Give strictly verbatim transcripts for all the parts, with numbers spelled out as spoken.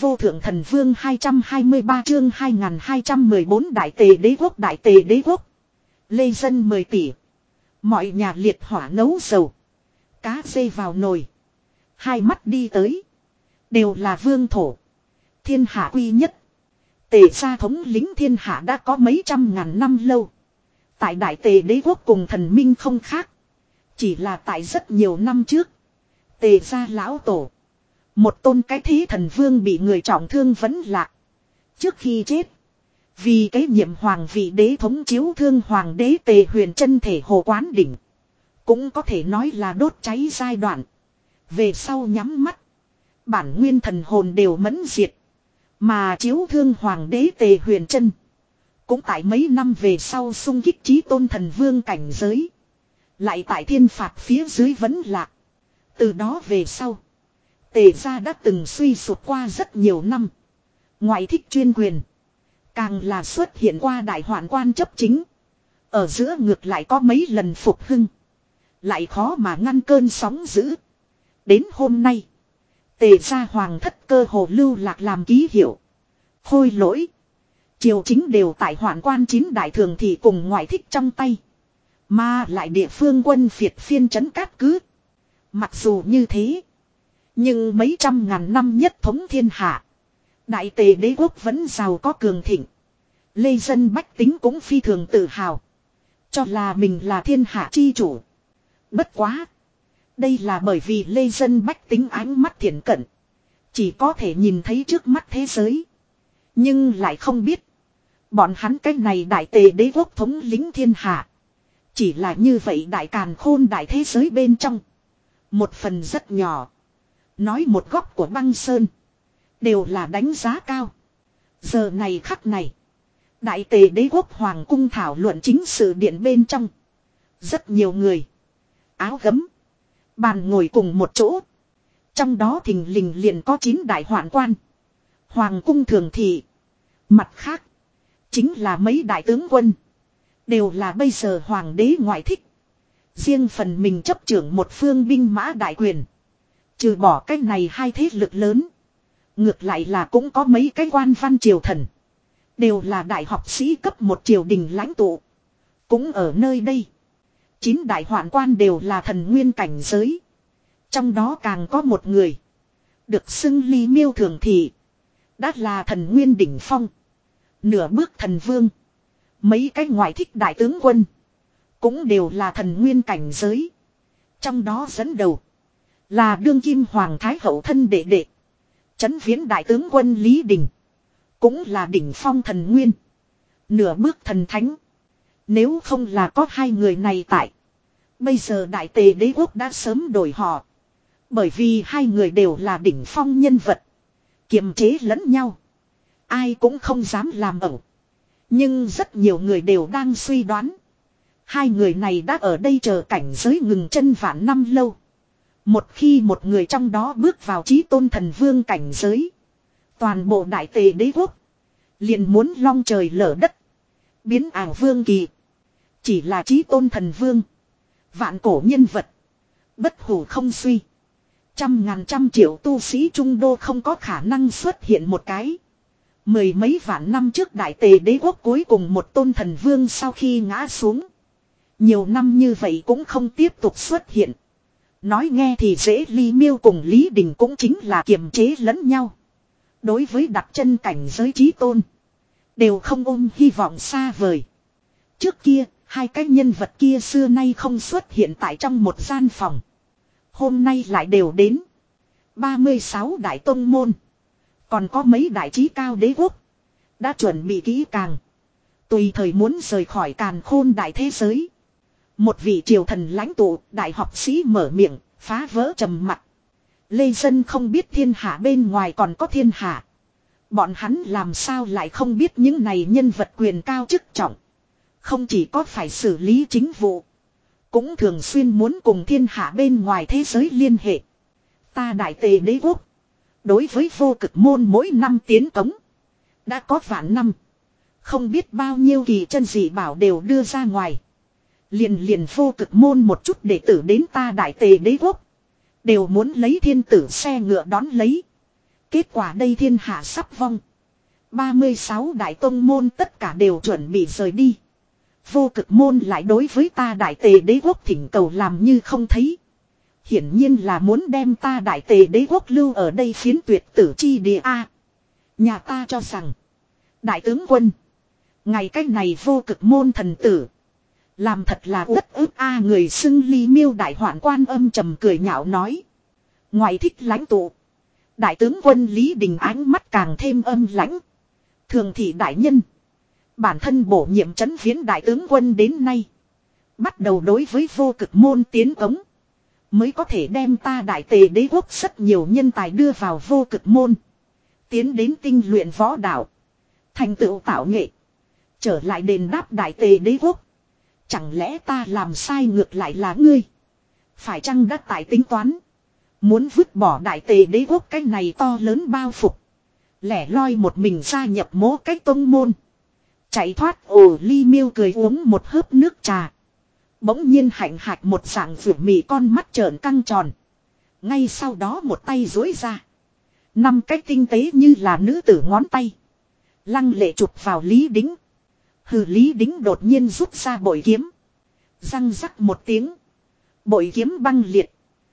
vô thượng thần vương hai trăm hai mươi ba chương hai nghìn hai trăm mười bốn đại tề đế quốc đại tề đế quốc. Lê dân mười tỷ. Mọi nhà liệt hỏa nấu dầu. Cá dê vào nồi. Hai mắt đi tới. Đều là vương thổ. Thiên hạ quy nhất. Tề gia thống lĩnh thiên hạ đã có mấy trăm ngàn năm lâu. Tại đại tề đế quốc cùng thần minh không khác. Chỉ là tại rất nhiều năm trước. Tề gia lão tổ. Một tôn cái thế thần vương bị người trọng thương vẫn lạc. Trước khi chết. Vì cái nhiệm hoàng vị đế thống chiếu thương hoàng đế Tề Huyền chân thể hồ quán đỉnh. Cũng có thể nói là đốt cháy giai đoạn. Về sau nhắm mắt. Bản nguyên thần hồn đều mẫn diệt. Mà chiếu thương hoàng đế Tề Huyền chân. Cũng tại mấy năm về sau xung kích chí tôn thần vương cảnh giới. Lại tại thiên phạt phía dưới vẫn lạc. Từ đó về sau. Tề gia đã từng suy sụp qua rất nhiều năm. Ngoại thích chuyên quyền. Càng là xuất hiện qua đại hoạn quan chấp chính. Ở giữa ngược lại có mấy lần phục hưng. Lại khó mà ngăn cơn sóng dữ. Đến hôm nay. Tề gia hoàng thất cơ hồ lưu lạc làm ký hiệu. Khôi lỗi. Triều chính đều tại hoạn quan chín đại thường thị cùng ngoại thích trong tay. Mà lại địa phương quân phiệt phiên trấn cát cứ. Mặc dù như thế. Nhưng mấy trăm ngàn năm nhất thống thiên hạ. Đại tề đế quốc vẫn giàu có cường thịnh. Lê dân bách tính cũng phi thường tự hào. Cho là mình là thiên hạ chi chủ. Bất quá. Đây là bởi vì lê dân bách tính ánh mắt thiện cận. Chỉ có thể nhìn thấy trước mắt thế giới. Nhưng lại không biết. Bọn hắn cách này đại tề đế quốc thống lĩnh thiên hạ. Chỉ là như vậy đại càn khôn đại thế giới bên trong. Một phần rất nhỏ. Nói một góc của băng sơn. Đều là đánh giá cao. Giờ này khắc này. Đại tề đế quốc hoàng cung thảo luận chính sự điện bên trong. Rất nhiều người. Áo gấm. Bàn ngồi cùng một chỗ. Trong đó thình lình liền có chín đại hoạn quan. Hoàng cung thường thị. Mặt khác. Chính là mấy đại tướng quân. Đều là bây giờ hoàng đế ngoại thích. Riêng phần mình chấp trưởng một phương binh mã đại quyền. Trừ bỏ cái này hai thế lực lớn. Ngược lại là cũng có mấy cái quan văn triều thần. Đều là đại học sĩ cấp một triều đình lãnh tụ. Cũng ở nơi đây. Chín đại hoạn quan đều là thần nguyên cảnh giới. Trong đó càng có một người. Được xưng ly miêu thường thị. Đã là thần nguyên đỉnh phong. Nửa bước thần vương. Mấy cái ngoại thích đại tướng quân. Cũng đều là thần nguyên cảnh giới. Trong đó dẫn đầu. Là đương kim hoàng thái hậu thân đệ đệ. Chấn viễn đại tướng quân Lý Đình. Cũng là đỉnh phong thần nguyên. Nửa bước thần thánh. Nếu không là có hai người này tại. Bây giờ đại tề đế quốc đã sớm đổi họ. Bởi vì hai người đều là đỉnh phong nhân vật. Kiềm chế lẫn nhau. Ai cũng không dám làm ẩu. Nhưng rất nhiều người đều đang suy đoán. Hai người này đã ở đây chờ cảnh giới ngừng chân vạn năm lâu. Một khi một người trong đó bước vào chí tôn thần vương cảnh giới. Toàn bộ đại tề đế quốc. Liền muốn long trời lở đất. Biến ảo vương kỳ. Chỉ là chí tôn thần vương. Vạn cổ nhân vật. Bất hủ không suy. Trăm ngàn trăm triệu tu sĩ trung đô không có khả năng xuất hiện một cái. Mười mấy vạn năm trước đại tề đế quốc cuối cùng một tôn thần vương sau khi ngã xuống. Nhiều năm như vậy cũng không tiếp tục xuất hiện. Nói nghe thì dễ, Ly Miêu cùng Lý Đình cũng chính là kiềm chế lẫn nhau. Đối với đặt chân cảnh giới chí tôn. Đều không ôm hy vọng xa vời. Trước kia, hai cái nhân vật kia xưa nay không xuất hiện tại trong một gian phòng. Hôm nay lại đều đến. ba mươi sáu đại tông môn. Còn có mấy đại chí cao đế quốc. Đã chuẩn bị kỹ càng. Tùy thời muốn rời khỏi càn khôn đại thế giới. Một vị triều thần lãnh tụ, đại học sĩ mở miệng, phá vỡ trầm mặc. Lê dân không biết thiên hạ bên ngoài còn có thiên hạ. Bọn hắn làm sao lại không biết những này nhân vật quyền cao chức trọng. Không chỉ có phải xử lý chính vụ. Cũng thường xuyên muốn cùng thiên hạ bên ngoài thế giới liên hệ. Ta đại tề đế quốc. Đối với vô cực môn mỗi năm tiến cống. Đã có vạn năm. Không biết bao nhiêu kỳ chân dị bảo đều đưa ra ngoài. Liền liền vô cực môn một chút đệ tử đến ta đại tề đế quốc. Đều muốn lấy thiên tử xe ngựa đón lấy. Kết quả đây thiên hạ sắp vong. ba mươi sáu đại tông môn tất cả đều chuẩn bị rời đi. Vô cực môn lại đối với ta đại tề đế quốc thỉnh cầu làm như không thấy. Hiển nhiên là muốn đem ta đại tề đế quốc lưu ở đây phiến tuyệt tử chi địa A. Nhà ta cho rằng. Đại tướng quân. Ngày cách này vô cực môn thần tử. Làm thật là uất ức A người xưng ly miêu đại hoạn quan âm trầm cười nhạo nói. Ngoại thích lãnh tụ. Đại tướng quân Lý Đình ánh mắt càng thêm âm lãnh. Thường thị đại nhân. Bản thân bổ nhiệm trấn viễn đại tướng quân đến nay. Bắt đầu đối với vô cực môn tiến cống. Mới có thể đem ta đại tề đế quốc rất nhiều nhân tài đưa vào vô cực môn. Tiến đến tinh luyện võ đạo. Thành tựu tạo nghệ. Trở lại đền đáp đại tề đế quốc. Chẳng lẽ ta làm sai ngược lại là ngươi. Phải chăng đã tại tính toán. Muốn vứt bỏ đại tề đế quốc cái này to lớn bao phục. Lẻ loi một mình gia nhập mố cái tông môn. Chạy thoát ồ ly miêu cười uống một hớp nước trà. Bỗng nhiên hạnh hạch một dạng vượt mì con mắt trợn căng tròn. Ngay sau đó một tay duỗi ra. Năm cái tinh tế như là nữ tử ngón tay. Lăng lệ chụp vào Lý Đính. Hừ Lý Đính đột nhiên rút ra bội kiếm. Răng rắc một tiếng. Bội kiếm băng liệt.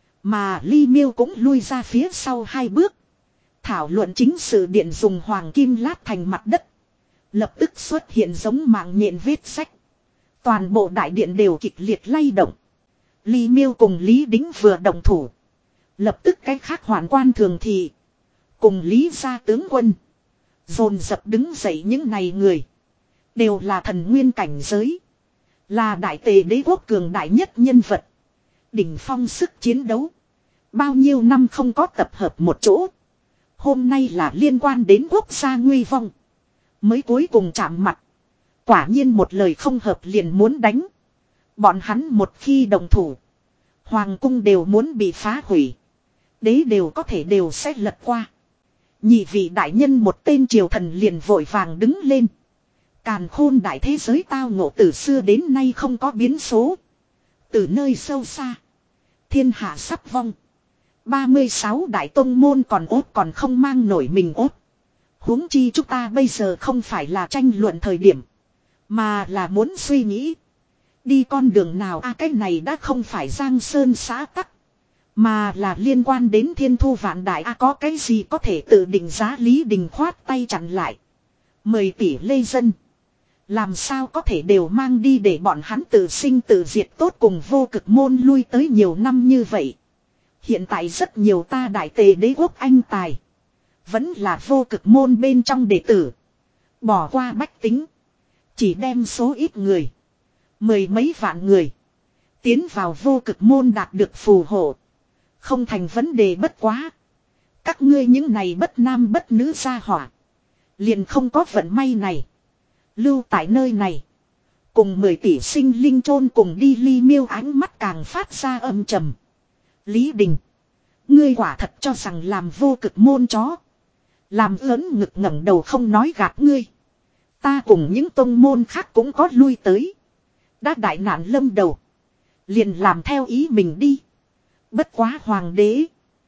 Mà Ly Miêu cũng lui ra phía sau hai bước. Thảo luận chính sự điện dùng hoàng kim lát thành mặt đất. Lập tức xuất hiện giống mạng nhện vết sách. Toàn bộ đại điện đều kịch liệt lay động. Ly Miêu cùng Lý Đính vừa động thủ. Lập tức cái khác hoạn quan thường thị. Cùng Lý gia tướng quân. Dồn dập đứng dậy những này người. Đều là thần nguyên cảnh giới. Là đại tề đế quốc cường đại nhất nhân vật. Đỉnh phong sức chiến đấu. Bao nhiêu năm không có tập hợp một chỗ. Hôm nay là liên quan đến quốc gia nguy vong. Mới cuối cùng chạm mặt. Quả nhiên một lời không hợp liền muốn đánh. Bọn hắn một khi đồng thủ. Hoàng cung đều muốn bị phá hủy. Đế đều có thể đều sẽ lật qua. Nhị vị đại nhân một tên triều thần liền vội vàng đứng lên. Càn khôn đại thế giới tao ngộ từ xưa đến nay không có biến số. Từ nơi sâu xa. Thiên hạ sắp vong. ba mươi sáu đại tông môn còn ốt còn không mang nổi mình ốt. Huống chi chúng ta bây giờ không phải là tranh luận thời điểm. Mà là muốn suy nghĩ. Đi con đường nào a à, cái này đã không phải giang sơn xã tắc. Mà là liên quan đến thiên thu vạn đại a à, có cái gì có thể tự định giá Lý Đình khoát tay chặn lại. Mười tỷ lê dân. Làm sao có thể đều mang đi để bọn hắn tự sinh tự diệt tốt cùng vô cực môn lui tới nhiều năm như vậy. Hiện tại rất nhiều ta đại tề đế quốc anh tài. Vẫn là vô cực môn bên trong đệ tử. Bỏ qua bách tính. Chỉ đem số ít người. Mười mấy vạn người. Tiến vào vô cực môn đạt được phù hộ. Không thành vấn đề bất quá. Các ngươi những này bất nam bất nữ gia hỏa. Liền không có vận may này. Lưu tại nơi này. Cùng mười tỷ sinh linh chôn cùng đi Ly Miêu ánh mắt càng phát ra âm trầm. Lý Đình. Ngươi quả thật cho rằng làm vô cực môn chó. Làm ớn ngực ngẩng đầu không nói gạt ngươi. Ta cùng những tông môn khác cũng có lui tới. Đã đại nạn lâm đầu. Liền làm theo ý mình đi. Bất quá hoàng đế.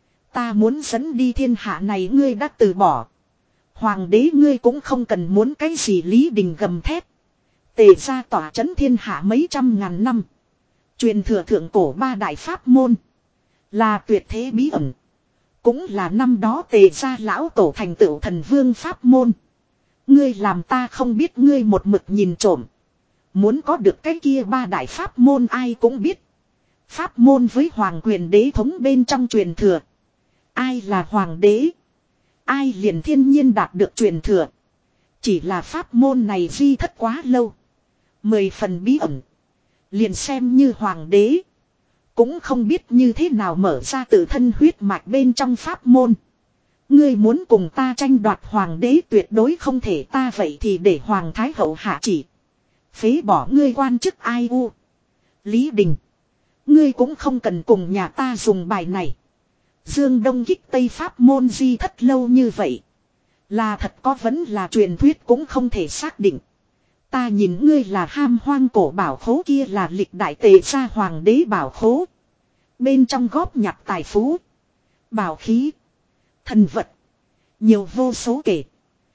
Ta muốn dẫn đi thiên hạ này ngươi đã từ bỏ. Hoàng đế ngươi cũng không cần muốn cái gì Lý Đình gầm thét. Tề ra tỏa chấn thiên hạ mấy trăm ngàn năm. Truyền thừa thượng cổ ba đại pháp môn. Là tuyệt thế bí ẩn. Cũng là năm đó tề ra lão tổ thành tựu thần vương pháp môn. Ngươi làm ta không biết ngươi một mực nhìn trộm. Muốn có được cái kia ba đại pháp môn ai cũng biết. Pháp môn với hoàng quyền đế thống bên trong truyền thừa. Ai là hoàng đế? Ai liền thiên nhiên đạt được truyền thừa. Chỉ là pháp môn này di thất quá lâu. Mười phần bí ẩn. Liền xem như hoàng đế. Cũng không biết như thế nào mở ra tự thân huyết mạch bên trong pháp môn. Ngươi muốn cùng ta tranh đoạt hoàng đế tuyệt đối không thể ta vậy thì để hoàng thái hậu hạ chỉ. Phế bỏ ngươi quan chức ai u. Lý Đình. Ngươi cũng không cần cùng nhà ta dùng bài này. Dương Đông kích Tây pháp môn di thất lâu như vậy. Là thật có vẫn là truyền thuyết cũng không thể xác định. Ta nhìn ngươi là ham hoang cổ bảo khố kia là lịch đại tề gia hoàng đế bảo khố. Bên trong góp nhặt tài phú. Bảo khí. Thần vật. Nhiều vô số kể.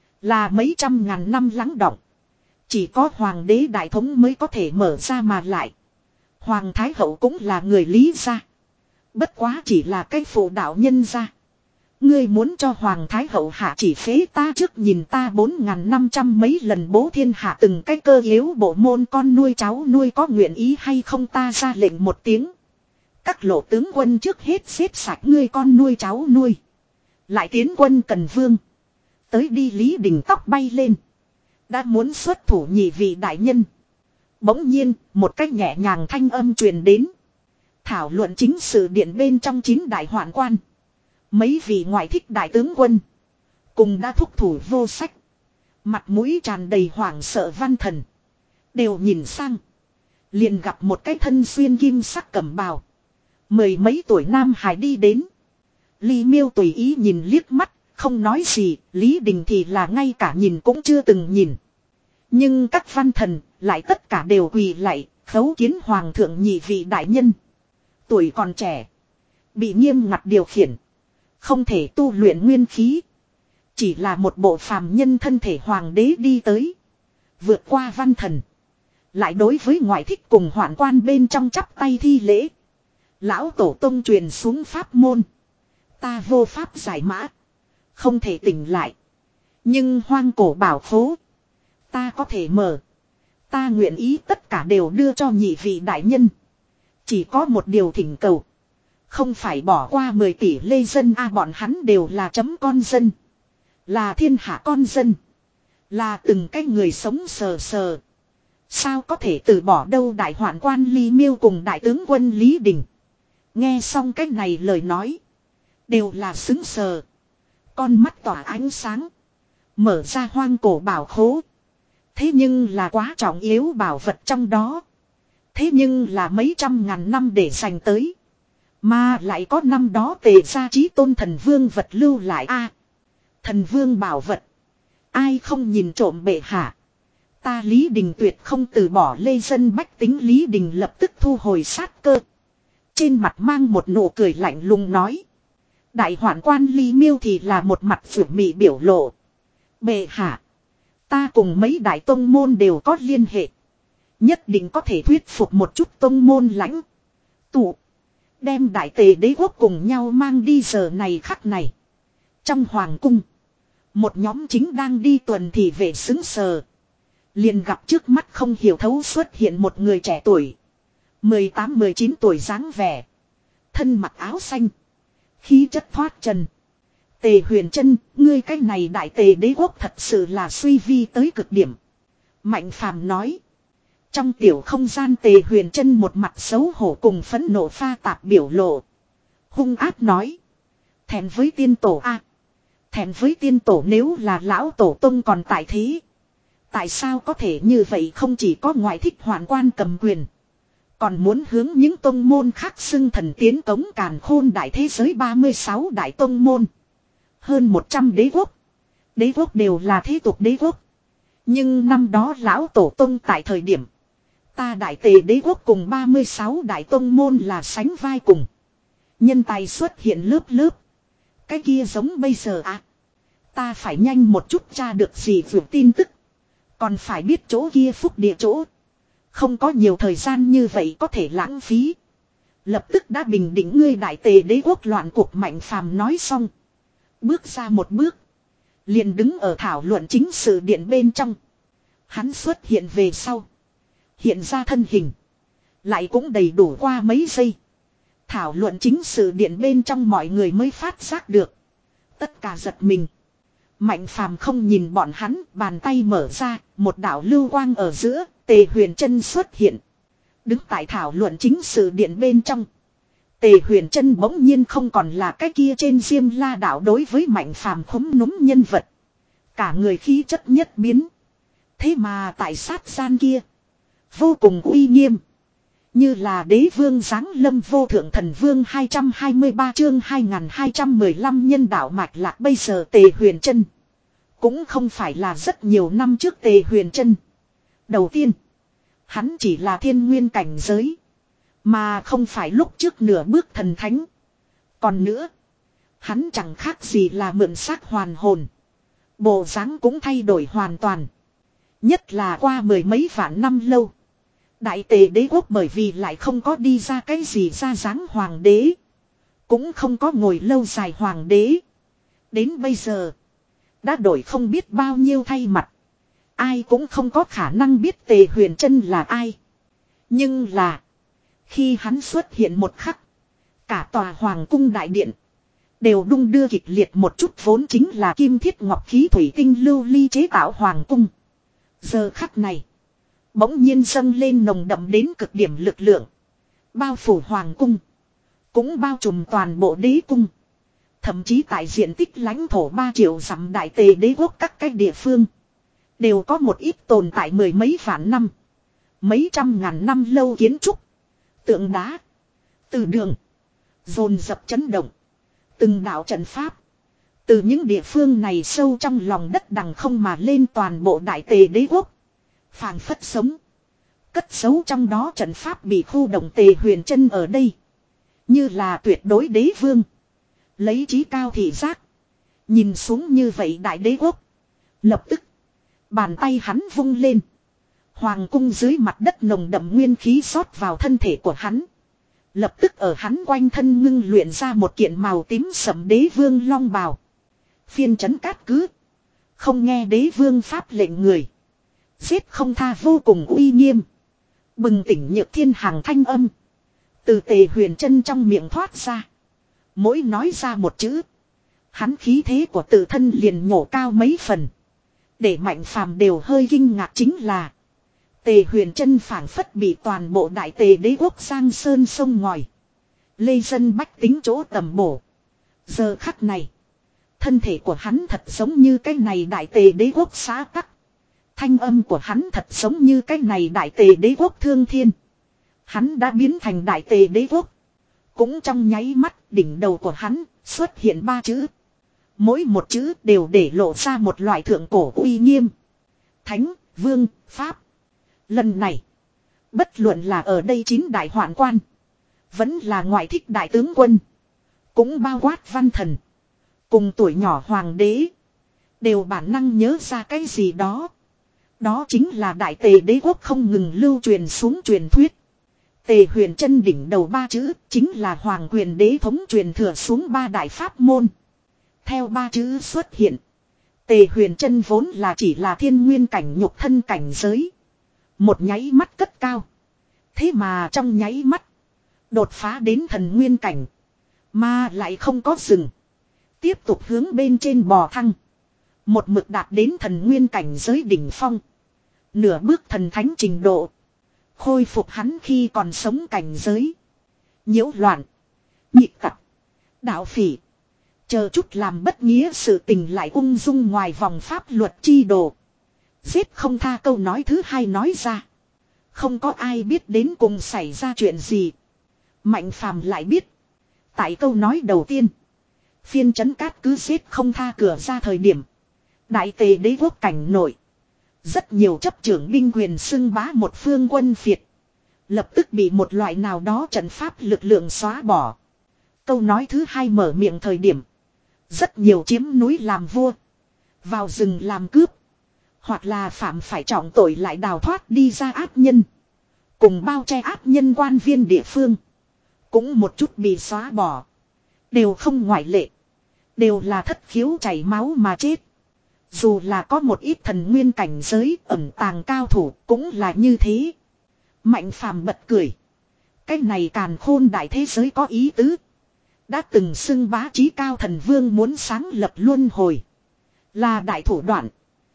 Là mấy trăm ngàn năm lắng đọng. Chỉ có hoàng đế đại thống mới có thể mở ra mà lại. Hoàng thái hậu cũng là người Lý gia. Bất quá chỉ là cái phụ đạo nhân gia. Ngươi muốn cho hoàng thái hậu hạ chỉ phế ta trước nhìn ta bốn ngàn năm trăm mấy lần bố thiên hạ từng cái cơ yếu bộ môn con nuôi cháu nuôi có nguyện ý hay không ta ra lệnh một tiếng. Các lộ tướng quân trước hết xếp sạch ngươi con nuôi cháu nuôi. Lại tiến quân Cần Vương. Tới đi Lý Đình tóc bay lên. Đã muốn xuất thủ nhị vị đại nhân. Bỗng nhiên, một cách nhẹ nhàng thanh âm truyền đến. Thảo luận chính sự điện bên trong chín đại hoạn quan. Mấy vị ngoại thích đại tướng quân. Cùng đã thúc thủ vô sách. Mặt mũi tràn đầy hoảng sợ văn thần. Đều nhìn sang. Liền gặp một cái thân xuyên kim sắc cẩm bào. Mười mấy tuổi nam hài đi đến. Lý Miêu tùy ý nhìn liếc mắt. Không nói gì, Lý Đình thì là ngay cả nhìn cũng chưa từng nhìn. Nhưng các văn thần lại tất cả đều quỳ lạy, khấu kiến hoàng thượng nhị vị đại nhân. Tuổi còn trẻ, bị nghiêm ngặt điều khiển, không thể tu luyện nguyên khí. Chỉ là một bộ phàm nhân thân thể hoàng đế đi tới. Vượt qua văn thần. Lại đối với ngoại thích cùng hoạn quan bên trong chắp tay thi lễ. Lão tổ tông truyền xuống pháp môn. Ta vô pháp giải mã. Không thể tỉnh lại. Nhưng hoang cổ bảo khố. Ta có thể mở. Ta nguyện ý tất cả đều đưa cho nhị vị đại nhân. Chỉ có một điều thỉnh cầu. Không phải bỏ qua mười tỷ lê dân a bọn hắn đều là chấm con dân. Là thiên hạ con dân. Là từng cái người sống sờ sờ. Sao có thể từ bỏ đâu đại hoạn quan Lý Miêu cùng đại tướng quân Lý Đình. Nghe xong cái này lời nói. Đều là xứng sờ. Con mắt tỏa ánh sáng. Mở ra hoang cổ bảo khố. Thế nhưng là quá trọng yếu bảo vật trong đó. Thế nhưng là mấy trăm ngàn năm để dành tới. Mà lại có năm đó tề gia chí tôn thần vương vật lưu lại a thần vương bảo vật. Ai không nhìn trộm bệ hạ. Ta Lý Đình tuyệt không từ bỏ lê dân bách tính. Lý Đình lập tức thu hồi sát cơ. Trên mặt mang một nụ cười lạnh lùng nói. Đại hoạn quan Lý Miêu thì là một mặt phủ mị biểu lộ. Bệ hạ. Ta cùng mấy đại tông môn đều có liên hệ. Nhất định có thể thuyết phục một chút tông môn lãnh tụ. Đem đại tề đế quốc cùng nhau mang đi giờ này khắc này. Trong hoàng cung. Một nhóm chính đang đi tuần thì về xứng sờ. Liền gặp trước mắt không hiểu thấu xuất hiện một người trẻ tuổi. mười tám mười chín tuổi dáng vẻ. Thân mặc áo xanh. Khí chất thoát trần. Tề Huyền Trân, ngươi cái này đại tề đế quốc thật sự là suy vi tới cực điểm. Mạnh Phàm nói. Trong tiểu không gian Tề Huyền Trân một mặt xấu hổ cùng phẫn nộ pha tạp biểu lộ. Hung ác nói. Thẹn với tiên tổ a à, thẹn với tiên tổ nếu là lão tổ tông còn tại thế. Tại sao có thể như vậy không chỉ có ngoại thích hoạn quan cầm quyền. Còn muốn hướng những tông môn khác xưng thần tiến cống càn khôn đại thế giới ba mươi sáu đại tông môn. Hơn một trăm đế quốc. Đế quốc đều là thế tục đế quốc. Nhưng năm đó lão tổ tông tại thời điểm. Ta đại tề đế quốc cùng ba mươi sáu đại tông môn là sánh vai cùng. Nhân tài xuất hiện lớp lớp. Cái kia giống bây giờ à. Ta phải nhanh một chút tra được gì vượt tin tức. Còn phải biết chỗ kia phúc địa chỗ. Không có nhiều thời gian như vậy có thể lãng phí. Lập tức đã bình định ngươi đại tề đế quốc loạn cuộc Mạnh Phàm nói xong. Bước ra một bước. Liền đứng ở thảo luận chính sự điện bên trong. Hắn xuất hiện về sau. Hiện ra thân hình. Lại cũng đầy đủ qua mấy giây. Thảo luận chính sự điện bên trong mọi người mới phát giác được. Tất cả giật mình. Mạnh Phàm không nhìn bọn hắn, bàn tay mở ra, một đạo lưu quang ở giữa, Tề Huyền Trân xuất hiện. Đứng tại thảo luận chính sự điện bên trong. Tề Huyền Trân bỗng nhiên không còn là cái kia trên Diêm La đảo đối với Mạnh Phàm khúm núm nhân vật. Cả người khí chất nhất biến. Thế mà tại sát gian kia. Vô cùng uy nghiêm. Như là đế vương giáng lâm vô thượng thần vương hai trăm hai mươi ba chương hai nghìn hai trăm mười lăm nhân đạo mạch lạc bây giờ Tề Huyền Trân. Cũng không phải là rất nhiều năm trước Tề Huyền Trân. Đầu tiên. Hắn chỉ là thiên nguyên cảnh giới. Mà không phải lúc trước nửa bước thần thánh. Còn nữa. Hắn chẳng khác gì là mượn xác hoàn hồn. Bộ dáng cũng thay đổi hoàn toàn. Nhất là qua mười mấy vạn năm lâu. Đại tề đế quốc bởi vì lại không có đi ra cái gì ra dáng hoàng đế. Cũng không có ngồi lâu dài hoàng đế. Đến bây giờ. Đã đổi không biết bao nhiêu thay mặt. Ai cũng không có khả năng biết Tề Huyền Trân là ai. Nhưng là. Khi hắn xuất hiện một khắc. Cả tòa hoàng cung đại điện. Đều đung đưa kịch liệt một chút, vốn chính là kim thiết ngọc khí thủy tinh lưu ly chế tạo hoàng cung. Giờ khắc này. Bỗng nhiên dâng lên nồng đậm đến cực điểm lực lượng. Bao phủ hoàng cung. Cũng bao trùm toàn bộ đế cung. Thậm chí tại diện tích lãnh thổ ba triệu dặm đại tề đế quốc các cái địa phương. Đều có một ít tồn tại mười mấy vạn năm. Mấy trăm ngàn năm lâu kiến trúc. Tượng đá. Từ đường. Dồn dập chấn động. Từng đạo trận pháp. Từ những địa phương này sâu trong lòng đất đằng không mà lên toàn bộ đại tề đế quốc. Phảng phất sống. Cất giấu trong đó trận pháp bị khu động Tề Huyền Trân ở đây. Như là tuyệt đối đế vương. Lấy trí cao thị giác. Nhìn xuống như vậy đại đế quốc. Lập tức. Bàn tay hắn vung lên. Hoàng cung dưới mặt đất nồng đậm nguyên khí rót vào thân thể của hắn. Lập tức ở hắn quanh thân ngưng luyện ra một kiện màu tím sẫm đế vương long bào. Phiên trấn cát cứ. Không nghe đế vương pháp lệnh người. Giết không tha vô cùng uy nghiêm. Bừng tỉnh nhược thiên hàng thanh âm. Từ Tề Huyền Trân trong miệng thoát ra. Mỗi nói ra một chữ. Hắn khí thế của tự thân liền nhổ cao mấy phần. Để Mạnh Phàm đều hơi kinh ngạc chính là. Tề Huyền Trân phảng phất bị toàn bộ đại tề đế quốc Giang Sơn sông ngòi. Lê dân bách tính chỗ tầm bổ. Giờ khắc này. Thân thể của hắn thật giống như cái này đại tề đế quốc xã tắc. Thanh âm của hắn thật giống như cái này đại tề đế quốc thương thiên. Hắn đã biến thành đại tề đế quốc. Cũng trong nháy mắt đỉnh đầu của hắn xuất hiện ba chữ. Mỗi một chữ đều để lộ ra một loại thượng cổ uy nghiêm. Thánh, vương, pháp. Lần này. Bất luận là ở đây chín đại hoạn quan. Vẫn là ngoại thích đại tướng quân. Cũng bao quát văn thần. Cùng tuổi nhỏ hoàng đế. Đều bản năng nhớ ra cái gì đó. Đó chính là đại tề đế quốc không ngừng lưu truyền xuống truyền thuyết. Tề Huyền Trân đỉnh đầu ba chữ chính là hoàng quyền đế thống truyền thừa xuống ba đại pháp môn. Theo ba chữ xuất hiện. Tề Huyền Trân vốn là chỉ là thiên nguyên cảnh nhục thân cảnh giới. Một nháy mắt cất cao. Thế mà trong nháy mắt. Đột phá đến thần nguyên cảnh. Mà lại không có dừng. Tiếp tục hướng bên trên bò thăng. Một mực đạt đến thần nguyên cảnh giới đỉnh phong. Nửa bước thần thánh trình độ. Khôi phục hắn khi còn sống cảnh giới. Nhiễu loạn. Nhịp tập. Đạo phỉ. Chờ chút làm bất nghĩa sự tình lại ung dung ngoài vòng pháp luật chi đồ. Giết không tha câu nói thứ hai nói ra. Không có ai biết đến cùng xảy ra chuyện gì. Mạnh Phàm lại biết. Tại câu nói đầu tiên. Phiên trấn cát cứ giết không tha cửa ra thời điểm. Đại tề đế quốc cảnh nổi. Rất nhiều chấp trưởng binh quyền xưng bá một phương quân phiệt. Lập tức bị một loại nào đó trận pháp lực lượng xóa bỏ. Câu nói thứ hai mở miệng thời điểm. Rất nhiều chiếm núi làm vua. Vào rừng làm cướp. Hoặc là phạm phải trọng tội lại đào thoát đi ra ác nhân. Cùng bao che ác nhân quan viên địa phương. Cũng một chút bị xóa bỏ. Đều không ngoại lệ. Đều là thất khiếu chảy máu mà chết. Dù là có một ít thần nguyên cảnh giới ẩn tàng cao thủ cũng là như thế. Mạnh Phàm bật cười. Cái này càn khôn đại thế giới có ý tứ. Đã từng xưng bá chí cao thần vương muốn sáng lập luân hồi. Là đại thủ đoạn.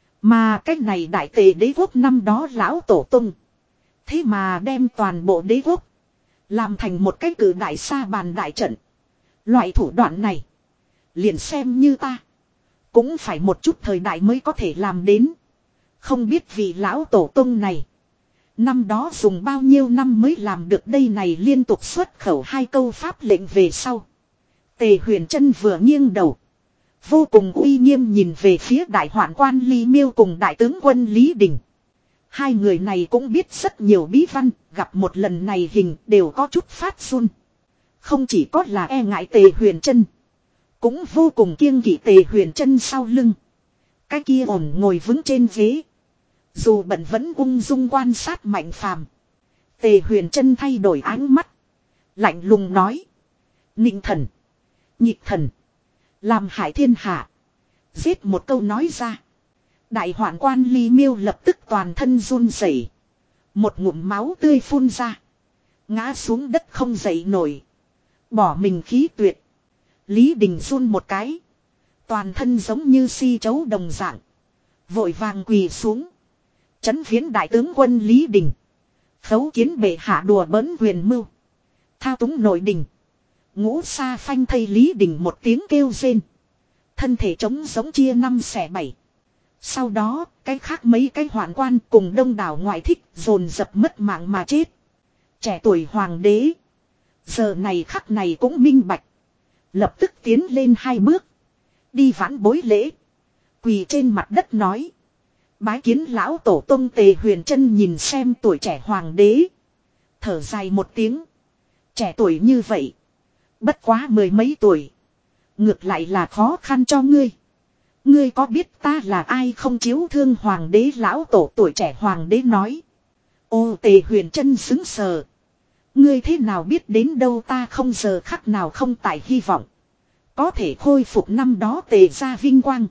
Mà cái này đại tề đế quốc năm đó lão tổ tung. Thế mà đem toàn bộ đế quốc. Làm thành một cái cử đại sa bàn đại trận. Loại thủ đoạn này. Liền xem như ta. Cũng phải một chút thời đại mới có thể làm đến. Không biết vị lão tổ tung này. Năm đó dùng bao nhiêu năm mới làm được đây này liên tục xuất khẩu hai câu pháp lệnh về sau. Tề Huyền Trân vừa nghiêng đầu. Vô cùng uy nghiêm nhìn về phía đại hoạn quan Lý Miêu cùng đại tướng quân Lý Đình. Hai người này cũng biết rất nhiều bí văn, gặp một lần này hình đều có chút phát run. Không chỉ có là e ngại Tề Huyền Trân. Cũng vô cùng kiêng kỵ Tề Huyền Trân sau lưng. Cái kia ổn ngồi vững trên ghế. Dù bận vẫn ung dung quan sát Mạnh Phàm. Tề Huyền Trân thay đổi ánh mắt. Lạnh lùng nói. Nịnh thần. Nhịp thần. Làm hại thiên hạ. Giết một câu nói ra. Đại hoạn quan Ly Miêu lập tức toàn thân run rẩy, một ngụm máu tươi phun ra. Ngã xuống đất không dậy nổi. Bỏ mình khí tuyệt. Lý Đình run một cái. Toàn thân giống như si chấu đồng dạng. Vội vàng quỳ xuống. Chấn viễn đại tướng quân Lý Đình. Khấu kiến bệ hạ đùa bỡn quyền mưu. Thao túng nội đình. Ngũ sa phanh thây Lý Đình một tiếng kêu rên. Thân thể trống giống chia năm xẻ bảy. Sau đó, cái khác mấy cái hoạn quan cùng đông đảo ngoại thích dồn dập mất mạng mà chết. Trẻ tuổi hoàng đế. Giờ này khắc này cũng minh bạch. Lập tức tiến lên hai bước. Đi vãn bối lễ. Quỳ trên mặt đất nói. Bái kiến lão tổ tông Tề Huyền Trân nhìn xem tuổi trẻ hoàng đế. Thở dài một tiếng. Trẻ tuổi như vậy. Bất quá mười mấy tuổi. Ngược lại là khó khăn cho ngươi. Ngươi có biết ta là ai không? Chiếu thương hoàng đế lão tổ tuổi trẻ hoàng đế nói. Ô Tề Huyền Trân xứng sờ. Ngươi thế nào biết đến đâu? Ta không giờ khắc nào không tại hy vọng. Có thể khôi phục năm đó Tề gia vinh quang.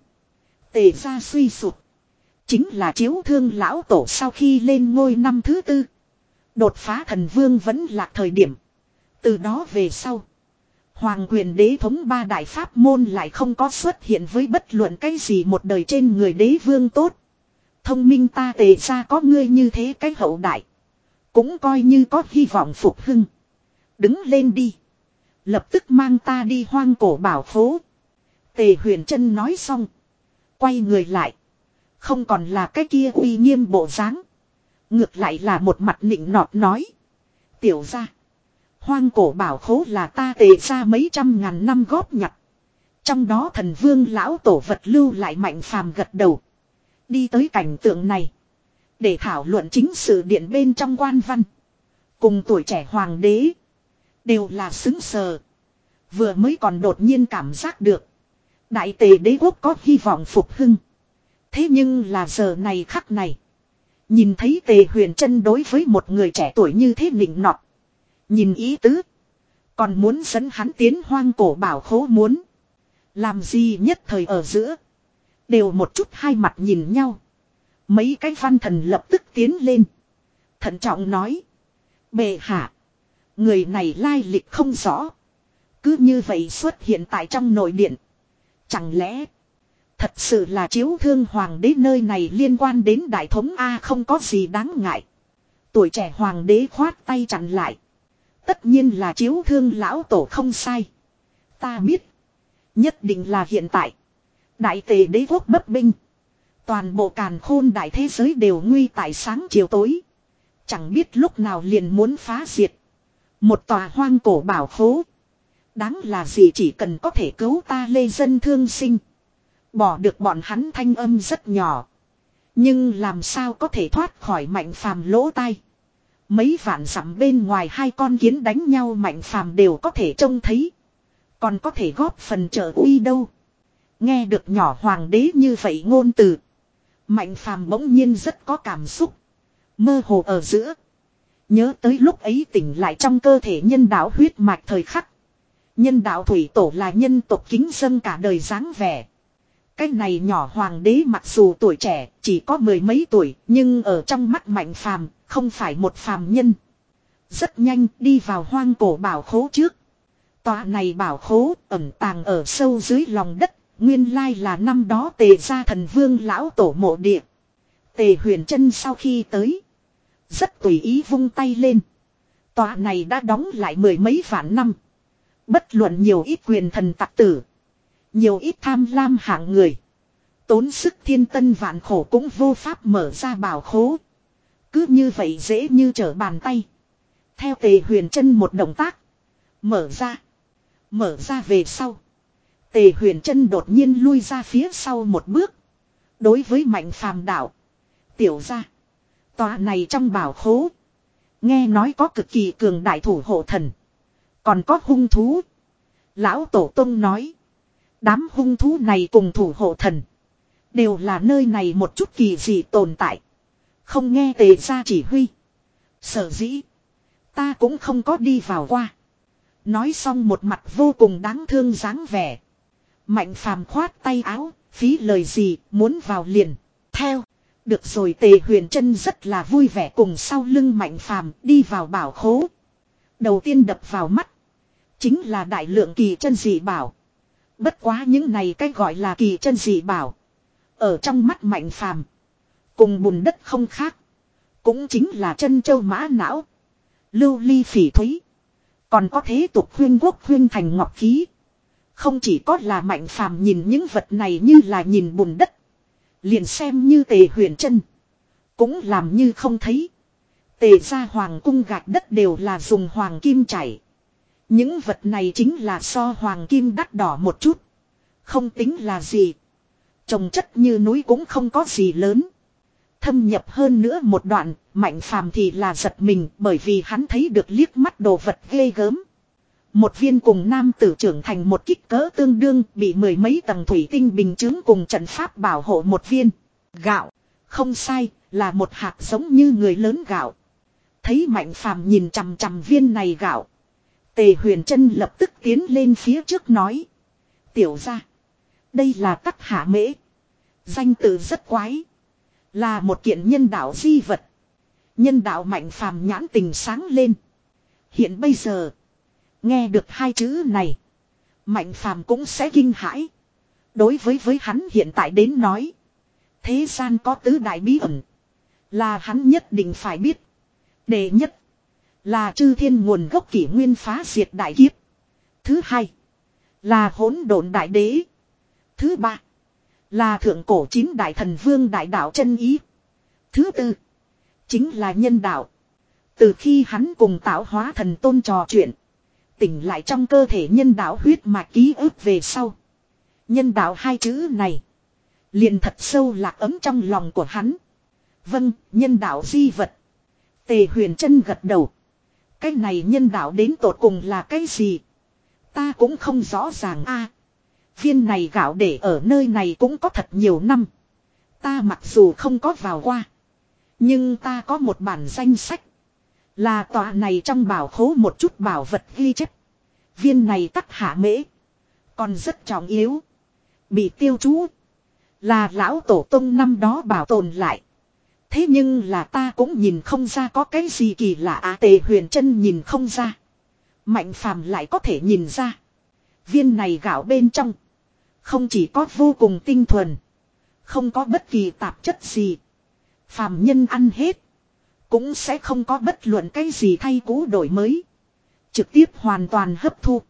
Tề gia suy sụp. Chính là chiếu thương lão tổ sau khi lên ngôi năm thứ tư. Đột phá thần vương vẫn là thời điểm. Từ đó về sau. Hoàng quyền đế thống ba đại pháp môn lại không có xuất hiện với bất luận cái gì một đời trên người đế vương tốt. Thông minh ta Tề gia có ngươi như thế cái hậu đại. Cũng coi như có hy vọng phục hưng. Đứng lên đi. Lập tức mang ta đi hoang cổ bảo khố. Tề Huyền Trân nói xong. Quay người lại. Không còn là cái kia uy nghiêm bộ dáng. Ngược lại là một mặt nịnh nọt nói. Tiểu gia. Hoang cổ bảo khố là ta Tề gia mấy trăm ngàn năm góp nhặt. Trong đó thần vương lão tổ vật lưu lại. Mạnh Phàm gật đầu. Đi tới cảnh tượng này. Để thảo luận chính sự điện bên trong quan văn. Cùng tuổi trẻ hoàng đế. Đều là xứng sờ. Vừa mới còn đột nhiên cảm giác được. Đại Tề đế quốc có hy vọng phục hưng. Thế nhưng là giờ này khắc này. Nhìn thấy Tề Huyền Trân đối với một người trẻ tuổi như thế nịnh nọt. Nhìn ý tứ. Còn muốn dẫn hắn tiến hoang cổ bảo khố muốn. Làm gì nhất thời ở giữa. Đều một chút hai mặt nhìn nhau. Mấy cái văn thần lập tức tiến lên. Thận trọng nói. Bệ hạ. Người này lai lịch không rõ. Cứ như vậy xuất hiện tại trong nội điện. Chẳng lẽ. Thật sự là chiếu thương hoàng đế nơi này liên quan đến đại thống A không có gì đáng ngại. Tuổi trẻ hoàng đế khoát tay chặn lại. Tất nhiên là chiếu thương lão tổ không sai. Ta biết. Nhất định là hiện tại. Đại Tề đế quốc bất binh. Toàn bộ càn khôn đại thế giới đều nguy tại sáng chiều tối. Chẳng biết lúc nào liền muốn phá diệt. Một tòa hoang cổ bảo khố. Đáng là gì chỉ cần có thể cứu ta lê dân thương sinh. Bỏ được bọn hắn thanh âm rất nhỏ. Nhưng làm sao có thể thoát khỏi Mạnh Phàm lỗ tai. Mấy vạn dặm bên ngoài hai con kiến đánh nhau Mạnh Phàm đều có thể trông thấy. Còn có thể góp phần trợ uy đâu. Nghe được nhỏ hoàng đế như vậy ngôn từ. Mạnh Phàm bỗng nhiên rất có cảm xúc. Mơ hồ ở giữa. Nhớ tới lúc ấy tỉnh lại trong cơ thể nhân đạo huyết mạch thời khắc. Nhân đạo thủy tổ là nhân tộc kính dâng cả đời dáng vẻ. Cái này nhỏ hoàng đế mặc dù tuổi trẻ chỉ có mười mấy tuổi. Nhưng ở trong mắt Mạnh Phàm không phải một phàm nhân. Rất nhanh đi vào hoang cổ bảo khố trước. Tòa này bảo khố ẩn tàng ở sâu dưới lòng đất. Nguyên lai là năm đó Tề gia thần vương lão tổ mộ địa. Tề Huyền Trân sau khi tới. Rất tùy ý vung tay lên. Tòa này đã đóng lại mười mấy vạn năm. Bất luận nhiều ít quyền thần tặc tử. Nhiều ít tham lam hạng người. Tốn sức thiên tân vạn khổ cũng vô pháp mở ra bảo khố. Cứ như vậy dễ như trở bàn tay. Theo Tề Huyền Trân một động tác. Mở ra. Mở ra về sau. Tề Huyền Trân đột nhiên lui ra phía sau một bước. Đối với Mạnh Phàm đạo. Tiểu gia. Tòa này trong bảo khố. Nghe nói có cực kỳ cường đại thủ hộ thần. Còn có hung thú. Lão Tổ Tông nói. Đám hung thú này cùng thủ hộ thần. Đều là nơi này một chút kỳ dị tồn tại. Không nghe tề gia chỉ huy. Sở dĩ. Ta cũng không có đi vào qua. Nói xong một mặt vô cùng đáng thương dáng vẻ. Mạnh phàm khoát tay áo. Phí lời gì muốn vào liền. Theo. Được rồi tề huyền trân rất là vui vẻ cùng sau lưng mạnh phàm đi vào bảo khố. Đầu tiên đập vào mắt. Chính là đại lượng kỳ chân dị bảo. Bất quá những này cái gọi là kỳ chân dị bảo. Ở trong mắt mạnh phàm. Cùng bùn đất không khác. Cũng chính là chân châu mã não. Lưu ly phỉ thúy. Còn có thế tục khuyên quốc khuyên thành ngọc khí. Không chỉ có là mạnh phàm nhìn những vật này như là nhìn bùn đất. Liền xem như tề huyền chân. Cũng làm như không thấy. Tề gia hoàng cung gạch đất đều là dùng hoàng kim chảy. Những vật này chính là so hoàng kim đắt đỏ một chút. Không tính là gì. Trồng chất như núi cũng không có gì lớn. Thâm nhập hơn nữa một đoạn, mạnh phàm thì là giật mình bởi vì hắn thấy được liếc mắt đồ vật ghê gớm. Một viên cùng nam tử trưởng thành một kích cỡ tương đương bị mười mấy tầng thủy tinh bình chứng cùng trận pháp bảo hộ một viên. Gạo, không sai, là một hạt giống như người lớn gạo. Thấy mạnh phàm nhìn chằm chằm viên này gạo. Tề huyền trân lập tức tiến lên phía trước nói. Tiểu ra, đây là tắc hạ mễ. Danh từ rất quái. Là một kiện nhân đạo di vật. Nhân đạo mạnh phàm nhãn tình sáng lên. Hiện bây giờ. Nghe được hai chữ này. Mạnh phàm cũng sẽ kinh hãi. Đối với với hắn hiện tại đến nói. Thế gian có tứ đại bí ẩn. Là hắn nhất định phải biết. Đệ nhất. Là chư thiên nguồn gốc kỷ nguyên phá diệt đại kiếp. Thứ hai. Là hỗn độn đại đế. Thứ ba. Là thượng cổ chín đại thần vương đại đạo chân ý. Thứ tư. Chính là nhân đạo. Từ khi hắn cùng tạo hóa thần tôn trò chuyện. Tỉnh lại trong cơ thể nhân đạo huyết mạch ký ức về sau. Nhân đạo hai chữ này. Liền thật sâu lạc ấm trong lòng của hắn. Vâng, nhân đạo di vật. Tề huyền trân gật đầu. Cái này nhân đạo đến tột cùng là cái gì? Ta cũng không rõ ràng a. Viên này gạo để ở nơi này cũng có thật nhiều năm. Ta mặc dù không có vào qua. Nhưng ta có một bản danh sách. Là tòa này trong bảo khố một chút bảo vật ghi chép. Viên này tắc hạ mễ. Còn rất trọng yếu. Bị tiêu chú. Là lão tổ tông năm đó bảo tồn lại. Thế nhưng là ta cũng nhìn không ra có cái gì kỳ lạ à, tề huyền trân nhìn không ra. Mạnh phàm lại có thể nhìn ra. Viên này gạo bên trong. Không chỉ có vô cùng tinh thuần. Không có bất kỳ tạp chất gì. Phàm nhân ăn hết. Cũng sẽ không có bất luận cái gì thay cũ đổi mới. Trực tiếp hoàn toàn hấp thu.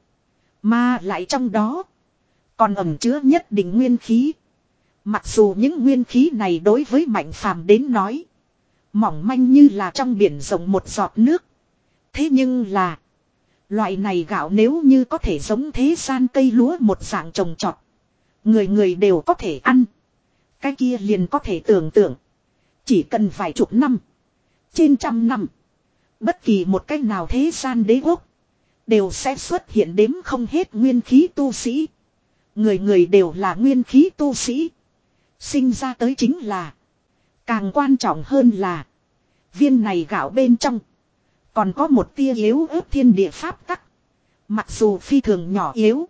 Mà lại trong đó. Còn ẩn chứa nhất định nguyên khí. Mặc dù những nguyên khí này đối với mạnh phàm đến nói. Mỏng manh như là trong biển rộng một giọt nước. Thế nhưng là. Loại này gạo nếu như có thể giống thế gian cây lúa một dạng trồng trọt. Người người đều có thể ăn. Cái kia liền có thể tưởng tượng. Chỉ cần vài chục năm. Trên trăm năm. Bất kỳ một cách nào thế gian đế quốc. Đều sẽ xuất hiện đếm không hết nguyên khí tu sĩ. Người người đều là nguyên khí tu sĩ. Sinh ra tới chính là. Càng quan trọng hơn là. Viên này gạo bên trong. Còn có một tia yếu ớt thiên địa pháp tắc. Mặc dù phi thường nhỏ yếu.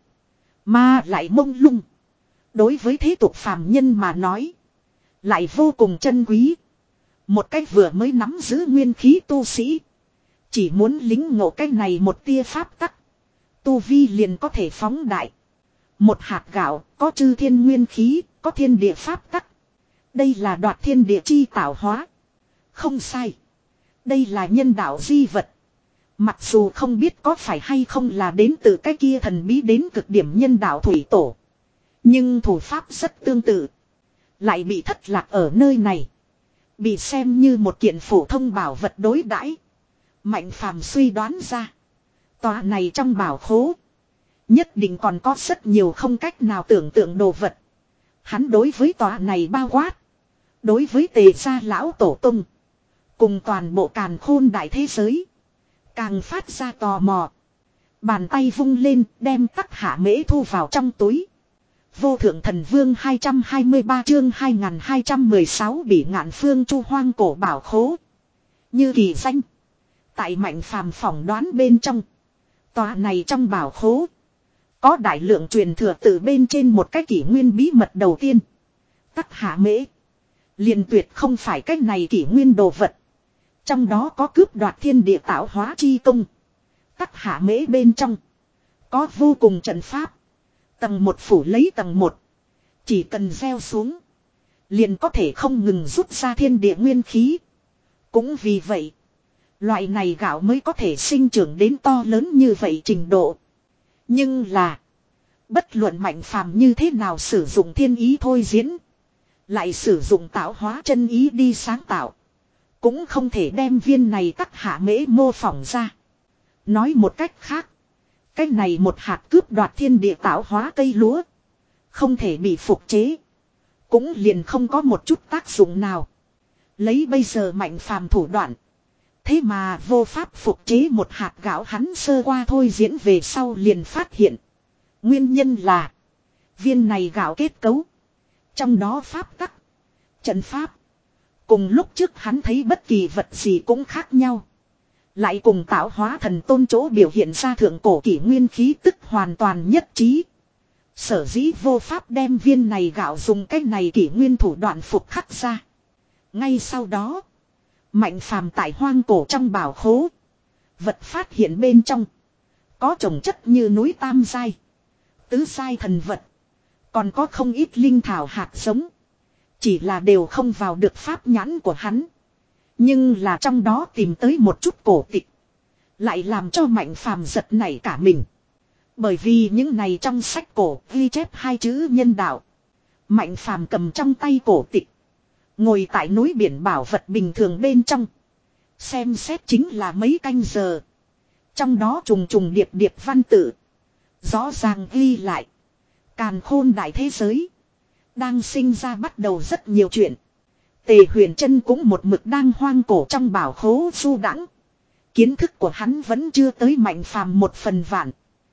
Mà lại mông lung. Đối với thế tục phàm nhân mà nói. Lại vô cùng chân quý. Một cách vừa mới nắm giữ nguyên khí tu sĩ. Chỉ muốn lính ngộ cái này một tia pháp tắc. Tu vi liền có thể phóng đại. Một hạt gạo có chư thiên nguyên khí, có thiên địa pháp tắc. Đây là đoạt thiên địa chi tạo hóa. Không sai. Đây là nhân đạo di vật. Mặc dù không biết có phải hay không là đến từ cái kia thần bí đến cực điểm nhân đạo thủy tổ. Nhưng thủ pháp rất tương tự. Lại bị thất lạc ở nơi này. Bị xem như một kiện phổ thông bảo vật đối đãi. Mạnh phàm suy đoán ra. Tòa này trong bảo khố. Nhất định còn có rất nhiều không cách nào tưởng tượng đồ vật. Hắn đối với tòa này bao quát. Đối với tề gia lão tổ tung. Cùng toàn bộ càn khôn đại thế giới. Càng phát ra tò mò. Bàn tay vung lên đem tắc hạ mễ thu vào trong túi. Vô thượng thần vương hai trăm hai mươi ba chương hai nghìn hai trăm mười sáu bị ngạn phương chu hoang cổ bảo khố. Như kỳ danh. Tại Mạnh Phàm phỏng đoán bên trong. Tòa này trong bảo khố. Có đại lượng truyền thừa từ bên trên một cái kỷ nguyên bí mật đầu tiên. Tắc hạ mễ. Liền tuyệt không phải cái này kỷ nguyên đồ vật. Trong đó có cướp đoạt thiên địa tạo hóa chi công. Tắc hạ mễ bên trong. Có vô cùng trận pháp. Tầng một phủ lấy tầng một. Chỉ cần gieo xuống. Liền có thể không ngừng rút ra thiên địa nguyên khí. Cũng vì vậy. Loại này gạo mới có thể sinh trưởng đến to lớn như vậy trình độ. Nhưng là. Bất luận Mạnh Phàm như thế nào sử dụng thiên ý thôi diễn. Lại sử dụng tạo hóa chân ý đi sáng tạo. Cũng không thể đem viên này tắc hạ mễ mô phỏng ra. Nói một cách khác. Cái này một hạt cướp đoạt thiên địa tạo hóa cây lúa. Không thể bị phục chế. Cũng liền không có một chút tác dụng nào. Lấy bây giờ Mạnh Phàm thủ đoạn. Thế mà vô pháp phục chế một hạt gạo, hắn sơ qua thôi diễn về sau liền phát hiện. Nguyên nhân là. Viên này gạo kết cấu. Trong đó pháp tắc. Trận pháp. Cùng lúc trước hắn thấy bất kỳ vật gì cũng khác nhau. Lại cùng tạo hóa thần tôn chỗ biểu hiện ra thượng cổ kỷ nguyên khí tức hoàn toàn nhất trí. Sở dĩ vô pháp đem viên này gạo dùng cách này kỷ nguyên thủ đoạn phục khắc ra. Ngay sau đó. Mạnh Phàm tại hoang cổ trong bảo khố. Vật phát hiện bên trong. Có trồng chất như núi tam giai. Tứ giai thần vật. Còn có không ít linh thảo hạt giống. Chỉ là đều không vào được pháp nhãn của hắn. Nhưng là trong đó tìm tới một chút cổ tịch. Lại làm cho Mạnh Phàm giật nảy cả mình. Bởi vì những này trong sách cổ ghi chép hai chữ nhân đạo. Mạnh Phàm cầm trong tay cổ tịch. Ngồi tại núi biển bảo vật bình thường bên trong. Xem xét chính là mấy canh giờ. Trong đó trùng trùng điệp điệp văn tự. Rõ ràng ghi lại. Càn khôn đại thế giới. Đang sinh ra bắt đầu rất nhiều chuyện. Tề Huyền Trân cũng một mực đang hoang cổ trong bảo khố du đãng. Kiến thức của hắn vẫn chưa tới Mạnh Phàm một phần vạn.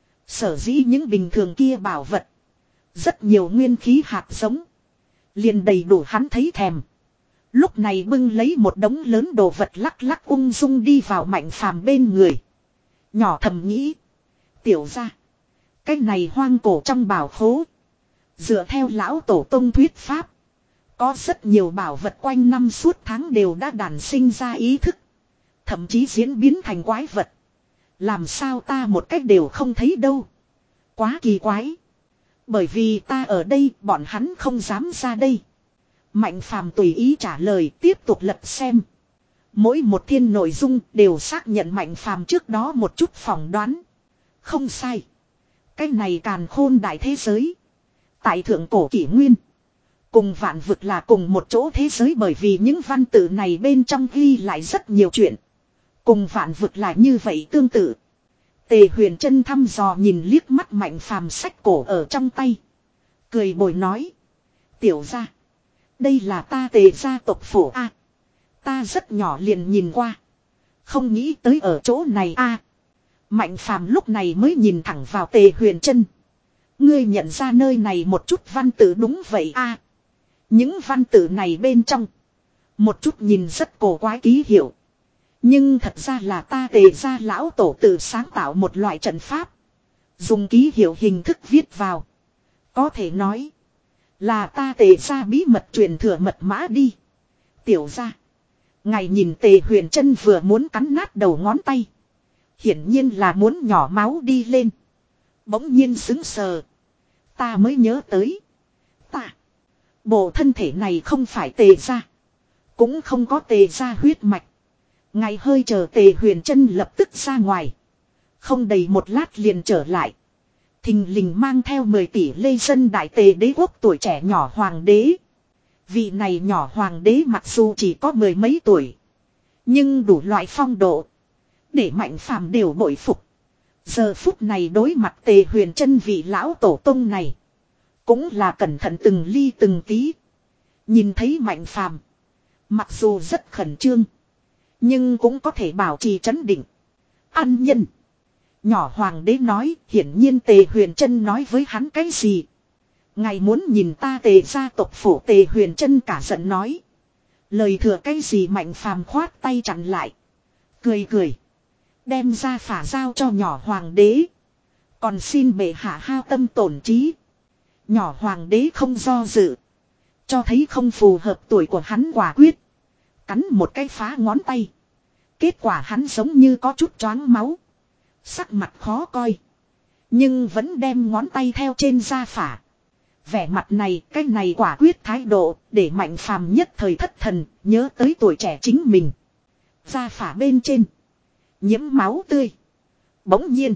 Sở dĩ những bình thường kia bảo vật. Rất nhiều nguyên khí hạt giống. Liền đầy đủ hắn thấy thèm. Lúc này bưng lấy một đống lớn đồ vật lắc lắc ung dung đi vào Mạnh Phàm bên người. Nhỏ thầm nghĩ. Tiểu ra. Cái này hoang cổ trong bảo khố. Dựa theo lão tổ tông thuyết pháp. Có rất nhiều bảo vật quanh năm suốt tháng đều đã đản sinh ra ý thức. Thậm chí diễn biến thành quái vật. Làm sao ta một cách đều không thấy đâu. Quá kỳ quái. Bởi vì ta ở đây bọn hắn không dám ra đây. Mạnh Phàm tùy ý trả lời tiếp tục lật xem. Mỗi một thiên nội dung đều xác nhận Mạnh Phàm trước đó một chút phỏng đoán. Không sai. Cái này càn khôn đại thế giới. Tại thượng cổ kỷ nguyên. Cùng vạn vực là cùng một chỗ thế giới bởi vì những văn tự này bên trong ghi lại rất nhiều chuyện. Cùng vạn vực là như vậy tương tự. Tề Huyền Trân thăm dò nhìn liếc mắt Mạnh Phàm sách cổ ở trong tay. Cười bồi nói. Tiểu ra. Đây là ta Tề gia tộc phổ A. Ta rất nhỏ liền nhìn qua. Không nghĩ tới ở chỗ này A. Mạnh Phàm lúc này mới nhìn thẳng vào Tề Huyền Trân. Ngươi nhận ra nơi này một chút văn tự đúng vậy A. Những văn tự này bên trong. Một chút nhìn rất cổ quái ký hiệu. Nhưng thật ra là ta Tề gia lão tổ tự sáng tạo một loại trận pháp. Dùng ký hiệu hình thức viết vào. Có thể nói. Là ta Tề gia bí mật truyền thừa mật mã đi. Tiểu gia. Ngài nhìn Tề Huyền Trân vừa muốn cắn nát đầu ngón tay. Hiển nhiên là muốn nhỏ máu đi lên. Bỗng nhiên sững sờ. Ta mới nhớ tới. Ta. Bộ thân thể này không phải Tề gia. Cũng không có Tề gia huyết mạch. Ngài hơi chờ Tề Huyền Trân lập tức ra ngoài. Không đầy một lát liền trở lại. Thình lình mang theo mười tỷ lê dân đại Tề đế quốc tuổi trẻ nhỏ hoàng đế. Vị này nhỏ hoàng đế mặc dù chỉ có mười mấy tuổi. Nhưng đủ loại phong độ. Để Mạnh Phàm đều bội phục. Giờ phút này đối mặt Tề Huyền Trân vị lão tổ tông này. Cũng là cẩn thận từng ly từng tí. Nhìn thấy Mạnh Phàm. Mặc dù rất khẩn trương. Nhưng cũng có thể bảo trì trấn định. Ăn nhân. Nhỏ hoàng đế nói hiển nhiên Tề Huyền Trân nói với hắn cái gì. Ngài muốn nhìn ta Tề gia tộc phủ, Tề Huyền Trân cả giận nói. Lời thừa cái gì Mạnh Phàm khoát tay chặn lại. Cười cười. Đem ra phả giao cho nhỏ hoàng đế. Còn xin bệ hạ hao tâm tổn trí. Nhỏ hoàng đế không do dự. Cho thấy không phù hợp tuổi của hắn quả quyết. Cắn một cái phá ngón tay. Kết quả hắn giống như có chút choáng máu. Sắc mặt khó coi. Nhưng vẫn đem ngón tay theo trên da phả. Vẻ mặt này, cái này quả quyết thái độ, để Mạnh Phàm nhất thời thất thần, nhớ tới tuổi trẻ chính mình. Da phả bên trên. Nhiễm máu tươi. Bỗng nhiên.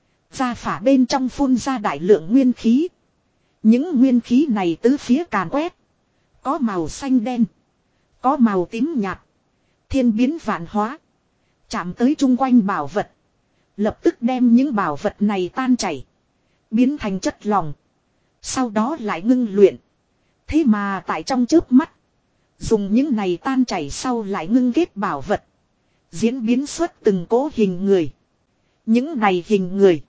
Da phả bên trong phun ra đại lượng nguyên khí. Những nguyên khí này tứ phía càn quét. Có màu xanh đen. Có màu tím nhạt. Thiên biến vạn hóa. Chạm tới chung quanh bảo vật. Lập tức đem những bảo vật này tan chảy. Biến thành chất lỏng. Sau đó lại ngưng luyện. Thế mà tại trong chớp mắt. Dùng những này tan chảy sau lại ngưng kết bảo vật. Diễn biến xuất từng cố hình người. Những này hình người.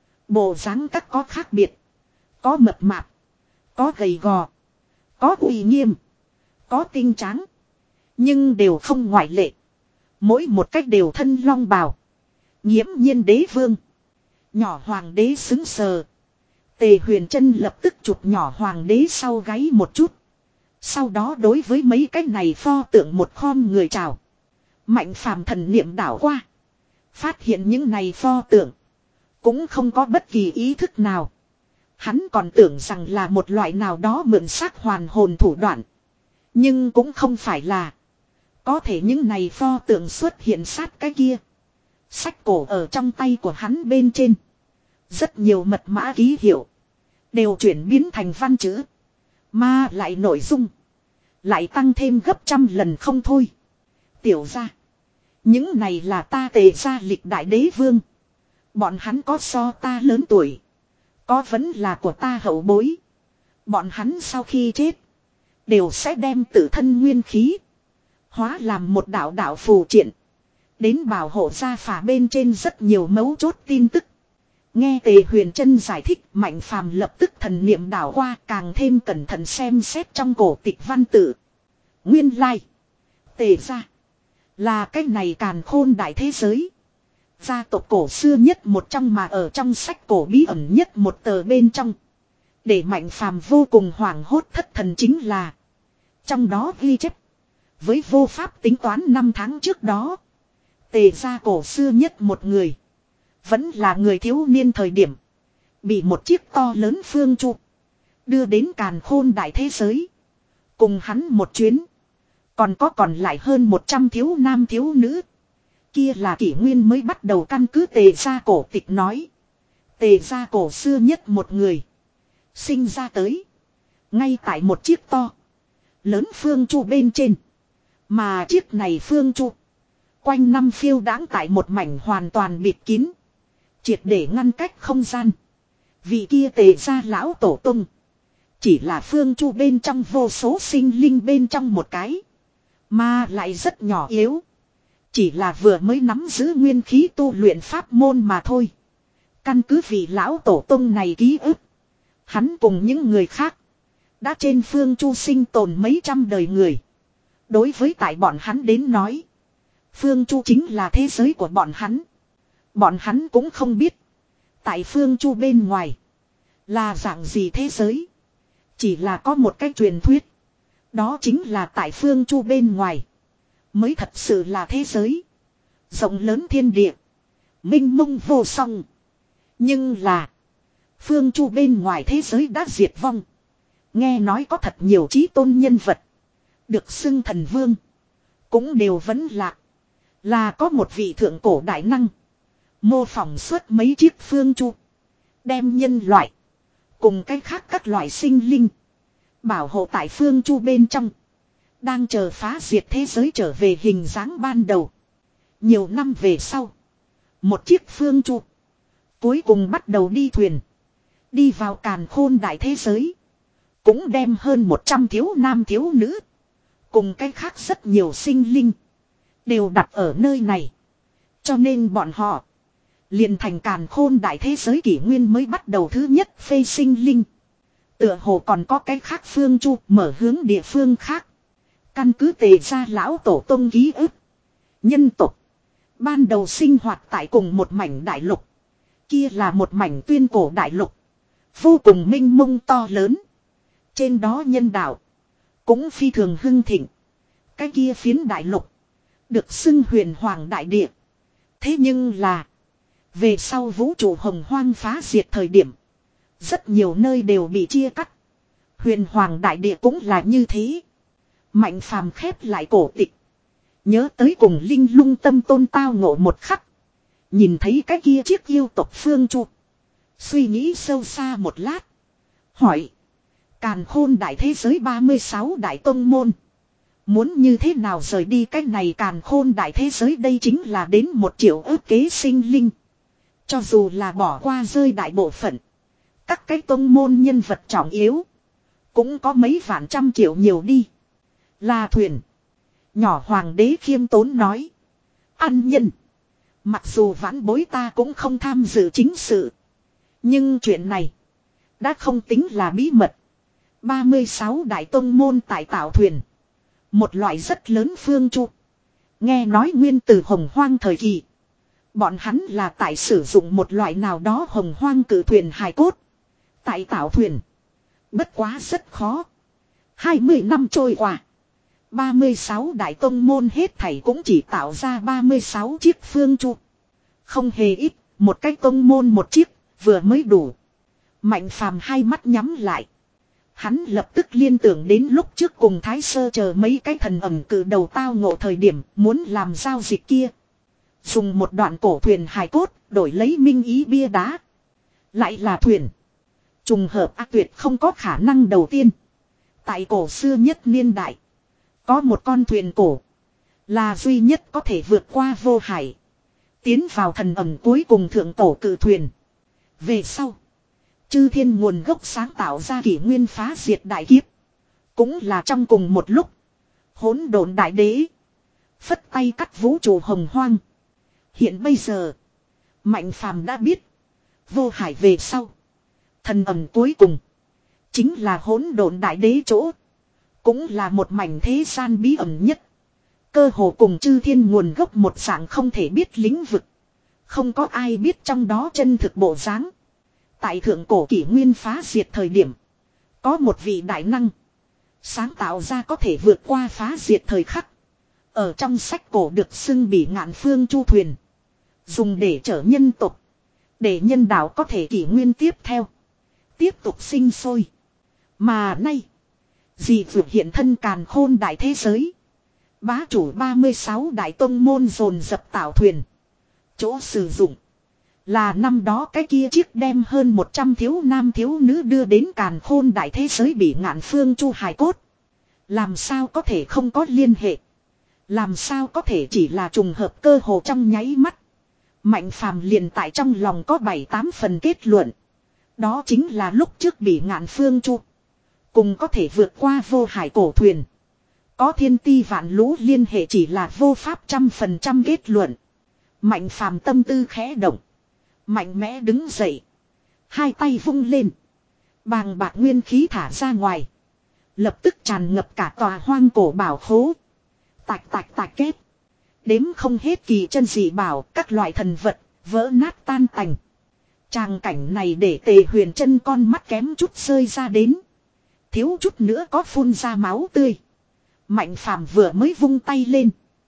Bộ dáng các có khác biệt. Có mập mạp. Có gầy gò. Có uy nghiêm. Có tinh tráng. Nhưng đều không ngoại lệ. Mỗi một cách đều thân long bào. Nghiễm nhiên đế vương. Nhỏ hoàng đế xứng sờ. Tề Huyền Trân lập tức chụp nhỏ hoàng đế sau gáy một chút. Sau đó đối với mấy cái này pho tượng một khom người chào. Mạnh Phàm thần niệm đảo qua. Phát hiện những này pho tượng. Cũng không có bất kỳ ý thức nào. Hắn còn tưởng rằng là một loại nào đó mượn xác hoàn hồn thủ đoạn. Nhưng cũng không phải là. Có thể những này pho tượng xuất hiện sát cái kia. Sách cổ ở trong tay của hắn bên trên. Rất nhiều mật mã ký hiệu. Đều chuyển biến thành văn chữ. Mà lại nội dung. Lại tăng thêm gấp trăm lần không thôi. Tiểu ra. Những này là ta Tề gia lịch đại đế vương. Bọn hắn có so ta lớn tuổi. Có vẫn là của ta hậu bối. Bọn hắn sau khi chết. Đều sẽ đem tự thân nguyên khí. Hóa làm một đạo đạo phù triện. Đến bảo hộ gia phả bên trên rất nhiều mấu chốt tin tức. Nghe Tề Huyền Trân giải thích, Mạnh Phàm lập tức thần niệm đảo qua, càng thêm cẩn thận xem xét trong cổ tịch văn tự. Nguyên lai. Tề gia. Là cái này càn khôn đại thế giới. Gia tộc cổ xưa nhất một trong mà ở trong sách cổ bí ẩn nhất một tờ bên trong. Để Mạnh Phàm vô cùng hoảng hốt thất thần chính là. Trong đó ghi chép. Với vô pháp tính toán năm tháng trước đó. Tề gia cổ xưa nhất một người. Vẫn là người thiếu niên thời điểm. Bị một chiếc to lớn phương trụ. Đưa đến càn khôn đại thế giới. Cùng hắn một chuyến. Còn có còn lại hơn một trăm thiếu nam thiếu nữ. Kia là kỷ nguyên mới bắt đầu căn cứ tề gia cổ tịch nói. Tề gia cổ xưa nhất một người. Sinh ra tới. Ngay tại một chiếc to. Lớn phương trụ bên trên. Mà chiếc này phương trụ. Quanh năm phiêu đãng tại một mảnh hoàn toàn bịt kín. Triệt để ngăn cách không gian. Vị kia tề gia lão tổ tung. Chỉ là phương chu bên trong vô số sinh linh bên trong một cái. Mà lại rất nhỏ yếu. Chỉ là vừa mới nắm giữ nguyên khí tu luyện pháp môn mà thôi. Căn cứ vị lão tổ tung này ký ức. Hắn cùng những người khác. Đã trên phương chu sinh tồn mấy trăm đời người. Đối với tại bọn hắn đến nói. Phương chu chính là thế giới của bọn hắn. Bọn hắn cũng không biết. Tại phương chu bên ngoài. Là dạng gì thế giới. Chỉ là có một cái truyền thuyết. Đó chính là tại phương chu bên ngoài. Mới thật sự là thế giới. Rộng lớn thiên địa. Minh mông vô song. Nhưng là. Phương chu bên ngoài thế giới đã diệt vong. Nghe nói có thật nhiều chí tôn nhân vật. Được xưng thần vương. Cũng đều vẫn lạc. Là có một vị thượng cổ đại năng. Mô phỏng suốt mấy chiếc phương chu. Đem nhân loại. Cùng cách khác các loại sinh linh. Bảo hộ tại phương chu bên trong. Đang chờ phá diệt thế giới trở về hình dáng ban đầu. Nhiều năm về sau. Một chiếc phương chu. Cuối cùng bắt đầu đi thuyền. Đi vào càn khôn đại thế giới. Cũng đem hơn một trăm thiếu nam thiếu nữ. Cùng cách khác rất nhiều sinh linh. Đều đặt ở nơi này. Cho nên bọn họ. Liền thành càn khôn đại thế giới kỷ nguyên mới bắt đầu thứ nhất phê sinh linh. Tựa hồ còn có cái khác phương chu mở hướng địa phương khác. Căn cứ Tề gia lão tổ tông ký ức. Nhân tộc. Ban đầu sinh hoạt tại cùng một mảnh đại lục. Kia là một mảnh tuyên cổ đại lục. Vô cùng minh mông to lớn. Trên đó nhân đạo. Cũng phi thường hưng thịnh. Cái kia phiến đại lục. Được xưng huyền hoàng đại địa. Thế nhưng là. Về sau vũ trụ hồng hoang phá diệt thời điểm. Rất nhiều nơi đều bị chia cắt. Huyền hoàng đại địa cũng là như thế. Mạnh phàm khép lại cổ tịch. Nhớ tới cùng linh lung tâm tôn tao ngộ một khắc. Nhìn thấy cái kia chiếc yêu tộc phương chu. Suy nghĩ sâu xa một lát. Hỏi. Càn khôn đại thế giới ba mươi sáu đại tông môn. Muốn như thế nào rời đi cái này càn khôn đại thế giới đây chính là đến một triệu ước kế sinh linh. Cho dù là bỏ qua rơi đại bộ phận. Các cái tông môn nhân vật trọng yếu. Cũng có mấy vạn trăm triệu nhiều đi. Là thuyền. Nhỏ hoàng đế khiêm tốn nói. Ăn nhân. Mặc dù vãn bối ta cũng không tham dự chính sự. Nhưng chuyện này. Đã không tính là bí mật. ba mươi sáu đại tông môn tại tạo thuyền. Một loại rất lớn phương chu. Nghe nói nguyên từ hồng hoang thời kỳ. Bọn hắn là tại sử dụng một loại nào đó hồng hoang cử thuyền hài cốt. Tại tạo thuyền. Bất quá rất khó. hai mươi năm trôi qua. ba mươi sáu đại tông môn hết thảy cũng chỉ tạo ra ba mươi sáu chiếc phương chu. Không hề ít, một cái tông môn một chiếc, vừa mới đủ. Mạnh phàm hai mắt nhắm lại. Hắn lập tức liên tưởng đến lúc trước cùng Thái Sơ chờ mấy cái thần ẩm cử đầu tao ngộ thời điểm muốn làm giao dịch kia. Dùng một đoạn cổ thuyền hài cốt, đổi lấy minh ý bia đá. Lại là thuyền. Trùng hợp ác tuyệt không có khả năng đầu tiên. Tại cổ xưa nhất niên đại. Có một con thuyền cổ. Là duy nhất có thể vượt qua vô hải. Tiến vào thần ẩm cuối cùng thượng cổ cử thuyền. Về sau. Chư thiên nguồn gốc sáng tạo ra kỷ nguyên phá diệt đại kiếp. Cũng là trong cùng một lúc. Hỗn độn đại đế. Phất tay cắt vũ trụ hồng hoang. Hiện bây giờ. Mạnh phàm đã biết. Vô hải về sau. Thần ẩm cuối cùng. Chính là hỗn độn đại đế chỗ. Cũng là một mảnh thế gian bí ẩn nhất. Cơ hồ cùng chư thiên nguồn gốc một dạng không thể biết lĩnh vực. Không có ai biết trong đó chân thực bộ dáng. Tại thượng cổ kỷ nguyên phá diệt thời điểm. Có một vị đại năng. Sáng tạo ra có thể vượt qua phá diệt thời khắc. Ở trong sách cổ được xưng bỉ ngạn phương chu thuyền. Dùng để chở nhân tộc. Để nhân đạo có thể kỷ nguyên tiếp theo. Tiếp tục sinh sôi. Mà nay. Dị vượt hiện thân càn khôn đại thế giới. Bá chủ ba mươi sáu đại tông môn dồn dập tạo thuyền. Chỗ sử dụng. Là năm đó cái kia chiếc đem hơn một trăm thiếu nam thiếu nữ đưa đến càn khôn đại thế giới bị ngạn phương chu hài cốt. Làm sao có thể không có liên hệ. Làm sao có thể chỉ là trùng hợp cơ hồ trong nháy mắt. Mạnh phàm liền tại trong lòng có bảy tám phần kết luận. Đó chính là lúc trước bị ngạn phương chu. Cùng có thể vượt qua vô hải cổ thuyền. Có thiên ti vạn lũ liên hệ chỉ là vô pháp trăm phần trăm kết luận. Mạnh phàm tâm tư khẽ động. Mạnh mẽ đứng dậy. Hai tay vung lên. Bàng bạc nguyên khí thả ra ngoài. Lập tức tràn ngập cả tòa hoang cổ bảo khố. Tạch tạch tạch kết. Đếm không hết kỳ chân dị bảo, các loại thần vật, vỡ nát tan tành. Tràng cảnh này để Tề Huyền Chân con mắt kém chút rơi ra đến. Thiếu chút nữa có phun ra máu tươi. Mạnh phàm vừa mới vung tay lên.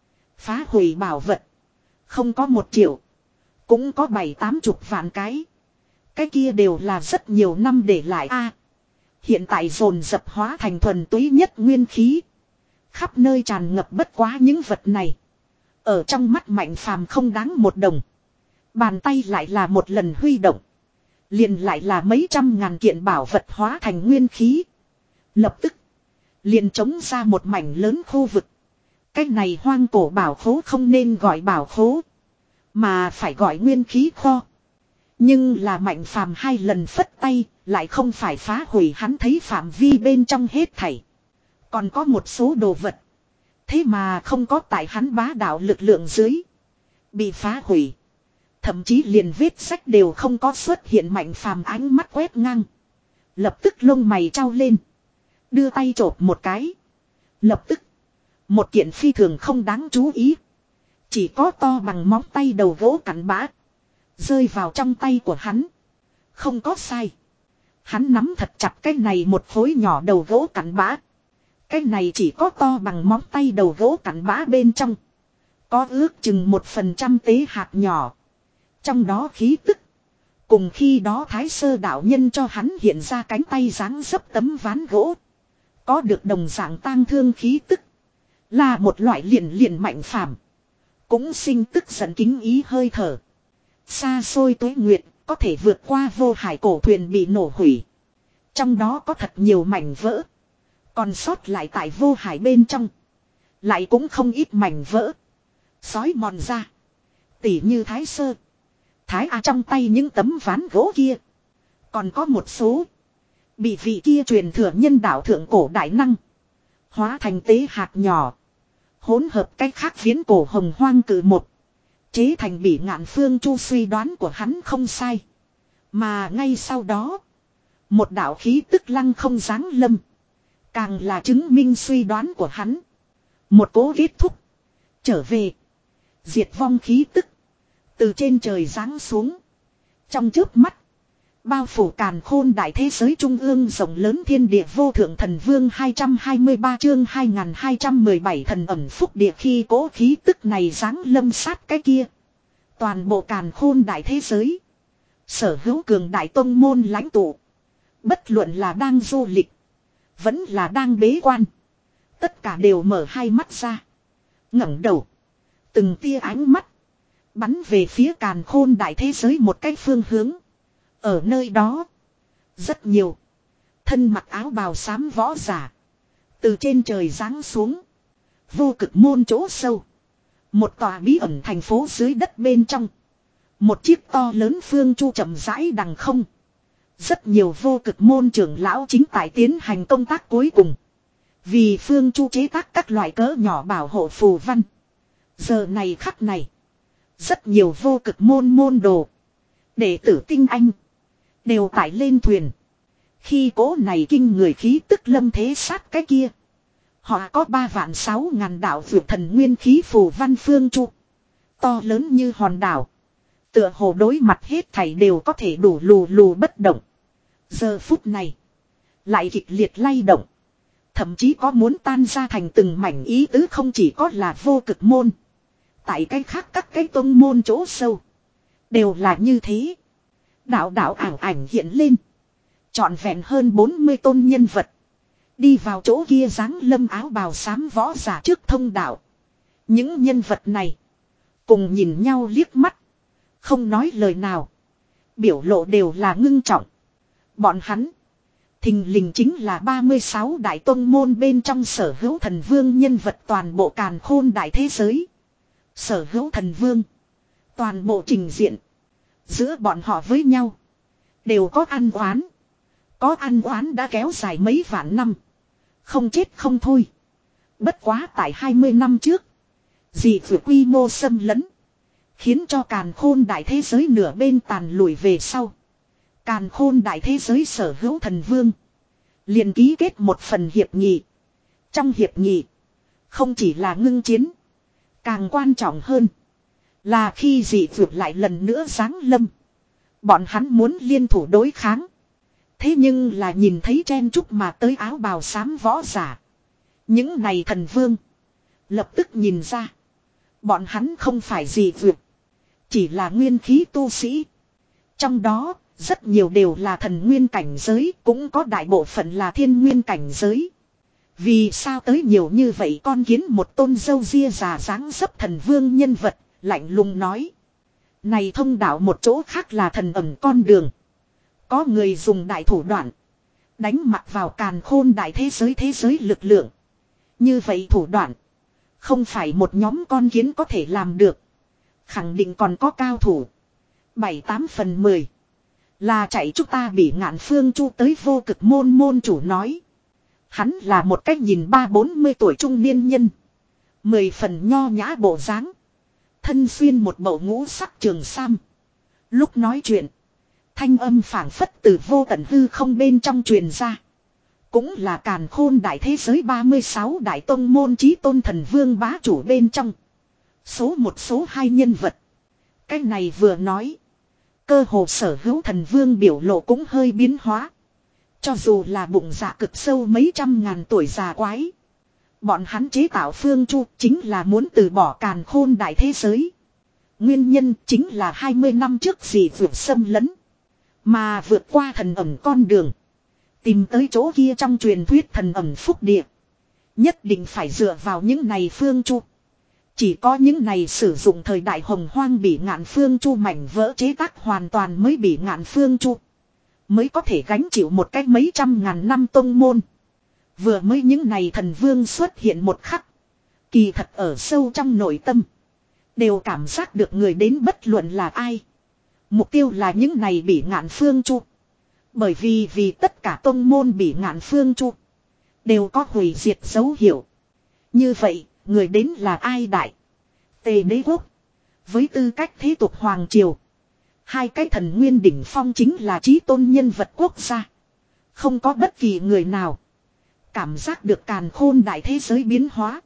Phá hủy bảo vật. Không có một triệu. Cũng có bảy tám chục vạn cái. Cái kia đều là rất nhiều năm để lại a. Hiện tại dồn dập hóa thành thuần túy nhất nguyên khí. Khắp nơi tràn ngập bất quá những vật này. Ở trong mắt mạnh phàm không đáng một đồng. Bàn tay lại là một lần huy động. Liền lại là mấy trăm ngàn kiện bảo vật hóa thành nguyên khí. Lập tức. Liền trống ra một mảnh lớn khu vực. Cái này hoang cổ bảo khố không nên gọi bảo khố. Mà phải gọi nguyên khí kho. Nhưng là mạnh phàm hai lần phất tay. Lại không phải phá hủy hắn thấy phạm vi bên trong hết thảy. Còn có một số đồ vật. Thế mà không có tại hắn bá đạo lực lượng dưới. Bị phá hủy. Thậm chí liền vết sách đều không có xuất hiện mạnh phàm ánh mắt quét ngang. Lập tức lông mày trao lên. Đưa tay chộp một cái. Lập tức. Một kiện phi thường không đáng chú ý. Chỉ có to bằng móng tay đầu gỗ cặn bã. Rơi vào trong tay của hắn. Không có sai. Hắn nắm thật chặt cái này một khối nhỏ đầu gỗ cặn bã. Cái này chỉ có to bằng móng tay đầu gỗ cặn bã bên trong. Có ước chừng một phần trăm tế hạt nhỏ. Trong đó khí tức. Cùng khi đó Thái Sơ đạo nhân cho hắn hiện ra cánh tay dáng dấp tấm ván gỗ. Có được đồng dạng tang thương khí tức. Là một loại liền liền mạnh phàm. Cũng sinh tức giận kính ý hơi thở. Xa xôi tuế nguyệt, có thể vượt qua vô hải cổ thuyền bị nổ hủy. Trong đó có thật nhiều mảnh vỡ. Còn sót lại tại vô hải bên trong. Lại cũng không ít mảnh vỡ. Sói mòn ra. Tỉ như Thái Sơ. Thái A trong tay những tấm ván gỗ kia. Còn có một số. Bị vị kia truyền thừa nhân đạo thượng cổ đại năng. Hóa thành tế hạt nhỏ. Hỗn hợp cách khác viễn cổ hồng hoang cử một. Chế thành bỉ ngạn phương chu suy đoán của hắn không sai. Mà ngay sau đó. Một đạo khí tức lăng không giáng lâm. Càng là chứng minh suy đoán của hắn. Một cố kết thúc. Trở về. Diệt vong khí tức. Từ trên trời giáng xuống. Trong chớp mắt. Bao phủ càn khôn đại thế giới trung ương rộng lớn thiên địa vô thượng thần vương hai trăm hai mươi ba chương hai nghìn hai trăm mười bảy thần ẩm phúc địa khi cố khí tức này giáng lâm sát cái kia. Toàn bộ càn khôn đại thế giới. Sở hữu cường đại tông môn lãnh tụ. Bất luận là đang du lịch. Vẫn là đang bế quan. Tất cả đều mở hai mắt ra. ngẩng đầu. Từng tia ánh mắt. Bắn về phía càn khôn đại thế giới một cái phương hướng. Ở nơi đó. Rất nhiều. Thân mặc áo bào xám võ giả. Từ trên trời giáng xuống. Vô cực môn chỗ sâu. Một tòa bí ẩn thành phố dưới đất bên trong. Một chiếc to lớn phương chu chậm rãi đằng không. Rất nhiều vô cực môn trưởng lão chính tại tiến hành công tác cuối cùng. Vì phương chu chế tác các loại cỡ nhỏ bảo hộ phù văn. Giờ này khắc này. Rất nhiều vô cực môn môn đồ. Đệ tử tinh anh. Đều tải lên thuyền. Khi cố này kinh người khí tức lâm thế sát cái kia. Họ có ba vạn sáu ngàn đạo vượt thần nguyên khí phù văn phương chu. To lớn như hòn đảo. Tựa hồ đối mặt hết thảy đều có thể đủ lù lù bất động. Giờ phút này. Lại kịch liệt lay động. Thậm chí có muốn tan ra thành từng mảnh ý tứ không chỉ có là vô cực môn. Tại cái khác các cái tông môn chỗ sâu. Đều là như thế. Đạo đạo ảo ảnh hiện lên. Trọn vẹn hơn bốn mươi tôn nhân vật. Đi vào chỗ kia dáng lâm áo bào xám võ giả trước thông đạo. Những nhân vật này. Cùng nhìn nhau liếc mắt. Không nói lời nào. Biểu lộ đều là ngưng trọng. Bọn hắn. Thình lình chính là ba mươi sáu đại tông môn bên trong sở hữu thần vương nhân vật toàn bộ càn khôn đại thế giới. Sở hữu thần vương. Toàn bộ trình diện. Giữa bọn họ với nhau. Đều có ăn oán. Có ăn oán đã kéo dài mấy vạn năm. Không chết không thôi. Bất quá tại hai mươi năm trước. Dị vượt quy mô xâm lấn. Khiến cho càn khôn đại thế giới nửa bên tàn lùi về sau. Càn khôn đại thế giới sở hữu thần vương. Liền ký kết một phần hiệp nghị. Trong hiệp nghị. Không chỉ là ngưng chiến. Càng quan trọng hơn. Là khi dị vượt lại lần nữa giáng lâm. Bọn hắn muốn liên thủ đối kháng. Thế nhưng là nhìn thấy chen chúc mà tới áo bào xám võ giả. Những này thần vương. Lập tức nhìn ra. Bọn hắn không phải dị vượt. Chỉ là nguyên khí tu sĩ. Trong đó, rất nhiều đều là thần nguyên cảnh giới, cũng có đại bộ phận là thiên nguyên cảnh giới. Vì sao tới nhiều như vậy con kiến một tôn dâu ria già dáng dấp thần vương nhân vật, lạnh lùng nói. Này thông đạo một chỗ khác là thần ẩn con đường. Có người dùng đại thủ đoạn. Đánh mặt vào càn khôn đại thế giới thế giới lực lượng. Như vậy thủ đoạn. Không phải một nhóm con kiến có thể làm được. Khẳng định còn có cao thủ. Bảy tám phần mười. Là chạy chúng ta bị ngạn phương chu tới vô cực môn môn chủ nói. Hắn là một cách nhìn ba bốn mươi tuổi trung niên nhân. Mười phần nho nhã bộ dáng. Thân xuyên một bộ ngũ sắc trường sam. Lúc nói chuyện. Thanh âm phảng phất từ vô tận hư không bên trong truyền ra. Cũng là càn khôn đại thế giới ba mươi sáu đại tông môn chí tôn thần vương bá chủ bên trong. Số một số hai nhân vật. Cái này vừa nói. Cơ hồ sở hữu thần vương biểu lộ cũng hơi biến hóa. Cho dù là bụng dạ cực sâu mấy trăm ngàn tuổi già quái. Bọn hắn chế tạo phương chu chính là muốn từ bỏ càn khôn đại thế giới. Nguyên nhân chính là hai mươi năm trước dị vượt xâm lấn. Mà vượt qua thần ẩm con đường. Tìm tới chỗ kia trong truyền thuyết thần ẩm phúc địa. Nhất định phải dựa vào những này phương chu. Chỉ có những này sử dụng thời đại hồng hoang bị ngạn phương chu mảnh vỡ chế tác hoàn toàn mới bị ngạn phương chu. Mới có thể gánh chịu một cách mấy trăm ngàn năm tông môn. Vừa mới những này thần vương xuất hiện một khắc. Kỳ thật ở sâu trong nội tâm. Đều cảm giác được người đến bất luận là ai. Mục tiêu là những này bị ngạn phương chu. Bởi vì vì tất cả tông môn bị ngạn phương chu. Đều có hủy diệt dấu hiệu. Như vậy, người đến là ai đại? Tề Đế Quốc. Với tư cách thế tục hoàng triều. Hai cái thần nguyên đỉnh phong chính là chí tôn nhân vật quốc gia. Không có bất kỳ người nào. Cảm giác được càn khôn đại thế giới biến hóa.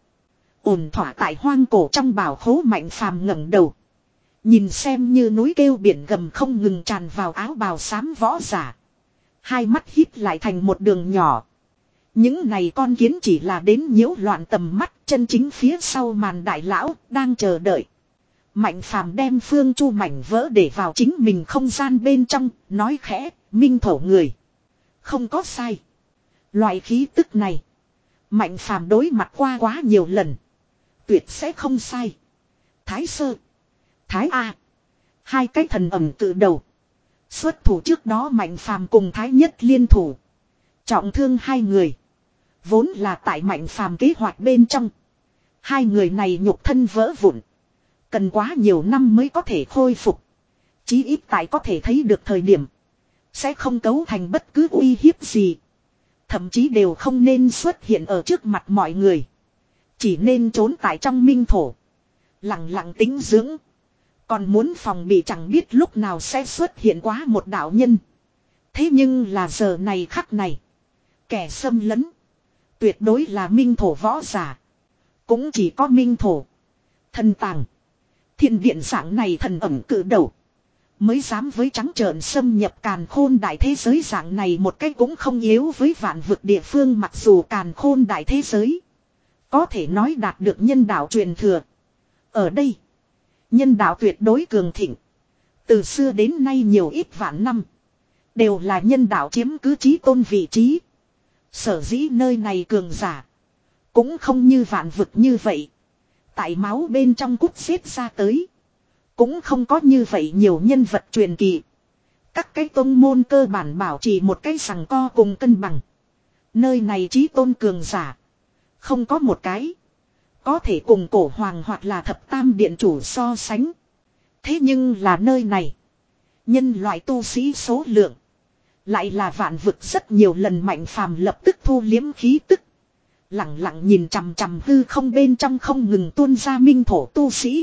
Ổn thỏa tại hoang cổ trong bảo khố Mạnh Phàm ngẩng đầu. Nhìn xem như núi kêu biển gầm không ngừng tràn vào áo bào xám võ giả. Hai mắt híp lại thành một đường nhỏ. Những này con kiến chỉ là đến nhiễu loạn tầm mắt, chân chính phía sau màn đại lão đang chờ đợi. Mạnh Phàm đem phương chu mảnh vỡ để vào chính mình không gian bên trong, nói khẽ, minh thổ người. Không có sai. Loại khí tức này, Mạnh Phàm đối mặt qua quá nhiều lần. Tuyệt sẽ không sai. Thái Sơ, Thái A, hai cái thần ẩm tự đầu. Xuất thủ trước đó Mạnh Phàm cùng Thái Nhất liên thủ. Trọng thương hai người. Vốn là tại Mạnh Phàm kế hoạch bên trong. Hai người này nhục thân vỡ vụn. Cần quá nhiều năm mới có thể khôi phục. Chí ít tại có thể thấy được thời điểm. Sẽ không cấu thành bất cứ uy hiếp gì. Thậm chí đều không nên xuất hiện ở trước mặt mọi người. Chỉ nên trốn tại trong minh thổ. Lặng lặng tính dưỡng. Còn muốn phòng bị chẳng biết lúc nào sẽ xuất hiện quá một đạo nhân. Thế nhưng là giờ này khắc này. Kẻ xâm lấn. Tuyệt đối là minh thổ võ giả. Cũng chỉ có minh thổ. Thần tàng. Thiên điện dạng này thần ẩm cử đầu. Mới dám với trắng trợn xâm nhập càn khôn đại thế giới dạng này một cách cũng không yếu với vạn vực địa phương mặc dù càn khôn đại thế giới. Có thể nói đạt được nhân đạo truyền thừa. Ở đây. Nhân đạo tuyệt đối cường thịnh. Từ xưa đến nay nhiều ít vạn năm. Đều là nhân đạo chiếm cứ chí tôn vị trí. Sở dĩ nơi này cường giả. Cũng không như vạn vực như vậy. Tại máu bên trong cút xếp ra tới. Cũng không có như vậy nhiều nhân vật truyền kỳ. Các cái tông môn cơ bản bảo trì một cái sằng co cùng cân bằng. Nơi này chí tôn cường giả. Không có một cái. Có thể cùng cổ hoàng hoặc là thập tam điện chủ so sánh. Thế nhưng là nơi này. Nhân loại tu sĩ số lượng. Lại là vạn vực rất nhiều lần Mạnh Phàm lập tức thu liếm khí tức. Lặng lặng nhìn chằm chằm hư không bên trong không ngừng tuôn ra minh thổ tu sĩ.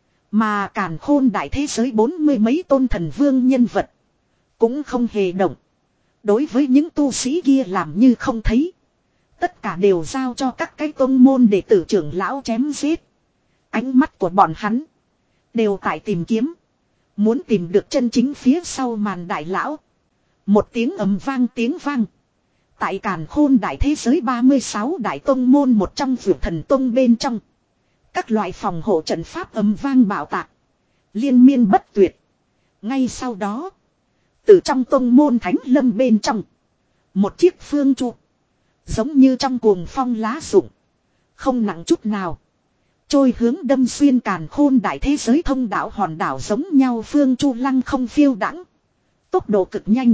Mà càn khôn đại thế giới bốn mươi mấy tôn thần vương nhân vật. Cũng không hề động. Đối với những tu sĩ kia làm như không thấy. Tất cả đều giao cho các cái tôn môn đệ tử trưởng lão chém giết. Ánh mắt của bọn hắn. Đều tại tìm kiếm. Muốn tìm được chân chính phía sau màn đại lão. Một tiếng ầm vang tiếng vang. Tại càn khôn đại thế giới ba mươi sáu đại tông môn một trong vượt thần tông bên trong. Các loại phòng hộ trận pháp ầm vang bạo tạc. Liên miên bất tuyệt. Ngay sau đó. Từ trong tông môn thánh lâm bên trong. Một chiếc phương chu. Giống như trong cuồng phong lá rụng. Không nặng chút nào. Trôi hướng đâm xuyên càn khôn đại thế giới thông đạo hòn đảo giống nhau phương chu lăng không phiêu đãng. Tốc độ cực nhanh.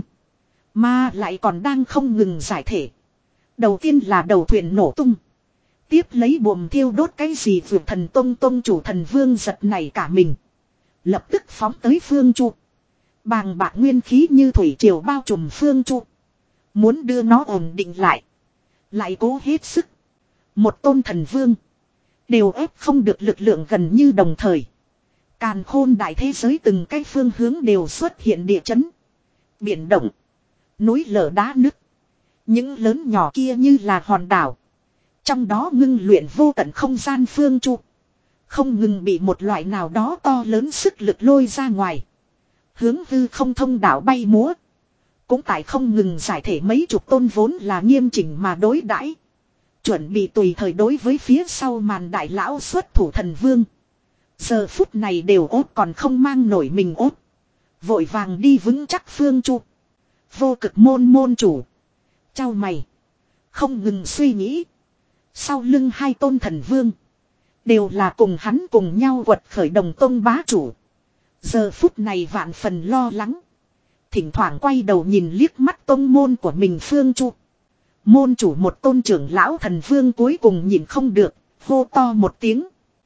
Mà lại còn đang không ngừng giải thể. Đầu tiên là đầu thuyền nổ tung. Tiếp lấy buồm thiêu đốt cái gì vượt thần tông tông chủ thần vương giật này cả mình. Lập tức phóng tới phương chu. Bàng bạc nguyên khí như thủy triều bao trùm phương chu. Muốn đưa nó ổn định lại. Lại cố hết sức. Một tôn thần vương. Đều ép không được lực lượng gần như đồng thời. Càn khôn đại thế giới từng cái phương hướng đều xuất hiện địa chấn. Biển động. Núi lở đá nứt. Những lớn nhỏ kia như là hòn đảo. Trong đó ngưng luyện vô tận không gian phương chu. Không ngừng bị một loại nào đó to lớn sức lực lôi ra ngoài. Hướng hư không thông đảo bay múa. Cũng tại không ngừng giải thể mấy chục tôn vốn là nghiêm chỉnh mà đối đãi. Chuẩn bị tùy thời đối với phía sau màn đại lão xuất thủ thần vương. Giờ phút này đều ốt còn không mang nổi mình ốt. Vội vàng đi vững chắc phương chu. Vô cực môn môn chủ. Chau mày. Không ngừng suy nghĩ. Sau lưng hai tôn thần vương. Đều là cùng hắn cùng nhau quật khởi đồng tông bá chủ. Giờ phút này vạn phần lo lắng. Thỉnh thoảng quay đầu nhìn liếc mắt tông môn của mình phương chu. Môn chủ một tôn trưởng lão thần vương cuối cùng nhìn không được. Hô to một tiếng.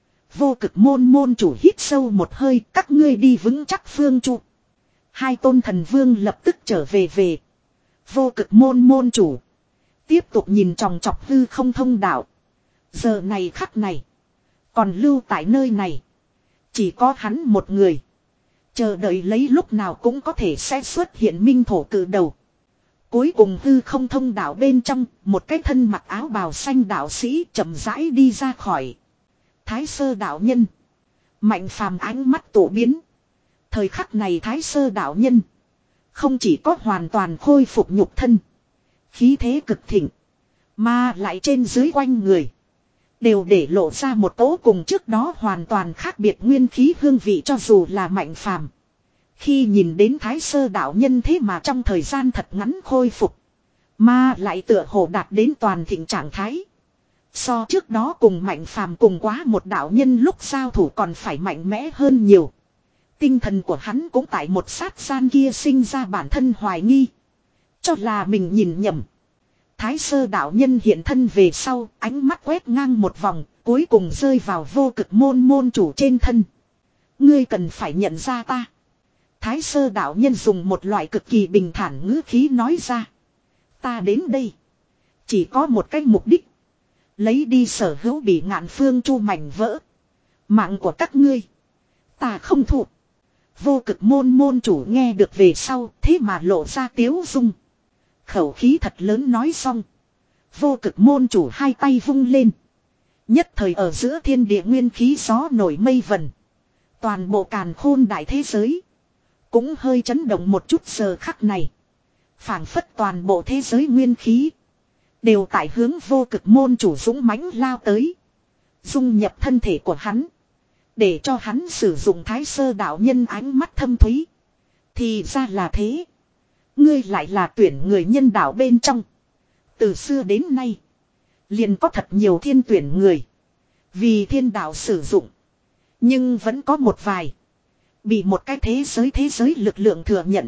Vô cực môn môn chủ hít sâu một hơi. Các ngươi đi vững chắc phương chu. Hai tôn thần vương lập tức trở về về. Vô cực môn môn chủ. Tiếp tục nhìn tròng trọc hư không thông đạo. Giờ này khắc này. Còn lưu tại nơi này. Chỉ có hắn một người. Chờ đợi lấy lúc nào cũng có thể sẽ xuất hiện minh thổ cử đầu. Cuối cùng hư không thông đạo bên trong. Một cái thân mặc áo bào xanh đạo sĩ chậm rãi đi ra khỏi. Thái sơ đạo nhân. Mạnh phàm ánh mắt tổ biến. Thời khắc này thái sơ đạo nhân. Không chỉ có hoàn toàn khôi phục nhục thân. Khí thế cực thịnh. Mà lại trên dưới quanh người. Đều để lộ ra một cỗ cùng trước đó hoàn toàn khác biệt nguyên khí hương vị cho dù là mạnh phàm. Khi nhìn đến thái sơ đạo nhân thế mà trong thời gian thật ngắn khôi phục. Mà lại tựa hồ đạt đến toàn thịnh trạng thái. So trước đó cùng mạnh phàm cùng quá một đạo nhân lúc giao thủ còn phải mạnh mẽ hơn nhiều. Tinh thần của hắn cũng tại một sát gian kia sinh ra bản thân hoài nghi. Cho là mình nhìn nhầm. Thái sơ đạo nhân hiện thân về sau, ánh mắt quét ngang một vòng, cuối cùng rơi vào vô cực môn môn chủ trên thân. Ngươi cần phải nhận ra ta. Thái sơ đạo nhân dùng một loại cực kỳ bình thản ngữ khí nói ra. Ta đến đây. Chỉ có một cái mục đích. Lấy đi sở hữu bị ngạn phương chu mảnh vỡ. Mạng của các ngươi. Ta không thụ. Vô cực môn môn chủ nghe được về sau, thế mà lộ ra tiếu dung. Khẩu khí thật lớn nói xong. Vô cực môn chủ hai tay vung lên. Nhất thời ở giữa thiên địa nguyên khí gió nổi mây vần. Toàn bộ càn khôn đại thế giới. Cũng hơi chấn động một chút giờ khắc này. Phảng phất toàn bộ thế giới nguyên khí. Đều tại hướng vô cực môn chủ dũng mãnh lao tới. Dung nhập thân thể của hắn. Để cho hắn sử dụng thái sơ đạo nhân ánh mắt thâm thúy. Thì ra là thế. Ngươi lại là tuyển người nhân đạo bên trong. Từ xưa đến nay. Liền có thật nhiều thiên tuyển người. Vì thiên đạo sử dụng. Nhưng vẫn có một vài. Bị một cái thế giới thế giới lực lượng thừa nhận.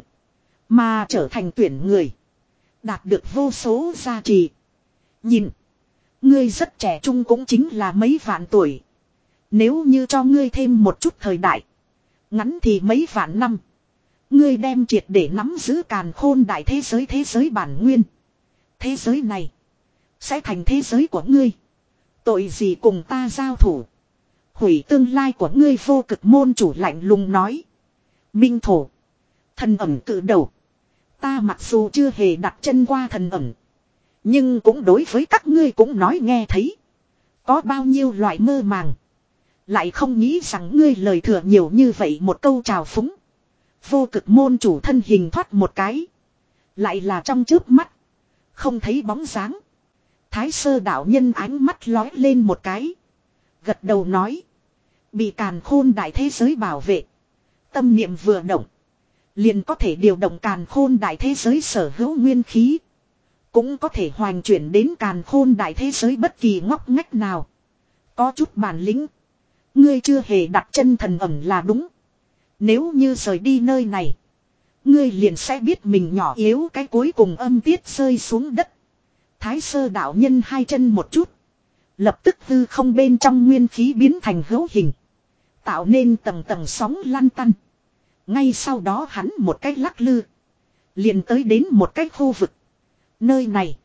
Mà trở thành tuyển người. Đạt được vô số gia trì. Nhìn. Ngươi rất trẻ trung cũng chính là mấy vạn tuổi. Nếu như cho ngươi thêm một chút thời đại. Ngắn thì mấy vạn năm. Ngươi đem triệt để nắm giữ càn khôn đại thế giới thế giới bản nguyên. Thế giới này. Sẽ thành thế giới của ngươi. Tội gì cùng ta giao thủ. Hủy tương lai của ngươi vô cực môn chủ lạnh lùng nói. Minh thổ. Thần ẩm cự đầu. Ta mặc dù chưa hề đặt chân qua thần ẩm. Nhưng cũng đối với các ngươi cũng nói nghe thấy. Có bao nhiêu loại mơ màng. Lại không nghĩ rằng ngươi lời thừa nhiều như vậy một câu chào phúng. Vô cực môn chủ thân hình thoát một cái. Lại là trong chớp mắt. Không thấy bóng dáng. Thái sơ đạo nhân ánh mắt lói lên một cái. Gật đầu nói. Bị càn khôn đại thế giới bảo vệ. Tâm niệm vừa động. Liền có thể điều động càn khôn đại thế giới sở hữu nguyên khí. Cũng có thể hoành chuyển đến càn khôn đại thế giới bất kỳ ngóc ngách nào. Có chút bản lĩnh. Ngươi chưa hề đặt chân thần ẩm là đúng. Nếu như rời đi nơi này. Ngươi liền sẽ biết mình nhỏ yếu cái cuối cùng âm tiết rơi xuống đất. Thái sơ đạo nhân hai chân một chút. Lập tức hư không bên trong nguyên khí biến thành hữu hình. Tạo nên tầng tầng sóng lăn tăn. Ngay sau đó hắn một cách lắc lư. Liền tới đến một cái khu vực. Nơi này.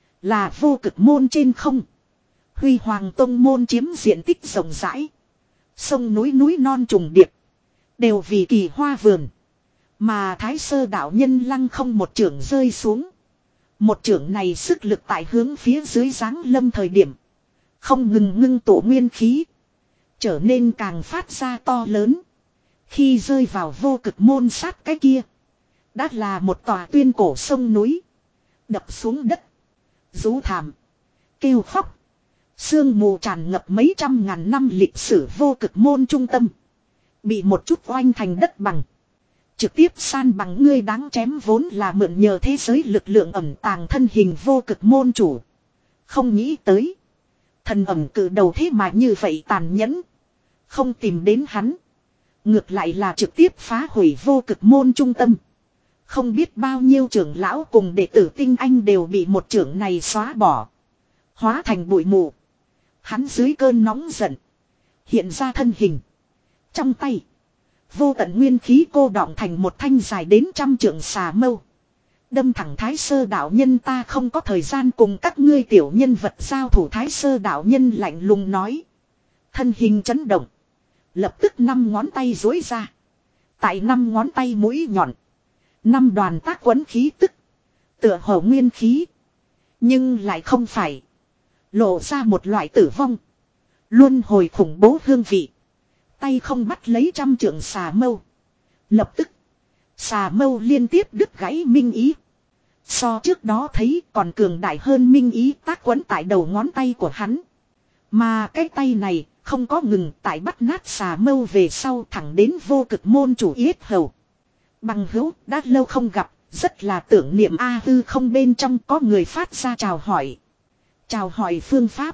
Là vô cực môn trên không. Huy Hoàng Tông môn chiếm diện tích rộng rãi. Sông núi núi non trùng điệp. Đều vì kỳ hoa vườn. Mà Thái Sơ đạo nhân lăng không một chưởng rơi xuống. Một chưởng này sức lực tại hướng phía dưới giáng lâm thời điểm. Không ngừng ngưng tụ nguyên khí. Trở nên càng phát ra to lớn. Khi rơi vào vô cực môn sát cái kia. Đã là một tòa tuyên cổ sông núi. Đập xuống đất. Rú thảm. Kêu khóc. Sương mù tràn ngập mấy trăm ngàn năm lịch sử vô cực môn trung tâm. Bị một chút oanh thành đất bằng. Trực tiếp san bằng ngươi đáng chém vốn là mượn nhờ thế giới lực lượng ẩn tàng thân hình vô cực môn chủ. Không nghĩ tới. Thần ẩm cử đầu thế mà như vậy tàn nhẫn. Không tìm đến hắn. Ngược lại là trực tiếp phá hủy vô cực môn trung tâm. Không biết bao nhiêu trưởng lão cùng đệ tử tinh anh đều bị một trưởng này xóa bỏ. Hóa thành bụi mù. Hắn dưới cơn nóng giận. Hiện ra thân hình. Trong tay. Vô tận nguyên khí cô đọng thành một thanh dài đến trăm trượng xà mâu. Đâm thẳng Thái Sơ đạo nhân ta không có thời gian cùng các ngươi tiểu nhân vật giao thủ Thái Sơ đạo nhân lạnh lùng nói. Thân hình chấn động. Lập tức năm ngón tay duỗi ra. Tại năm ngón tay mũi nhọn. Năm đoàn tác quấn khí tức. Tựa hồ nguyên khí. Nhưng lại không phải. Lộ ra một loại tử vong. Luôn hồi khủng bố hương vị. Tay không bắt lấy trăm trượng xà mâu. Lập tức. Xà mâu liên tiếp đứt gãy minh ý. So trước đó thấy còn cường đại hơn minh ý tác quấn tại đầu ngón tay của hắn. Mà cái tay này không có ngừng tại bắt nát xà mâu về sau thẳng đến vô cực môn chủ yết hầu. Bằng hữu đã lâu không gặp, rất là tưởng niệm A Hư không bên trong có người phát ra chào hỏi. Chào hỏi phương pháp.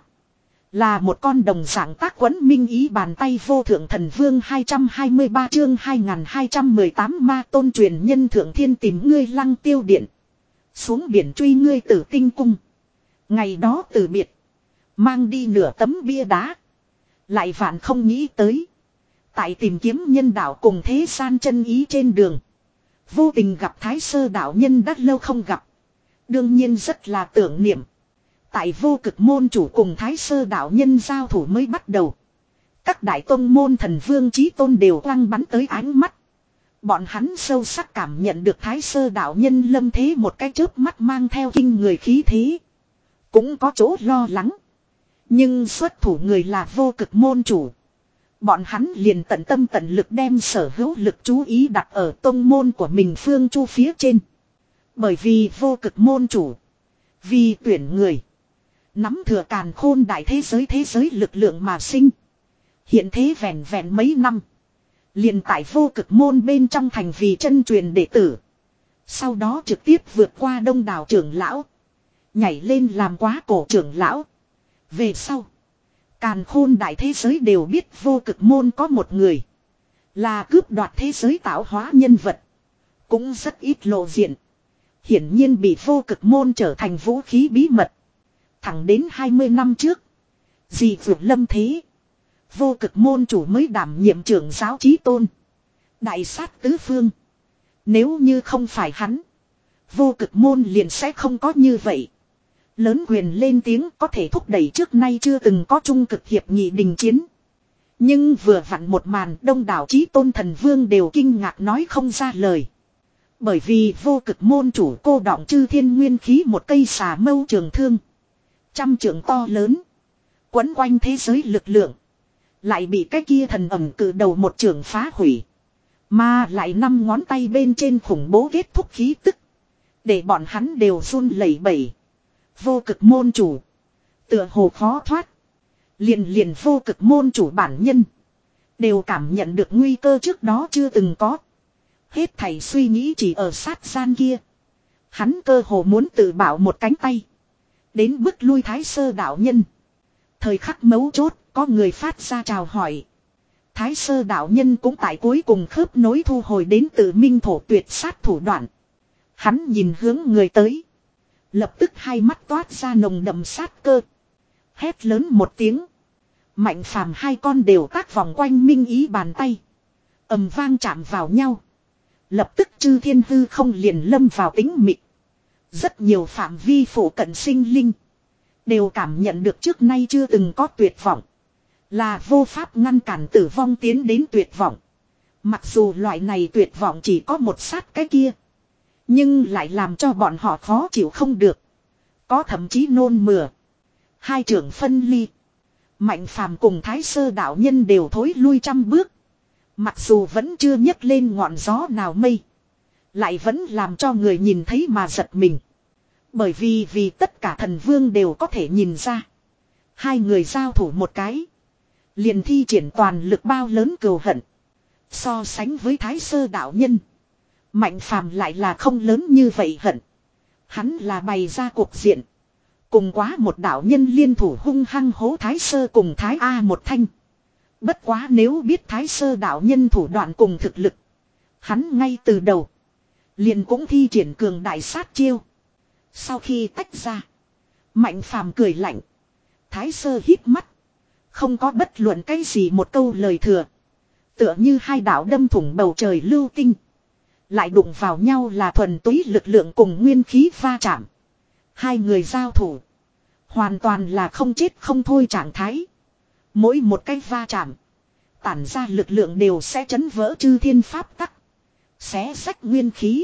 Là một con đồng dạng tác quấn minh ý bàn tay vô thượng thần vương hai trăm hai mươi ba chương hai nghìn hai trăm mười tám ma tôn truyền nhân thượng thiên tìm ngươi lăng tiêu điện. Xuống biển truy ngươi tử tinh cung. Ngày đó từ biệt. Mang đi nửa tấm bia đá. Lại vạn không nghĩ tới. Tại tìm kiếm nhân đạo cùng thế gian chân ý trên đường. Vô tình gặp Thái Sơ đạo nhân đã lâu không gặp. Đương nhiên rất là tưởng niệm. Tại vô cực môn chủ cùng Thái Sơ đạo nhân giao thủ mới bắt đầu. Các đại tông môn thần vương chí tôn đều quăng bắn tới ánh mắt. Bọn hắn sâu sắc cảm nhận được Thái Sơ đạo nhân lâm thế một cái chớp mắt mang theo kinh người khí thế. Cũng có chỗ lo lắng. Nhưng xuất thủ người là vô cực môn chủ. Bọn hắn liền tận tâm tận lực đem sở hữu lực chú ý đặt ở tông môn của mình Phương Chu phía trên. Bởi vì vô cực môn chủ. Vì tuyển người. Nắm thừa càn khôn đại thế giới thế giới lực lượng mà sinh. Hiện thế vẹn vẹn mấy năm. Liền tại vô cực môn bên trong thành vì chân truyền đệ tử. Sau đó trực tiếp vượt qua đông đảo trưởng lão. Nhảy lên làm quá cổ trưởng lão. Về sau. Càn khôn đại thế giới đều biết vô cực môn có một người. Là cướp đoạt thế giới tạo hóa nhân vật. Cũng rất ít lộ diện. Hiển nhiên bị vô cực môn trở thành vũ khí bí mật. Thẳng đến hai mươi năm trước. Dì vượt lâm thế. Vô cực môn chủ mới đảm nhiệm trưởng giáo chí tôn. Đại sát tứ phương. Nếu như không phải hắn. Vô cực môn liền sẽ không có như vậy. Lớn quyền lên tiếng có thể thúc đẩy trước nay chưa từng có trung cực hiệp nghị đình chiến. Nhưng vừa vặn một màn đông đảo chí tôn thần vương đều kinh ngạc nói không ra lời. Bởi vì vô cực môn chủ cô đọng chư thiên nguyên khí một cây xà mâu trường thương. Trăm trượng to lớn. Quấn quanh thế giới lực lượng. Lại bị cái kia thần ẩm cử đầu một trường phá hủy. Mà lại năm ngón tay bên trên khủng bố kết thúc khí tức. Để bọn hắn đều run lẩy bẩy. Vô cực môn chủ. Tựa hồ khó thoát. Liền liền vô cực môn chủ bản nhân. Đều cảm nhận được nguy cơ trước đó chưa từng có. Hết thảy suy nghĩ chỉ ở sát gian kia. Hắn cơ hồ muốn tự bảo một cánh tay. Đến bức lui Thái Sơ đạo nhân. Thời khắc mấu chốt có người phát ra chào hỏi. Thái Sơ đạo nhân cũng tại cuối cùng khớp nối thu hồi đến từ minh thổ tuyệt sát thủ đoạn. Hắn nhìn hướng người tới. Lập tức hai mắt toát ra nồng đậm sát cơ. Hét lớn một tiếng. Mạnh phàm hai con đều tác vòng quanh minh ý bàn tay. Ầm vang chạm vào nhau. Lập tức chư thiên hư không liền lâm vào tĩnh mịch. Rất nhiều phạm vi phủ cận sinh linh. Đều cảm nhận được trước nay chưa từng có tuyệt vọng. Là vô pháp ngăn cản tử vong tiến đến tuyệt vọng. Mặc dù loại này tuyệt vọng chỉ có một sát cái kia. Nhưng lại làm cho bọn họ khó chịu không được. Có thậm chí nôn mửa. Hai trưởng phân ly. Mạnh Phàm cùng Thái Sơ đạo nhân đều thối lui trăm bước. Mặc dù vẫn chưa nhấc lên ngọn gió nào mây. Lại vẫn làm cho người nhìn thấy mà giật mình. Bởi vì vì tất cả thần vương đều có thể nhìn ra. Hai người giao thủ một cái. Liền thi triển toàn lực bao lớn cừu hận. So sánh với Thái Sơ đạo nhân. Mạnh Phàm lại là không lớn như vậy hận. Hắn là bày ra cuộc diện. Cùng quá một đạo nhân liên thủ hung hăng hố Thái Sơ cùng Thái A một thanh. Bất quá nếu biết Thái Sơ đạo nhân thủ đoạn cùng thực lực. Hắn ngay từ đầu. Liền cũng thi triển cường đại sát chiêu. Sau khi tách ra. Mạnh Phàm cười lạnh. Thái Sơ hít mắt. Không có bất luận cái gì một câu lời thừa. Tựa như hai đạo đâm thủng bầu trời lưu tinh. Lại đụng vào nhau là thuần túy lực lượng cùng nguyên khí va chạm. Hai người giao thủ. Hoàn toàn là không chết không thôi trạng thái. Mỗi một cái va chạm. Tản ra lực lượng đều sẽ chấn vỡ chư thiên pháp tắc. Xé rách nguyên khí.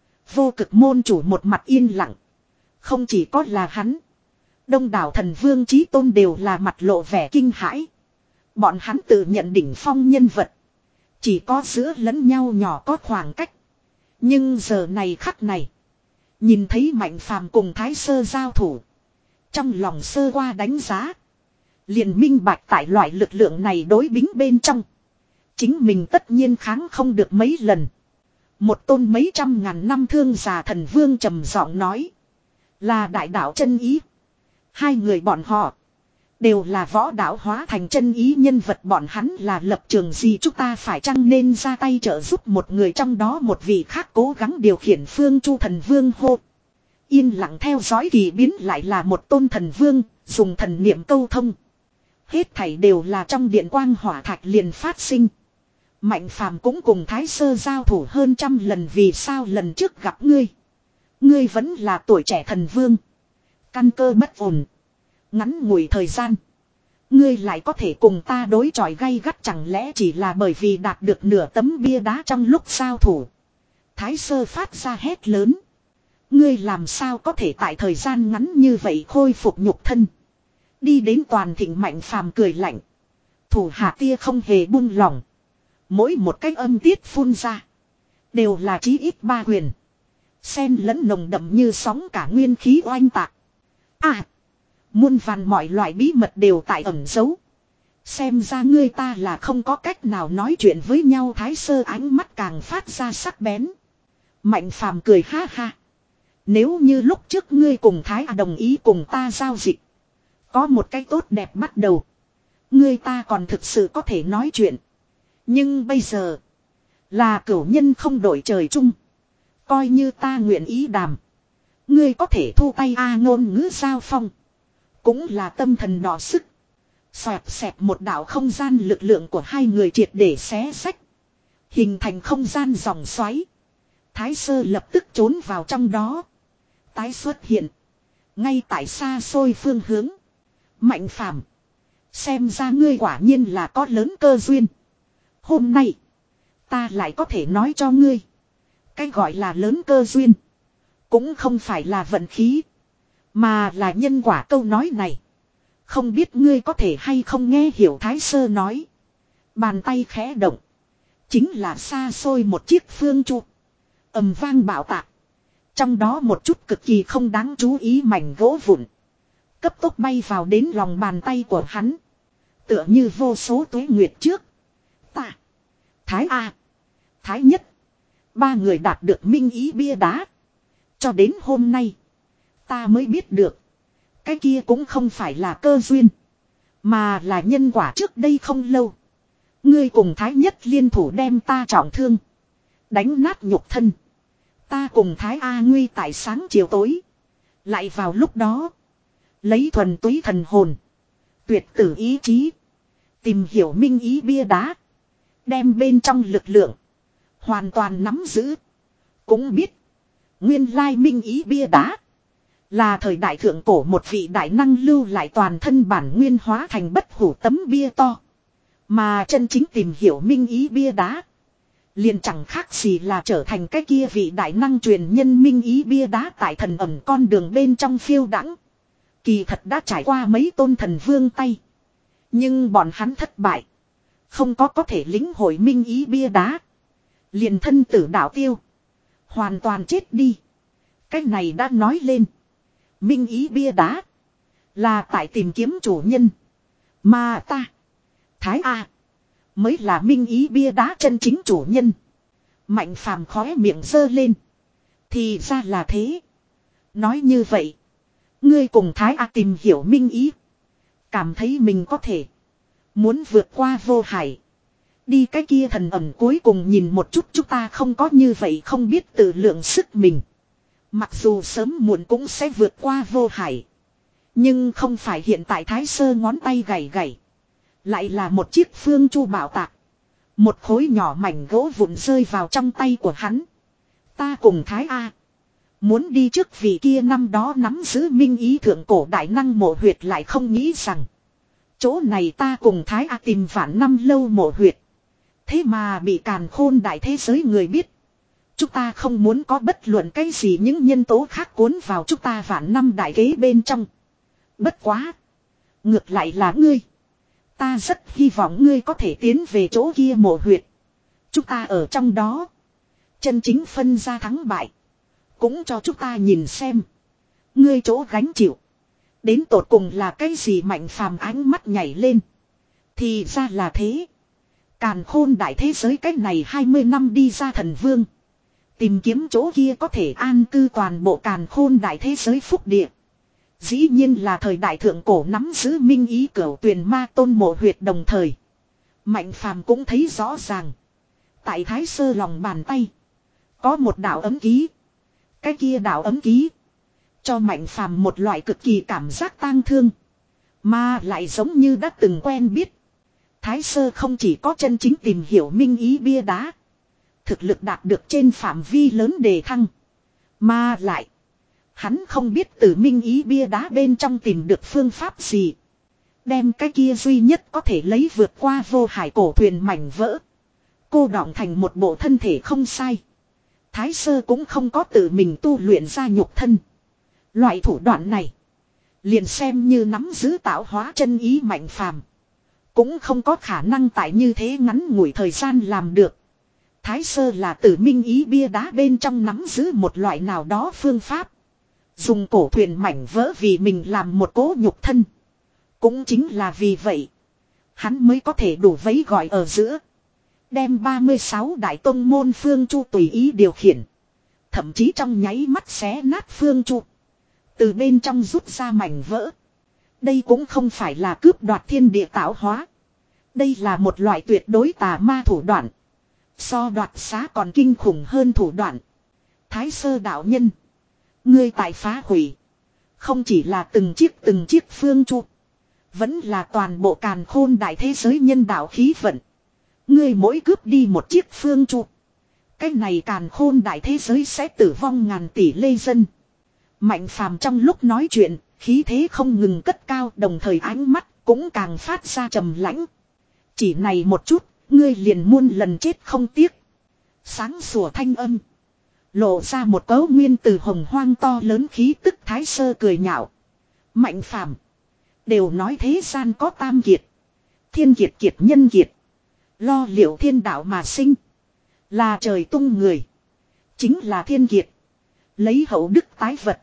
Vô cực môn chủ một mặt yên lặng. Không chỉ có là hắn. Đông đảo thần vương chí tôn đều là mặt lộ vẻ kinh hãi. Bọn hắn tự nhận đỉnh phong nhân vật. Chỉ có giữa lẫn nhau nhỏ có khoảng cách. Nhưng giờ này khắc này. Nhìn thấy Mạnh Phàm cùng Thái Sơ giao thủ. Trong lòng sơ qua đánh giá. Liền minh bạch tại loại lực lượng này đối bính bên trong. Chính mình tất nhiên kháng không được mấy lần. Một tôn mấy trăm ngàn năm thương già thần vương trầm giọng nói. Là đại đạo chân ý. Hai người bọn họ. Đều là võ đạo hóa thành chân ý nhân vật, bọn hắn là lập trường gì, chúng ta phải chăng nên ra tay trợ giúp một người trong đó, một vị khác cố gắng điều khiển phương chu thần vương hô. Yên lặng theo dõi kỳ biến lại là một tôn thần vương, dùng thần niệm câu thông. Hết thảy đều là trong điện quang hỏa thạch liền phát sinh. Mạnh Phàm cũng cùng Thái Sơ giao thủ hơn trăm lần, vì sao lần trước gặp ngươi. Ngươi vẫn là tuổi trẻ thần vương. Căn cơ bất ổn. Ngắn ngủi thời gian. Ngươi lại có thể cùng ta đối chọi gay gắt, chẳng lẽ chỉ là bởi vì đạt được nửa tấm bia đá trong lúc giao thủ. Thái Sơ phát ra hét lớn. Ngươi làm sao có thể tại thời gian ngắn như vậy khôi phục nhục thân. Đi đến toàn thịnh. Mạnh Phàm cười lạnh. Thủ hạ tia không hề buông lỏng. Mỗi một cách âm tiết phun ra. Đều là chí ít ba huyền. Xen lẫn nồng đậm như sóng cả nguyên khí oanh tạc. À. Muôn vàn mọi loại bí mật đều tại ẩn giấu. Xem ra ngươi ta là không có cách nào nói chuyện với nhau. Thái Sơ ánh mắt càng phát ra sắc bén. Mạnh Phàm cười ha ha. Nếu như lúc trước ngươi cùng Thái A đồng ý cùng ta giao dịch. Có một cái tốt đẹp bắt đầu. Ngươi ta còn thực sự có thể nói chuyện. Nhưng bây giờ. Là cửu nhân không đổi trời chung. Coi như ta nguyện ý đàm. Ngươi có thể thu tay A ngôn ngữ giao phong. Cũng là tâm thần đỏ sức. Xoẹt xẹt một đạo không gian, lực lượng của hai người triệt để xé sách. Hình thành không gian dòng xoáy. Thái Sơ lập tức trốn vào trong đó. Tái xuất hiện. Ngay tại xa xôi phương hướng. Mạnh Phàm, xem ra ngươi quả nhiên là có lớn cơ duyên. Hôm nay. Ta lại có thể nói cho ngươi. Cái gọi là lớn cơ duyên. Cũng không phải là vận khí. Mà là nhân quả, câu nói này. Không biết ngươi có thể hay không nghe hiểu. Thái Sơ nói. Bàn tay khẽ động. Chính là xa xôi một chiếc phương chu. Ầm vang bạo tạc. Trong đó một chút cực kỳ không đáng chú ý mảnh gỗ vụn. Cấp tốc bay vào đến lòng bàn tay của hắn. Tựa như vô số tuế nguyệt trước. Ta. Thái A. Thái Nhất. Ba người đạt được minh ý bia đá. Cho đến hôm nay. Ta mới biết được. Cái kia cũng không phải là cơ duyên. Mà là nhân quả. Trước đây không lâu. Ngươi cùng Thái Nhất liên thủ đem ta trọng thương. Đánh nát nhục thân. Ta cùng Thái A Nguy tại sáng chiều tối. Lại vào lúc đó. Lấy thuần túy thần hồn. Tuyệt tử ý chí. Tìm hiểu minh ý bia đá. Đem bên trong lực lượng. Hoàn toàn nắm giữ. Cũng biết. Nguyên lai minh ý bia đá. Là thời đại thượng cổ một vị đại năng lưu lại toàn thân bản nguyên hóa thành bất hủ tấm bia to. Mà chân chính tìm hiểu minh ý bia đá. Liền chẳng khác gì là trở thành cái kia vị đại năng truyền nhân minh ý bia đá tại thần ẩm con đường bên trong phiêu đãng. Kỳ thật đã trải qua mấy tôn thần vương tay. Nhưng bọn hắn thất bại. Không có có thể lĩnh hội minh ý bia đá. Liền thân tử đạo tiêu. Hoàn toàn chết đi. Cái này đã nói lên. Minh ý bia đá. Là tại tìm kiếm chủ nhân. Mà ta. Thái A. Mới là minh ý bia đá chân chính chủ nhân. Mạnh phàm khóe miệng giơ lên. Thì ra là thế. Nói như vậy. Ngươi cùng Thái A tìm hiểu minh ý. Cảm thấy mình có thể. Muốn vượt qua vô hải. Đi cái kia thần ẩm cuối cùng nhìn một chút chúng ta không có như vậy không biết tự lượng sức mình. Mặc dù sớm muộn cũng sẽ vượt qua vô hải. Nhưng không phải hiện tại Thái Sơ ngón tay gảy gảy. Lại là một chiếc phương chu bảo tạc. Một khối nhỏ mảnh gỗ vụn rơi vào trong tay của hắn. Ta cùng Thái A. Muốn đi trước vị kia năm đó nắm giữ minh ý thượng cổ đại năng mộ huyệt lại không nghĩ rằng. Chỗ này ta cùng Thái A tìm vạn năm lâu mộ huyệt. Thế mà bị càn khôn đại thế giới người biết. Chúng ta không muốn có bất luận cái gì những nhân tố khác cuốn vào chúng ta vạn năm đại kế bên trong. Bất quá. Ngược lại là ngươi. Ta rất hy vọng ngươi có thể tiến về chỗ kia mộ huyệt. Chúng ta ở trong đó. Chân chính phân ra thắng bại. Cũng cho chúng ta nhìn xem. Ngươi chỗ gánh chịu. Đến tột cùng là cái gì mạnh phàm ánh mắt nhảy lên. Thì ra là thế. Càn khôn đại thế giới cách này hai mươi năm đi ra thần vương. Tìm kiếm chỗ kia có thể an cư toàn bộ càn khôn đại thế giới phúc địa. Dĩ nhiên là thời đại thượng cổ nắm giữ minh ý cửu tuyền ma tôn mộ huyệt đồng thời. Mạnh phàm cũng thấy rõ ràng. Tại Thái Sơ lòng bàn tay. Có một đạo ấm ký. Cái kia đạo ấm ký. Cho mạnh phàm một loại cực kỳ cảm giác tang thương. Mà lại giống như đã từng quen biết. Thái Sơ không chỉ có chân chính tìm hiểu minh ý bia đá. Thực lực đạt được trên phạm vi lớn đề thăng. Mà lại. Hắn không biết từ minh ý bia đá bên trong tìm được phương pháp gì. Đem cái kia duy nhất có thể lấy vượt qua vô hải cổ thuyền mảnh vỡ. Cô đọng thành một bộ thân thể không sai. Thái Sơ cũng không có tự mình tu luyện ra nhục thân. Loại thủ đoạn này. Liền xem như nắm giữ tạo hóa chân ý mạnh phàm. Cũng không có khả năng tại như thế ngắn ngủi thời gian làm được. Thái Sơ là từ minh ý bia đá bên trong nắm giữ một loại nào đó phương pháp. Dùng cổ thuyền mảnh vỡ vì mình làm một cố nhục thân. Cũng chính là vì vậy. Hắn mới có thể đủ vấy gọi ở giữa. Đem ba mươi sáu đại tông môn phương chu tùy ý điều khiển. Thậm chí trong nháy mắt xé nát phương chu. Từ bên trong rút ra mảnh vỡ. Đây cũng không phải là cướp đoạt thiên địa tạo hóa. Đây là một loại tuyệt đối tà ma thủ đoạn. So đoạt xá còn kinh khủng hơn thủ đoạn. Thái Sơ đạo nhân. Ngươi tại phá hủy. Không chỉ là từng chiếc từng chiếc phương chu. Vẫn là toàn bộ càn khôn đại thế giới nhân đạo khí vận. Ngươi mỗi cướp đi một chiếc phương chu. Cái này càn khôn đại thế giới sẽ tử vong ngàn tỷ lê dân. Mạnh phàm trong lúc nói chuyện, khí thế không ngừng cất cao, đồng thời ánh mắt cũng càng phát ra trầm lãnh. Chỉ này một chút, ngươi liền muôn lần chết không tiếc. Sáng sủa thanh âm. Lộ ra một cấu nguyên từ hồng hoang to lớn khí tức. Thái Sơ cười nhạo. Mạnh phàm. Đều nói thế gian có tam kiệt. Thiên kiệt kiệt nhân kiệt. Lo liệu thiên đạo mà sinh. Là trời tung người. Chính là thiên kiệt. Lấy hậu đức tái vật.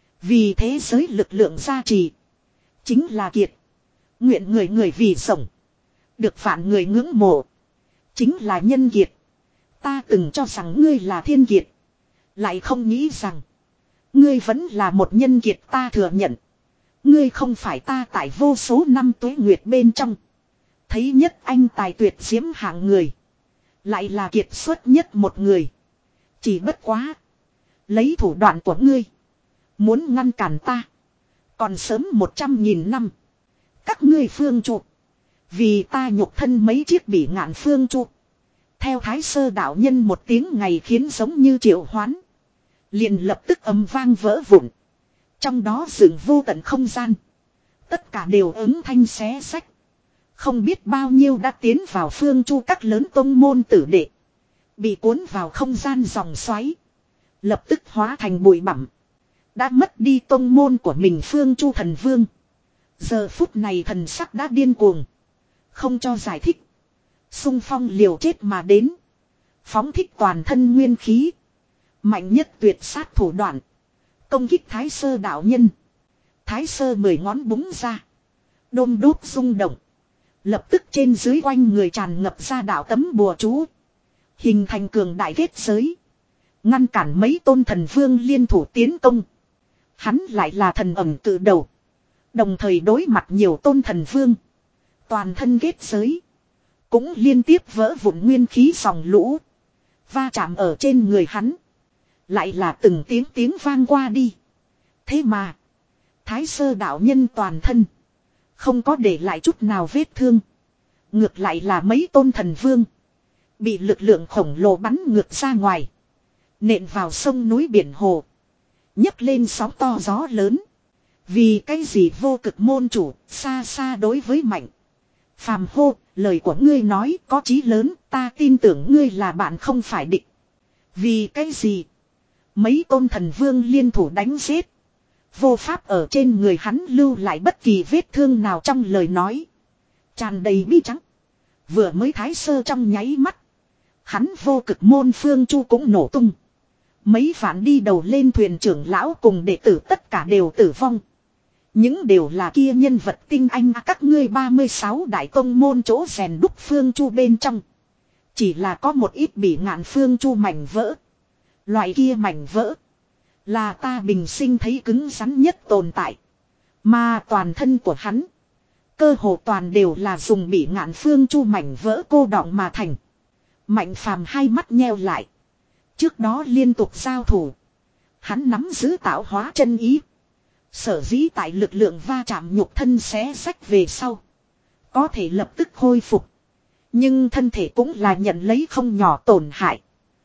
Vì thế giới lực lượng gia trì. Chính là kiệt. Nguyện người người vì sống. Được vạn người ngưỡng mộ. Chính là nhân kiệt. Ta từng cho rằng ngươi là thiên kiệt. Lại không nghĩ rằng. Ngươi vẫn là một nhân kiệt, ta thừa nhận. Ngươi không phải ta tại vô số năm tuế nguyệt bên trong. Thấy nhất anh tài tuyệt diễm hạng người. Lại là kiệt xuất nhất một người. Chỉ bất quá. Lấy thủ đoạn của ngươi. Muốn ngăn cản ta. Còn sớm một trăm nghìn năm. Các ngươi phương trụ. Vì ta nhục thân mấy chiếc bỉ ngạn phương trụ. Theo Thái Sơ đạo nhân một tiếng ngày khiến giống như triệu hoán. Liền lập tức ầm vang vỡ vụn. Trong đó dựng vô tận không gian. Tất cả đều ứng thanh xé sách. Không biết bao nhiêu đã tiến vào phương chu các lớn tông môn tử đệ. Bị cuốn vào không gian dòng xoáy. Lập tức hóa thành bụi bặm. Đã mất đi tông môn của mình Phương Chu thần vương. Giờ phút này thần sắc đã điên cuồng. Không cho giải thích. Xung phong liều chết mà đến. Phóng thích toàn thân nguyên khí. Mạnh nhất tuyệt sát thủ đoạn. Công kích Thái Sơ đạo nhân. Thái Sơ mười ngón búng ra. Đôm đốt rung động. Lập tức trên dưới quanh người tràn ngập ra đạo tấm bùa chú. Hình thành cường đại kết giới. Ngăn cản mấy tôn thần vương liên thủ tiến công. Hắn lại là thần ẩm tự đầu. Đồng thời đối mặt nhiều tôn thần vương. Toàn thân kết giới. Cũng liên tiếp vỡ vụn nguyên khí dòng lũ. Va chạm ở trên người hắn. Lại là từng tiếng tiếng vang qua đi. Thế mà. Thái Sơ đạo nhân toàn thân. Không có để lại chút nào vết thương. Ngược lại là mấy tôn thần vương. Bị lực lượng khổng lồ bắn ngược ra ngoài. Nện vào sông núi biển hồ. Nhấc lên sóng to gió lớn. Vì cái gì vô cực môn chủ xa xa đối với mạnh. Phàm hô, lời của ngươi nói có chí lớn, ta tin tưởng ngươi là bạn không phải địch. Vì cái gì? Mấy tôn thần vương liên thủ đánh giết. Vô pháp ở trên người hắn lưu lại bất kỳ vết thương nào trong lời nói. Tràn đầy bi trắng. Vừa mới thái sơ trong nháy mắt. Hắn vô cực môn Phương Chu cũng nổ tung. Mấy vạn đi đầu lên thuyền trưởng lão cùng đệ tử tất cả đều tử vong. Những đều là kia nhân vật tinh anh các ngươi ba mươi sáu đại tông môn chỗ rèn đúc Phương Chu bên trong. Chỉ là có một ít bị ngạn Phương Chu mảnh vỡ. Loại kia mảnh vỡ. Là ta bình sinh thấy cứng rắn nhất tồn tại. Mà toàn thân của hắn. Cơ hồ toàn đều là dùng bị ngạn Phương Chu mảnh vỡ cô đọng mà thành. Mạnh phàm hai mắt nheo lại. Trước đó liên tục giao thủ. Hắn nắm giữ tạo hóa chân ý. Sở dĩ tại lực lượng va chạm nhục thân xé sách về sau. Có thể lập tức khôi phục. Nhưng thân thể cũng là nhận lấy không nhỏ tổn hại.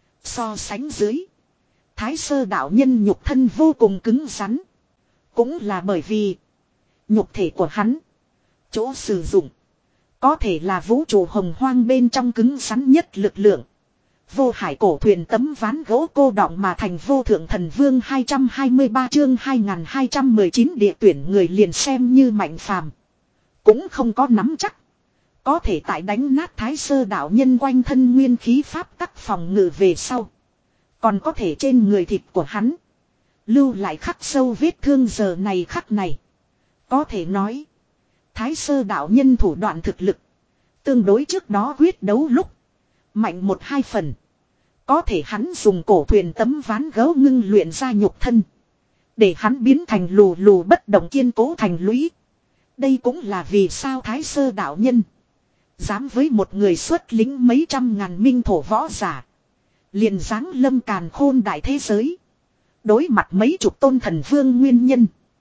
So sánh dưới. Thái Sơ đạo nhân nhục thân vô cùng cứng rắn. Cũng là bởi vì. Nhục thể của hắn. Chỗ sử dụng. Có thể là vũ trụ hồng hoang bên trong cứng rắn nhất lực lượng. Vô hải cổ thuyền tấm ván gỗ cô đọng mà thành vô thượng thần vương hai trăm hai mươi ba chương hai nghìn hai trăm mười chín địa tuyển người liền xem như mạnh phàm. Cũng không có nắm chắc. Có thể tại đánh nát Thái Sơ đạo nhân quanh thân nguyên khí pháp tắc phòng ngự về sau. Còn có thể trên người thịt của hắn. Lưu lại khắc sâu vết thương giờ này khắc này. Có thể nói. Thái Sơ đạo nhân thủ đoạn thực lực. Tương đối trước đó quyết đấu lúc. Mạnh một hai phần. Có thể hắn dùng cổ thuyền tấm ván gấu ngưng luyện ra nhục thân. Để hắn biến thành lù lù bất động kiên cố thành lũy. Đây cũng là vì sao Thái Sơ đạo nhân. Dám với một người xuất lính mấy trăm ngàn minh thổ võ giả. Liền giáng lâm càn khôn đại thế giới. Đối mặt mấy chục tôn thần vương nguyên nhân.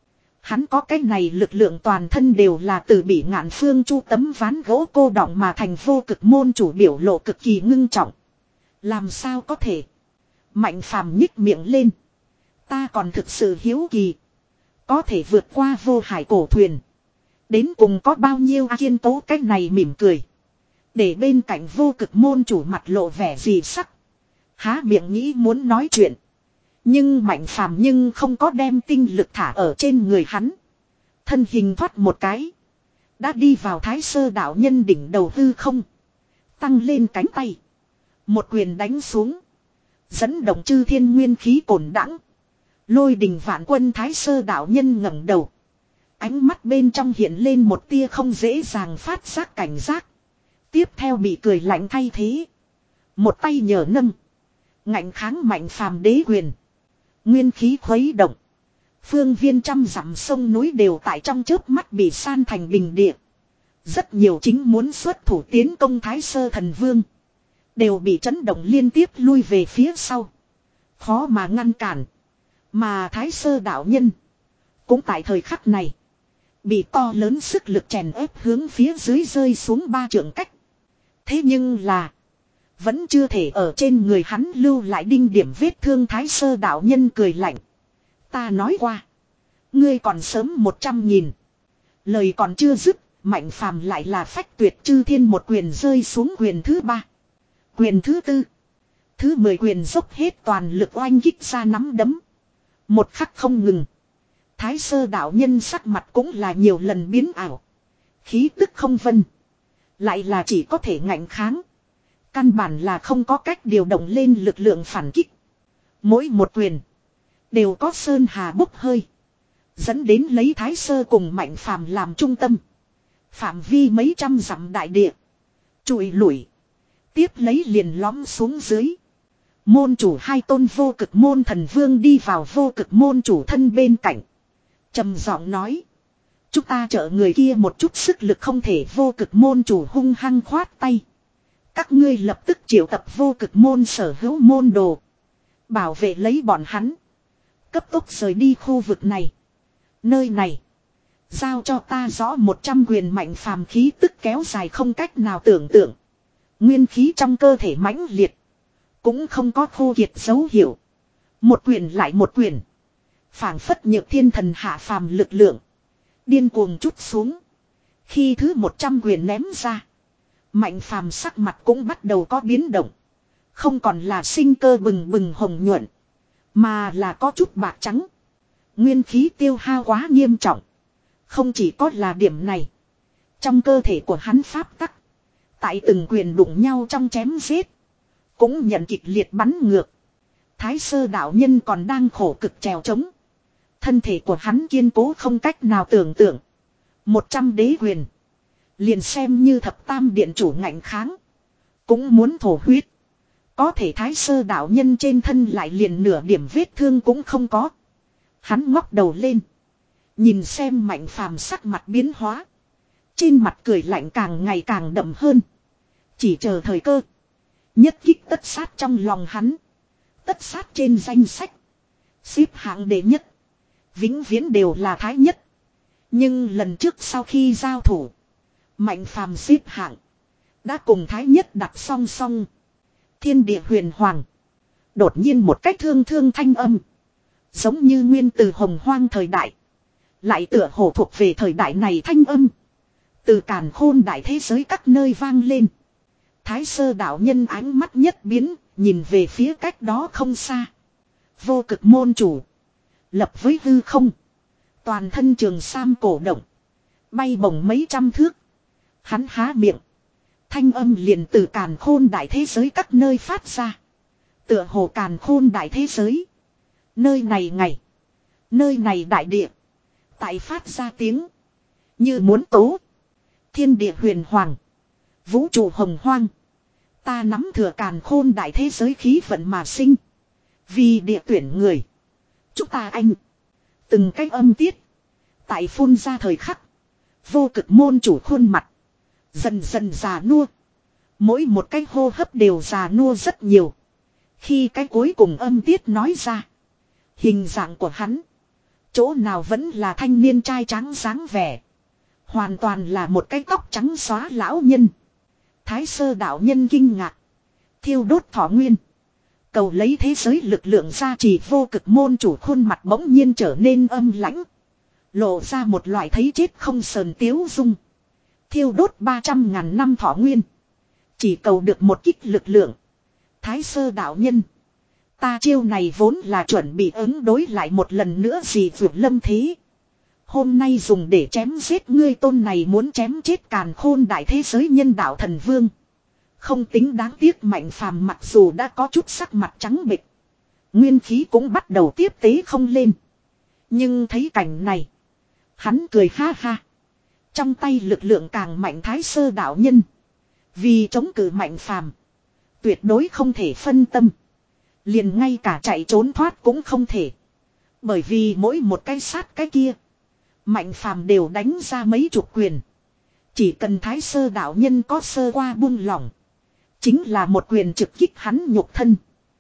Hắn có cái này lực lượng toàn thân đều là từ bị ngạn Phương Chu tấm ván gỗ cô đọng mà thành vô cực môn chủ biểu lộ cực kỳ ngưng trọng. Làm sao có thể? Mạnh phàm nhích miệng lên. Ta còn thực sự hiếu kỳ. Có thể vượt qua vô hải cổ thuyền. Đến cùng có bao nhiêu kiên cố cách này mỉm cười. Để bên cạnh vô cực môn chủ mặt lộ vẻ gì sắc. Há miệng nghĩ muốn nói chuyện. Nhưng mạnh phàm nhưng không có đem tinh lực thả ở trên người hắn. Thân hình thoát một cái. Đã đi vào Thái Sơ đạo nhân đỉnh đầu hư không. Tăng lên cánh tay. Một quyền đánh xuống. Dẫn động chư thiên nguyên khí cổn đãng. Lôi đình vạn quân Thái Sơ đạo nhân ngẩng đầu. Ánh mắt bên trong hiện lên một tia không dễ dàng phát giác cảnh giác. Tiếp theo bị cười lạnh thay thế. Một tay nhờ nâng. Ngạnh kháng mạnh phàm đế quyền. Nguyên khí khuấy động. Phương viên trăm dặm sông núi đều tại trong chớp mắt bị san thành bình địa. Rất nhiều chính muốn xuất thủ tiến công Thái Sơ thần vương. Đều bị chấn động liên tiếp lui về phía sau. Khó mà ngăn cản. Mà Thái Sơ đạo nhân. Cũng tại thời khắc này. Bị to lớn sức lực chèn ép hướng phía dưới rơi xuống ba trượng cách. Thế nhưng là. Vẫn chưa thể ở trên người hắn lưu lại đinh điểm vết thương Thái Sơ đạo nhân cười lạnh. Ta nói qua. Ngươi còn sớm một trăm nghìn. Lời còn chưa dứt. Mạnh phàm lại là phách tuyệt chư thiên một quyền rơi xuống quyền thứ ba. Quyền thứ tư. Thứ mười quyền dốc hết toàn lực oanh kích ra nắm đấm. Một khắc không ngừng. Thái sơ đạo nhân sắc mặt cũng là nhiều lần biến ảo. Khí tức không vân. Lại là chỉ có thể ngạnh kháng. Căn bản là không có cách điều động lên lực lượng phản kích. Mỗi một quyền. Đều có sơn hà bốc hơi. Dẫn đến lấy thái sơ cùng mạnh phàm làm trung tâm. Phạm vi mấy trăm dặm đại địa. Trụi lủi. Tiếp lấy liền lõm xuống dưới. Môn chủ hai tôn vô cực môn thần vương đi vào vô cực môn chủ thân bên cạnh. Trầm giọng nói. Chúng ta trợ người kia một chút sức lực không thể. Vô cực môn chủ hung hăng khoát tay. Các ngươi lập tức triệu tập vô cực môn sở hữu môn đồ. Bảo vệ lấy bọn hắn. Cấp tốc rời đi khu vực này. Nơi này. Giao cho ta rõ một trăm quyền mạnh phàm khí tức kéo dài không cách nào tưởng tượng. Nguyên khí trong cơ thể mãnh liệt. Cũng không có khô kiệt dấu hiệu. Một quyền lại một quyền. Phảng phất nhược thiên thần hạ phàm lực lượng. Điên cuồng chút xuống. Khi thứ một trăm quyền ném ra. Mạnh phàm sắc mặt cũng bắt đầu có biến động. Không còn là sinh cơ bừng bừng hồng nhuận. Mà là có chút bạc trắng. Nguyên khí tiêu hao quá nghiêm trọng. Không chỉ có là điểm này. Trong cơ thể của hắn pháp tắc. Tại từng quyền đụng nhau trong chém giết. Cũng nhận kịch liệt bắn ngược. Thái sơ đạo nhân còn đang khổ cực trèo trống. Thân thể của hắn kiên cố không cách nào tưởng tượng. Một trăm đế quyền. Liền xem như thập tam điện chủ ngạnh kháng. Cũng muốn thổ huyết. Có thể thái sơ đạo nhân trên thân lại liền nửa điểm vết thương cũng không có. Hắn ngóc đầu lên. Nhìn xem mạnh phàm sắc mặt biến hóa. Trên mặt cười lạnh càng ngày càng đậm hơn. Chỉ chờ thời cơ. Nhất kích tất sát trong lòng hắn. Tất sát trên danh sách. Xếp hạng đệ nhất. Vĩnh viễn đều là thái nhất. Nhưng lần trước sau khi giao thủ. Mạnh phàm xếp hạng. Đã cùng thái nhất đặt song song. Thiên địa huyền hoàng. Đột nhiên một cách thương thương thanh âm. Giống như nguyên từ hồng hoang thời đại. Lại tựa hồ thuộc về thời đại này thanh âm. Từ càn khôn đại thế giới các nơi vang lên. Thái sơ đạo nhân ánh mắt nhất biến. Nhìn về phía cách đó không xa. Vô cực môn chủ. Lập với hư không. Toàn thân trường sam cổ động. Bay bổng mấy trăm thước. Hắn há miệng. Thanh âm liền từ càn khôn đại thế giới các nơi phát ra. Tựa hồ càn khôn đại thế giới. Nơi này ngày. Nơi này đại địa. Tại phát ra tiếng. Như muốn tố. Thiên địa huyền hoàng. Vũ trụ hồng hoang. Ta nắm thừa càn khôn đại thế giới khí vận mà sinh. Vì địa tuyển người. Chúng ta anh. Từng cách âm tiết. Tại phun ra thời khắc. Vô cực môn chủ khuôn mặt. Dần dần già nua. Mỗi một cái hô hấp đều già nua rất nhiều. Khi cái cuối cùng âm tiết nói ra. Hình dạng của hắn. Chỗ nào vẫn là thanh niên trai trắng dáng vẻ. Hoàn toàn là một cái tóc trắng xóa lão nhân. Thái sơ đạo nhân kinh ngạc. Thiêu đốt thọ nguyên. Cầu lấy thế giới lực lượng gia trì vô cực môn chủ khuôn mặt bỗng nhiên trở nên âm lãnh. Lộ ra một loại thấy chết không sờn tiếu dung. Thiêu đốt ba trăm ngàn năm thọ nguyên. Chỉ cầu được một kích lực lượng. Thái sơ đạo nhân. Ta chiêu này vốn là chuẩn bị ứng đối lại một lần nữa gì vượt lâm thế. Hôm nay dùng để chém giết ngươi tôn này muốn chém chết càn khôn đại thế giới nhân đạo thần vương. Không tính đáng tiếc mạnh phàm mặc dù đã có chút sắc mặt trắng bệch. Nguyên khí cũng bắt đầu tiếp tế không lên. Nhưng thấy cảnh này. Hắn cười ha ha. Trong tay lực lượng càng mạnh thái sơ đạo nhân. Vì chống cự mạnh phàm. Tuyệt đối không thể phân tâm. Liền ngay cả chạy trốn thoát cũng không thể. Bởi vì mỗi một cái sát cái kia. Mạnh phàm đều đánh ra mấy chục quyền. Chỉ cần thái sơ đạo nhân có sơ qua buông lỏng. Chính là một quyền trực kích hắn nhục thân.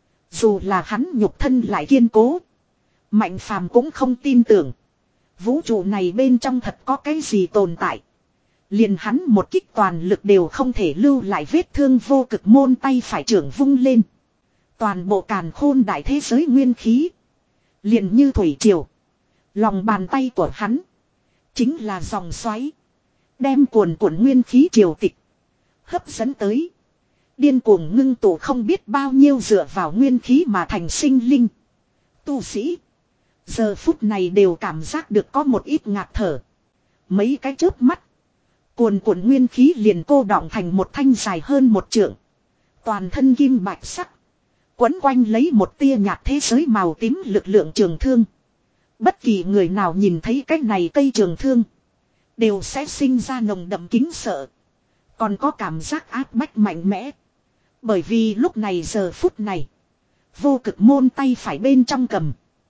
Dù là hắn nhục thân lại kiên cố. Mạnh phàm cũng không tin tưởng. Vũ trụ này bên trong thật có cái gì tồn tại. Liền hắn một kích toàn lực đều không thể lưu lại vết thương vô cực môn tay phải trưởng vung lên. Toàn bộ càn khôn đại thế giới nguyên khí. Liền như thủy triều. Lòng bàn tay của hắn. Chính là dòng xoáy. Đem cuồn cuộn nguyên khí triều tịch. Hấp dẫn tới. Điên cuồng ngưng tụ không biết bao nhiêu dựa vào nguyên khí mà thành sinh linh. Tu sĩ. Giờ phút này đều cảm giác được có một ít ngạt thở. Mấy cái chớp mắt. Cuồn cuộn nguyên khí liền cô đọng thành một thanh dài hơn một trượng. Toàn thân kim bạch sắc. Quấn quanh lấy một tia nhạt thế giới màu tím lực lượng trường thương. Bất kỳ người nào nhìn thấy cái này cây trường thương. Đều sẽ sinh ra nồng đậm kính sợ. Còn có cảm giác áp bách mạnh mẽ. Bởi vì lúc này giờ phút này. Vô cực môn tay phải bên trong cầm.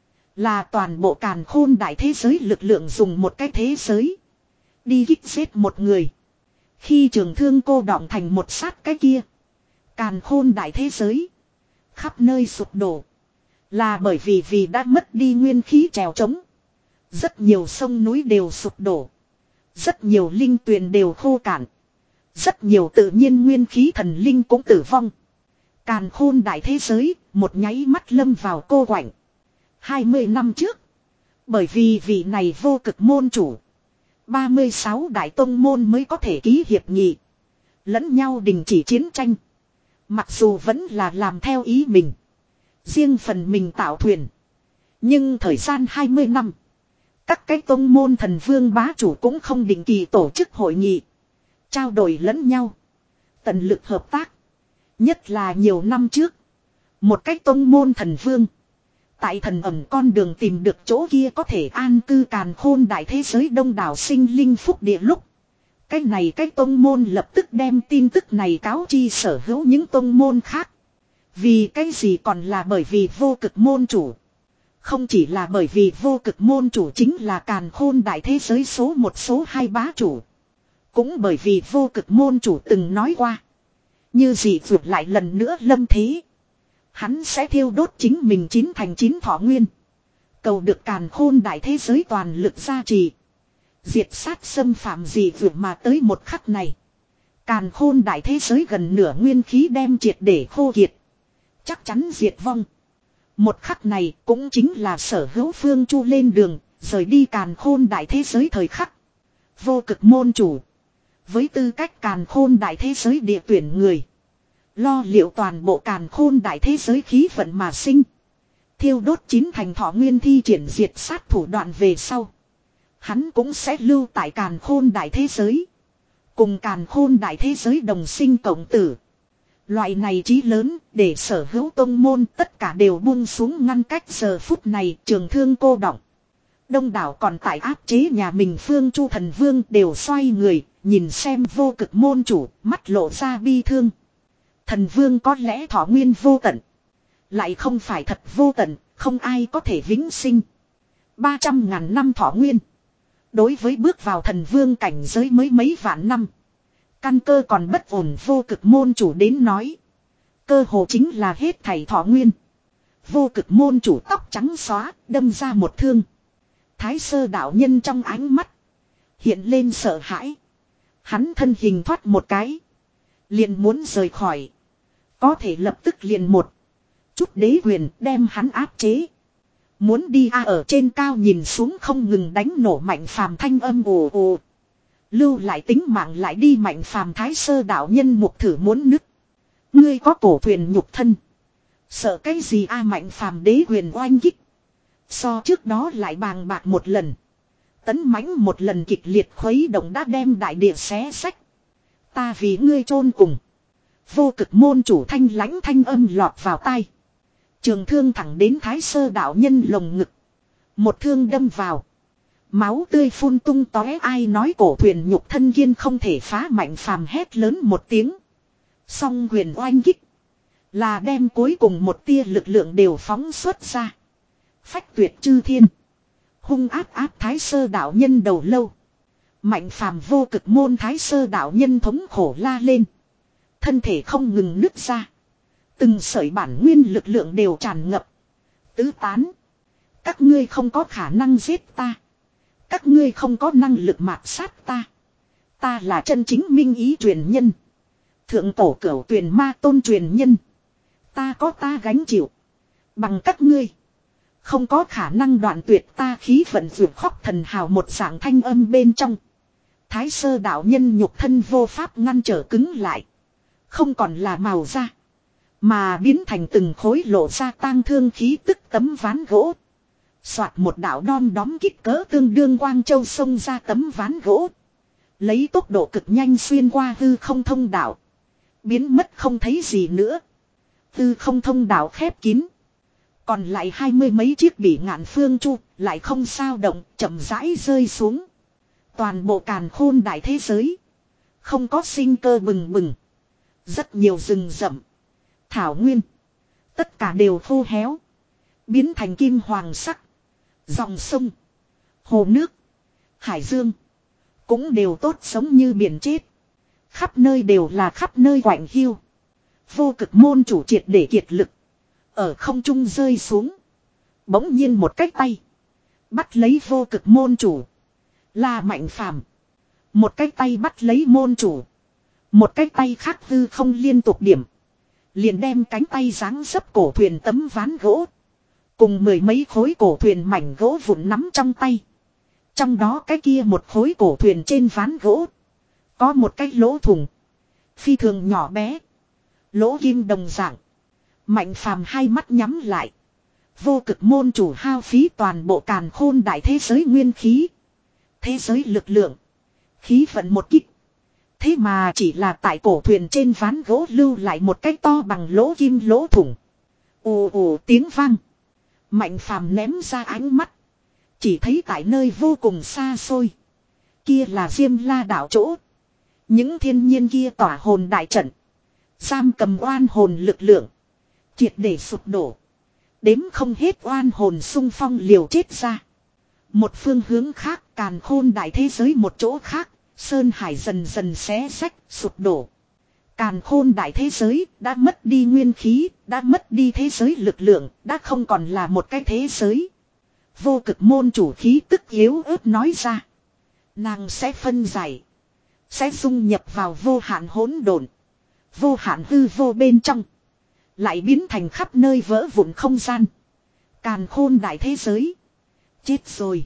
Là toàn bộ càn khôn đại thế giới lực lượng dùng một cái thế giới. Đi kích giết một người. Khi trường thương cô đọng thành một sát cái kia. Càn khôn đại thế giới. Khắp nơi sụp đổ. Là bởi vì vì đã mất đi nguyên khí trèo trống. Rất nhiều sông núi đều sụp đổ. Rất nhiều linh tuyền đều khô cạn. Rất nhiều tự nhiên nguyên khí thần linh cũng tử vong. Càn khôn đại thế giới, một nháy mắt lâm vào cô quạnh. hai mươi năm trước. Bởi vì vị này vô cực môn chủ. ba mươi sáu đại tông môn mới có thể ký hiệp nghị. Lẫn nhau đình chỉ chiến tranh. Mặc dù vẫn là làm theo ý mình. Riêng phần mình tạo thuyền. Nhưng thời gian hai mươi năm. Các cái tông môn thần vương bá chủ cũng không định kỳ tổ chức hội nghị. Trao đổi lẫn nhau. Tận lực hợp tác. Nhất là nhiều năm trước. Một cái tông môn thần vương. Tại thần ẩm con đường tìm được chỗ kia có thể an cư càn khôn đại thế giới đông đảo sinh linh phúc địa lúc. Cái này cái tông môn lập tức đem tin tức này cáo chi sở hữu những tông môn khác. Vì cái gì còn là bởi vì vô cực môn chủ. Không chỉ là bởi vì vô cực môn chủ chính là càn khôn đại thế giới số một số hai bá chủ. Cũng bởi vì vô cực môn chủ từng nói qua. Như dị vượt lại lần nữa lâm thế. Hắn sẽ thiêu đốt chính mình chín thành chín thọ nguyên. Cầu được càn khôn đại thế giới toàn lực gia trì. Diệt sát xâm phạm dị vượt mà tới một khắc này. Càn khôn đại thế giới gần nửa nguyên khí đem triệt để khô kiệt. Chắc chắn diệt vong. Một khắc này cũng chính là sở hữu phương chu lên đường. Rời đi càn khôn đại thế giới thời khắc. Vô cực môn chủ. Với tư cách càn khôn đại thế giới địa tuyển người. Lo liệu toàn bộ càn khôn đại thế giới khí vận mà sinh. Thiêu đốt chín thành thọ nguyên thi triển diệt sát thủ đoạn về sau. Hắn cũng sẽ lưu tại càn khôn đại thế giới. Cùng càn khôn đại thế giới đồng sinh cộng tử. Loại này chí lớn để sở hữu tông môn tất cả đều buông xuống ngăn cách giờ phút này trường thương cô đọng. Đông đảo còn tại áp chế nhà mình phương chu thần vương đều xoay người. Nhìn xem vô cực môn chủ mắt lộ ra bi thương. Thần vương có lẽ thọ nguyên vô tận. Lại không phải thật vô tận. Không ai có thể vĩnh sinh. ba trăm ngàn năm thọ nguyên. Đối với bước vào thần vương cảnh giới mới mấy vạn năm. Căn cơ còn bất ổn vô cực môn chủ đến nói. Cơ hồ chính là hết thảy thọ nguyên. Vô cực môn chủ tóc trắng xóa đâm ra một thương. Thái sơ đạo nhân trong ánh mắt. Hiện lên sợ hãi. Hắn thân hình thoát một cái. Liền muốn rời khỏi. Có thể lập tức liền một. Chút đế quyền đem hắn áp chế. Muốn đi a ở trên cao nhìn xuống không ngừng đánh nổ Mạnh Phàm thanh âm ồ ồ. Lưu lại tính mạng lại đi Mạnh Phàm thái sơ đạo nhân mục thử muốn nứt. Ngươi có cổ thuyền nhục thân. Sợ cái gì a Mạnh Phàm đế quyền oanh kích. So trước đó lại bàng bạc một lần. Tấn mãnh một lần kịch liệt khuấy động đã đem đại địa xé sách. Ta vì ngươi chôn cùng. Vô cực môn chủ thanh lãnh thanh âm lọt vào tai. Trường thương thẳng đến thái sơ đạo nhân lồng ngực. Một thương đâm vào. Máu tươi phun tung tóe ai nói cổ thuyền nhục thân kiên không thể phá Mạnh Phàm hét lớn một tiếng. Song quyền oanh kích. Là đem cuối cùng một tia lực lượng đều phóng xuất ra. Phách tuyệt chư thiên. Hung áp áp thái sơ đạo nhân đầu lâu. Mạnh Phàm vô cực môn thái sơ đạo nhân thống khổ la lên. Thân thể không ngừng nứt ra. Từng sợi bản nguyên lực lượng đều tràn ngập. Tứ tán. Các ngươi không có khả năng giết ta. Các ngươi không có năng lực mạt sát ta. Ta là chân chính minh ý truyền nhân. Thượng cổ cửu tuyển ma tôn truyền nhân. Ta có ta gánh chịu. Bằng các ngươi. Không có khả năng đoạn tuyệt ta khí vận vượt khóc thần hào một dạng thanh âm bên trong. Thái sơ đạo nhân nhục thân vô pháp ngăn trở cứng lại. Không còn là màu da. Mà biến thành từng khối lộ ra tang thương khí tức tấm ván gỗ. Soạt một đạo đom đóm kích cỡ tương đương quang châu xông ra tấm ván gỗ. Lấy tốc độ cực nhanh xuyên qua hư không thông đạo. Biến mất không thấy gì nữa. Hư không thông đạo khép kín. Còn lại hai mươi mấy chiếc bỉ ngạn phương chu lại không sao động, chậm rãi rơi xuống. Toàn bộ càn khôn đại thế giới. Không có sinh cơ bừng bừng. Rất nhiều rừng rậm. Thảo nguyên. Tất cả đều khô héo. Biến thành kim hoàng sắc. Dòng sông. Hồ nước. Hải dương. Cũng đều tốt sống như biển chết. Khắp nơi đều là khắp nơi quạnh hiu. Vô cực môn chủ triệt để kiệt lực. Ở không trung rơi xuống. Bỗng nhiên một cái tay. Bắt lấy vô cực môn chủ. Là Mạnh Phàm. Một cái tay bắt lấy môn chủ. Một cái tay khác hư không liên tục điểm. Liền đem cánh tay giáng dấp cổ thuyền tấm ván gỗ. Cùng mười mấy khối cổ thuyền mảnh gỗ vụn nắm trong tay. Trong đó cái kia một khối cổ thuyền trên ván gỗ. Có một cái lỗ thủng. Phi thường nhỏ bé. Lỗ kim đồng dạng. Mạnh Phàm hai mắt nhắm lại. Vô cực môn chủ hao phí toàn bộ càn khôn đại thế giới nguyên khí. Thế giới lực lượng. Khí vận một kích. Thế mà chỉ là tại cổ thuyền trên ván gỗ lưu lại một cái to bằng lỗ kim lỗ thủng. Ồ ồ tiếng vang. Mạnh Phàm ném ra ánh mắt. Chỉ thấy tại nơi vô cùng xa xôi. Kia là Diêm La đảo chỗ. Những thiên nhiên kia tỏa hồn đại trận. Giam cầm oan hồn lực lượng. Triệt để sụp đổ. Đếm không hết oan hồn xung phong liều chết ra. Một phương hướng khác càn khôn đại thế giới một chỗ khác. Sơn hải dần dần xé rách sụp đổ. Càn khôn đại thế giới đã mất đi nguyên khí. Đã mất đi thế giới lực lượng. Đã không còn là một cái thế giới. Vô cực môn chủ khí tức yếu ớt nói ra. Nàng sẽ phân giải. Sẽ dung nhập vào vô hạn hỗn độn. Vô hạn hư vô bên trong. Lại biến thành khắp nơi vỡ vụn không gian. Càn khôn đại thế giới. Chết rồi.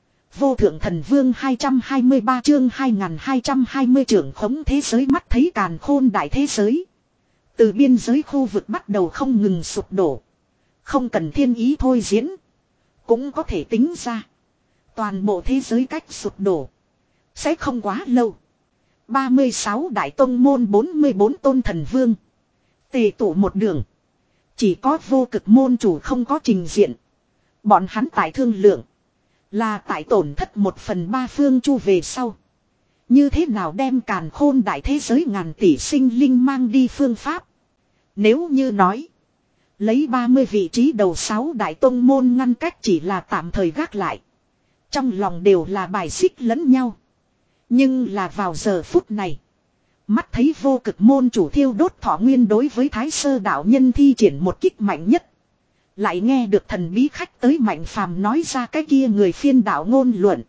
Vô thượng thần vương hai trăm hai mươi ba chương hai nghìn hai trăm hai mươi trưởng khống thế giới mắt thấy càn khôn đại thế giới. Từ biên giới khu vực bắt đầu không ngừng sụp đổ. Không cần thiên ý thôi diễn. Cũng có thể tính ra. Toàn bộ thế giới cách sụp đổ. Sẽ không quá lâu. ba mươi sáu đại tông môn bốn mươi bốn tôn thần vương. Tề tụ một đường. Chỉ có vô cực môn chủ không có trình diện. Bọn hắn tại thương lượng. Là tại tổn thất một phần ba phương chu về sau. Như thế nào đem càn khôn đại thế giới ngàn tỷ sinh linh mang đi phương pháp. Nếu như nói. Lấy ba mươi vị trí đầu sáu đại tông môn ngăn cách chỉ là tạm thời gác lại. Trong lòng đều là bài xích lẫn nhau. Nhưng là vào giờ phút này. Mắt thấy vô cực môn chủ thiêu đốt thọ nguyên đối với thái sơ đạo nhân thi triển một kích mạnh nhất. Lại nghe được thần bí khách tới Mạnh Phàm nói ra cái kia người phiên đạo ngôn luận.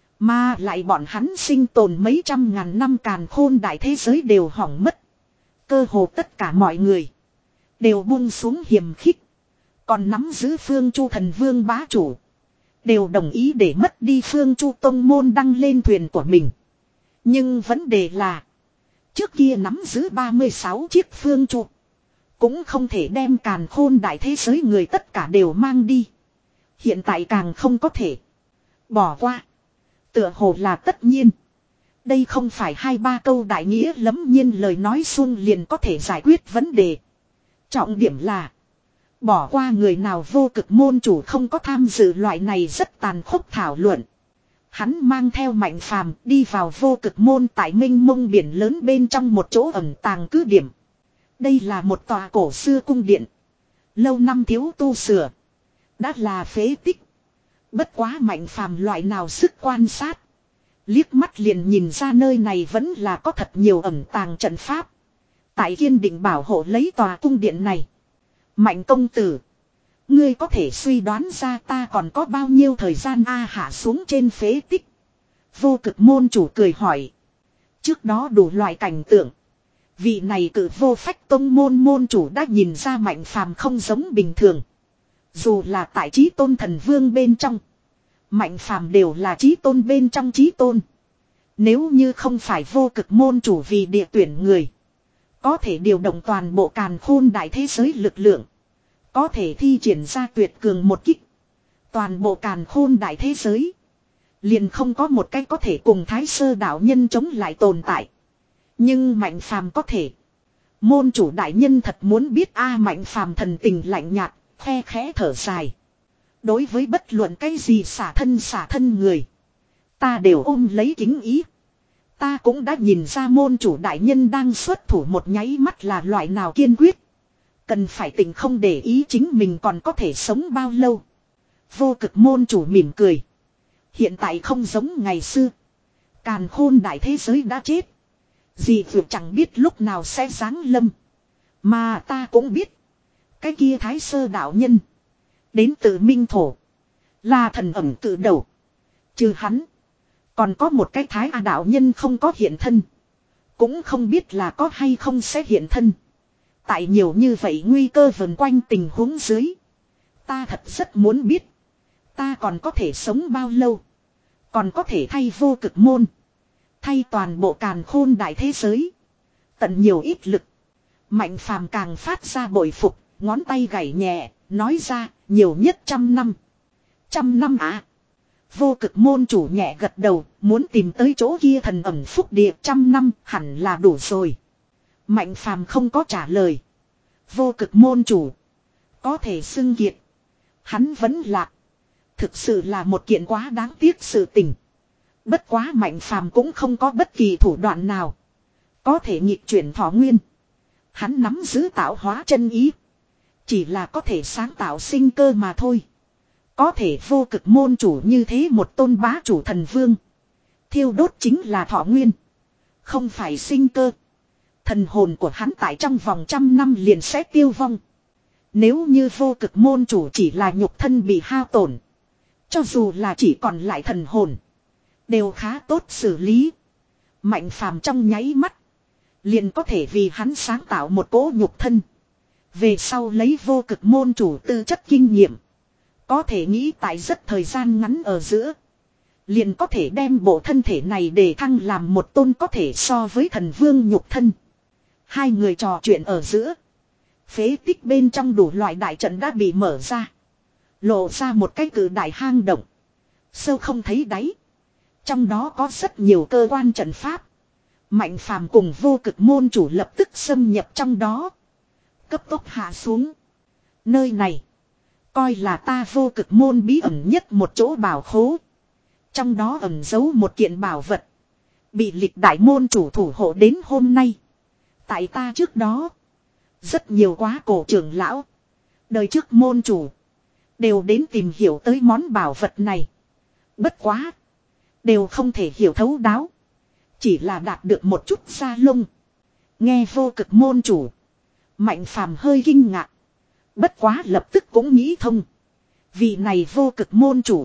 Mà lại bọn hắn sinh tồn mấy trăm ngàn năm càn khôn đại thế giới đều hỏng mất. Cơ hồ tất cả mọi người. Đều buông xuống hiềm khích. Còn nắm giữ phương chu thần vương bá chủ. Đều đồng ý để mất đi phương chu tông môn đăng lên thuyền của mình. Nhưng vấn đề là. Trước kia nắm giữ ba mươi sáu chiếc phương chu. Cũng không thể đem càn khôn đại thế giới người tất cả đều mang đi. Hiện tại càng không có thể. Bỏ qua. Tựa hồ là tất nhiên. Đây không phải hai ba câu đại nghĩa lẫm nhiên lời nói suông liền có thể giải quyết vấn đề. Trọng điểm là. Bỏ qua người nào vô cực môn chủ không có tham dự loại này rất tàn khốc thảo luận. Hắn mang theo Mạnh Phàm đi vào vô cực môn tại mênh mông biển lớn bên trong một chỗ ẩn tàng cứ điểm. Đây là một tòa cổ xưa cung điện. Lâu năm thiếu tu sửa. Đã là phế tích. Bất quá Mạnh Phàm loại nào sức quan sát. Liếc mắt liền nhìn ra nơi này vẫn là có thật nhiều ẩn tàng trận pháp. Tại kiên định bảo hộ lấy tòa cung điện này. Mạnh công tử. Ngươi có thể suy đoán ra ta còn có bao nhiêu thời gian a hạ xuống trên phế tích. Vô cực môn chủ cười hỏi. Trước đó đủ loại cảnh tượng. Vị này cử vô phách tông môn môn chủ đã nhìn ra Mạnh Phàm không giống bình thường. Dù là tại chí tôn thần vương bên trong. Mạnh Phàm đều là chí tôn bên trong chí tôn. Nếu như không phải vô cực môn chủ vì địa tuyển người. Có thể điều động toàn bộ càn khôn đại thế giới lực lượng. Có thể thi triển ra tuyệt cường một kích. Toàn bộ càn khôn đại thế giới. Liền không có một cách có thể cùng Thái Sơ đạo nhân chống lại tồn tại. Nhưng Mạnh Phàm có thể. Môn chủ đại nhân thật muốn biết a Mạnh Phàm thần tình lạnh nhạt, khe khẽ thở dài. Đối với bất luận cái gì xả thân xả thân người. Ta đều ôm lấy kính ý. Ta cũng đã nhìn ra môn chủ đại nhân đang xuất thủ một nháy mắt là loại nào kiên quyết. Cần phải tỉnh không để ý chính mình còn có thể sống bao lâu. Vô cực môn chủ mỉm cười. Hiện tại không giống ngày xưa. Càn khôn đại thế giới đã chết. Dì vượt chẳng biết lúc nào sẽ giáng lâm. Mà ta cũng biết. Cái kia Thái Sơ đạo nhân. Đến từ Minh Thổ. Là thần ẩm cử đầu. Trừ hắn. Còn có một cái Thái A đạo nhân không có hiện thân. Cũng không biết là có hay không sẽ hiện thân. Tại nhiều như vậy nguy cơ vần quanh tình huống dưới. Ta thật rất muốn biết. Ta còn có thể sống bao lâu. Còn có thể thay vô cực môn. Thay toàn bộ càn khôn đại thế giới. Tận nhiều ít lực. Mạnh Phàm càng phát ra bội phục. Ngón tay gảy nhẹ. Nói ra nhiều nhất trăm năm. Trăm năm à. Vô cực môn chủ nhẹ gật đầu. Muốn tìm tới chỗ kia thần ẩm phúc địa trăm năm hẳn là đủ rồi. Mạnh Phàm không có trả lời. Vô cực môn chủ. Có thể xưng kiệt. Hắn vẫn lạc. Thực sự là một kiện quá đáng tiếc sự tình. Bất quá Mạnh Phàm cũng không có bất kỳ thủ đoạn nào. Có thể nghịch chuyển thọ nguyên. Hắn nắm giữ tạo hóa chân ý. Chỉ là có thể sáng tạo sinh cơ mà thôi. Có thể vô cực môn chủ như thế một tôn bá chủ thần vương. Thiêu đốt chính là thọ nguyên. Không phải sinh cơ. Thần hồn của hắn tại trong vòng trăm năm liền sẽ tiêu vong. Nếu như vô cực môn chủ chỉ là nhục thân bị hao tổn. Cho dù là chỉ còn lại thần hồn. Đều khá tốt xử lý. Mạnh Phàm trong nháy mắt. Liền có thể vì hắn sáng tạo một cỗ nhục thân. Về sau lấy vô cực môn chủ tư chất kinh nghiệm. Có thể nghĩ tại rất thời gian ngắn ở giữa. Liền có thể đem bộ thân thể này để thăng làm một tôn có thể so với thần vương nhục thân. Hai người trò chuyện ở giữa. Phế tích bên trong đủ loại đại trận đã bị mở ra. Lộ ra một cái cử đại hang động. Sâu không thấy đáy. Trong đó có rất nhiều cơ quan trận pháp. Mạnh Phàm cùng vô cực môn chủ lập tức xâm nhập trong đó. Cấp tốc hạ xuống. Nơi này. Coi là ta vô cực môn bí ẩn nhất một chỗ bảo khố. Trong đó ẩn giấu một kiện bảo vật. Bị lịch đại môn chủ thủ hộ đến hôm nay. Tại ta trước đó. Rất nhiều quá cổ trưởng lão. Đời trước môn chủ. Đều đến tìm hiểu tới món bảo vật này. Bất quá. Đều không thể hiểu thấu đáo. Chỉ là đạt được một chút da lông. Nghe vô cực môn chủ. Mạnh Phàm hơi kinh ngạc. Bất quá lập tức cũng nghĩ thông. Vị này vô cực môn chủ.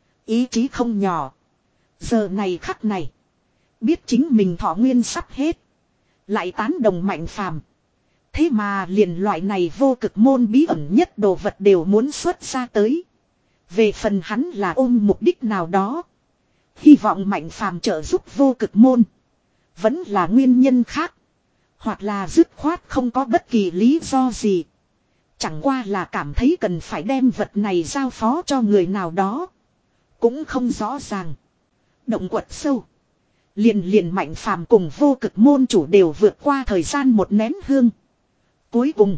Ý chí không nhỏ. Giờ này khắc này. Biết chính mình thọ nguyên sắp hết. Lại tán đồng Mạnh Phàm. Thế mà liền loại này vô cực môn bí ẩn nhất đồ vật đều muốn xuất ra tới. Về phần hắn là ôm mục đích nào đó. Hy vọng Mạnh Phàm trợ giúp vô cực môn. Vẫn là nguyên nhân khác. Hoặc là dứt khoát không có bất kỳ lý do gì. Chẳng qua là cảm thấy cần phải đem vật này giao phó cho người nào đó. Cũng không rõ ràng. Động quật sâu. Liền liền Mạnh Phàm cùng vô cực môn chủ đều vượt qua thời gian một nén hương. Cuối cùng.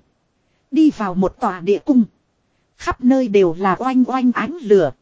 Đi vào một tòa địa cung. Khắp nơi đều là oanh oanh ánh lửa.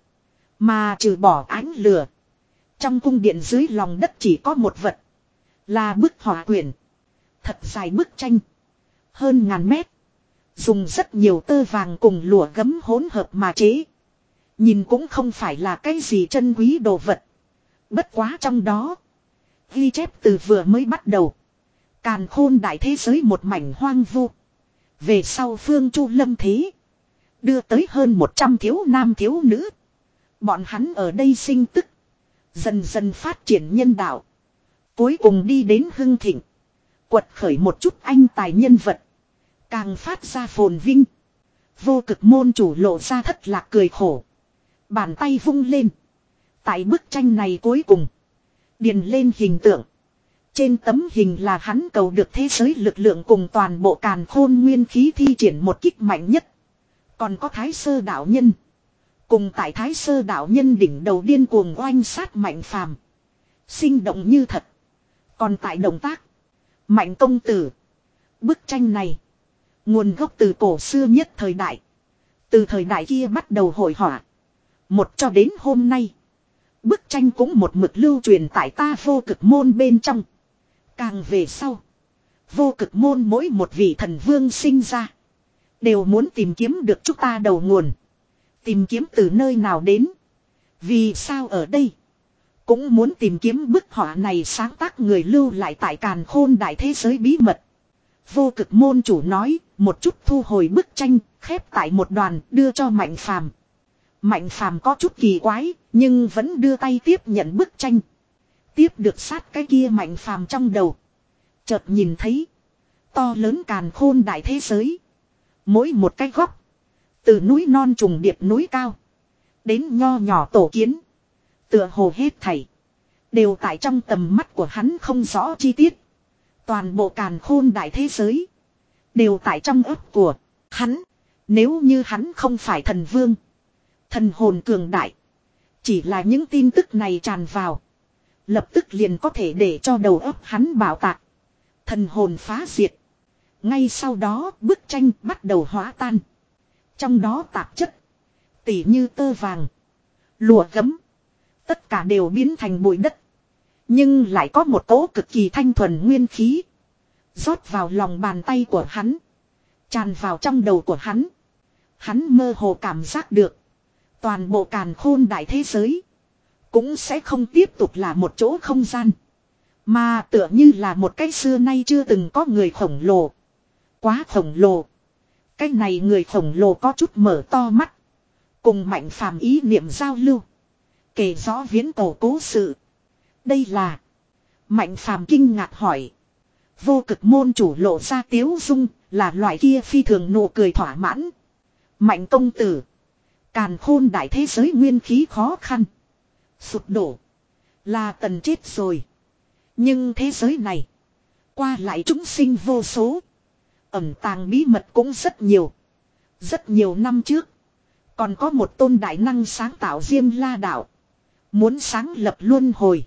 Mà trừ bỏ ánh lửa. Trong cung điện dưới lòng đất chỉ có một vật. Là bức họa quyển. Thật dài bức tranh. Hơn ngàn mét. Dùng rất nhiều tơ vàng cùng lụa gấm hỗn hợp mà chế. Nhìn cũng không phải là cái gì chân quý đồ vật. Bất quá trong đó. Ghi chép từ vừa mới bắt đầu. Càn khôn đại thế giới một mảnh hoang vu. Về sau phương Chu lâm thế. Đưa tới hơn một trăm thiếu nam thiếu nữ. Bọn hắn ở đây sinh tức. Dần dần phát triển nhân đạo. Cuối cùng đi đến hưng thịnh. Quật khởi một chút anh tài nhân vật. Càng phát ra phồn vinh. Vô cực môn chủ lộ ra thất lạc cười khổ. Bàn tay vung lên. Tại bức tranh này cuối cùng. Điền lên hình tượng. Trên tấm hình là hắn cầu được thế giới lực lượng cùng toàn bộ càn khôn nguyên khí thi triển một kích mạnh nhất. Còn có Thái Sơ đạo nhân. Cùng tại Thái Sơ đạo nhân đỉnh đầu điên cuồng oanh sát Mạnh Phàm. Sinh động như thật. Còn tại động tác. Mạnh công tử. Bức tranh này. Nguồn gốc từ cổ xưa nhất thời đại. Từ thời đại kia bắt đầu hội họa. Một cho đến hôm nay. Bức tranh cũng một mực lưu truyền tại ta vô cực môn bên trong. Càng về sau. Vô cực môn mỗi một vị thần vương sinh ra. Đều muốn tìm kiếm được chúng ta đầu nguồn. Tìm kiếm từ nơi nào đến. Vì sao ở đây. Cũng muốn tìm kiếm bức họa này sáng tác người lưu lại tại càn khôn đại thế giới bí mật. Vô cực môn chủ nói, một chút thu hồi bức tranh, khép tại một đoàn, đưa cho Mạnh Phàm. Mạnh Phàm có chút kỳ quái, nhưng vẫn đưa tay tiếp nhận bức tranh. Tiếp được sát cái kia Mạnh Phàm trong đầu. Chợt nhìn thấy, to lớn càn khôn đại thế giới. Mỗi một cái góc, từ núi non trùng điệp núi cao, đến nho nhỏ tổ kiến. Tựa hồ hết thảy, đều tại trong tầm mắt của hắn không rõ chi tiết. Toàn bộ càn khôn đại thế giới, đều tại trong ấp của hắn. Nếu như hắn không phải thần vương, thần hồn cường đại, chỉ là những tin tức này tràn vào, lập tức liền có thể để cho đầu óc hắn bạo tạc. Thần hồn phá diệt. Ngay sau đó bức tranh bắt đầu hóa tan. Trong đó tạp chất, tỉ như tơ vàng, lụa gấm, tất cả đều biến thành bụi đất. Nhưng lại có một cỗ cực kỳ thanh thuần nguyên khí. Rót vào lòng bàn tay của hắn. Tràn vào trong đầu của hắn. Hắn mơ hồ cảm giác được. Toàn bộ càn khôn đại thế giới. Cũng sẽ không tiếp tục là một chỗ không gian. Mà tựa như là một cái xưa nay chưa từng có người khổng lồ. Quá khổng lồ. Cái này người khổng lồ có chút mở to mắt. Cùng Mạnh Phàm ý niệm giao lưu. Kể rõ viễn cổ cố sự. Đây là. Mạnh Phàm kinh ngạc hỏi. Vô cực môn chủ lộ ra tiếu dung. Là loại kia phi thường nụ cười thỏa mãn. Mạnh công tử. Càn khôn đại thế giới nguyên khí khó khăn. Sụp đổ. Là tần chết rồi. Nhưng thế giới này. Qua lại chúng sinh vô số. Ẩn tàng bí mật cũng rất nhiều. Rất nhiều năm trước. Còn có một tôn đại năng sáng tạo Diêm La Đạo. Muốn sáng lập luân hồi.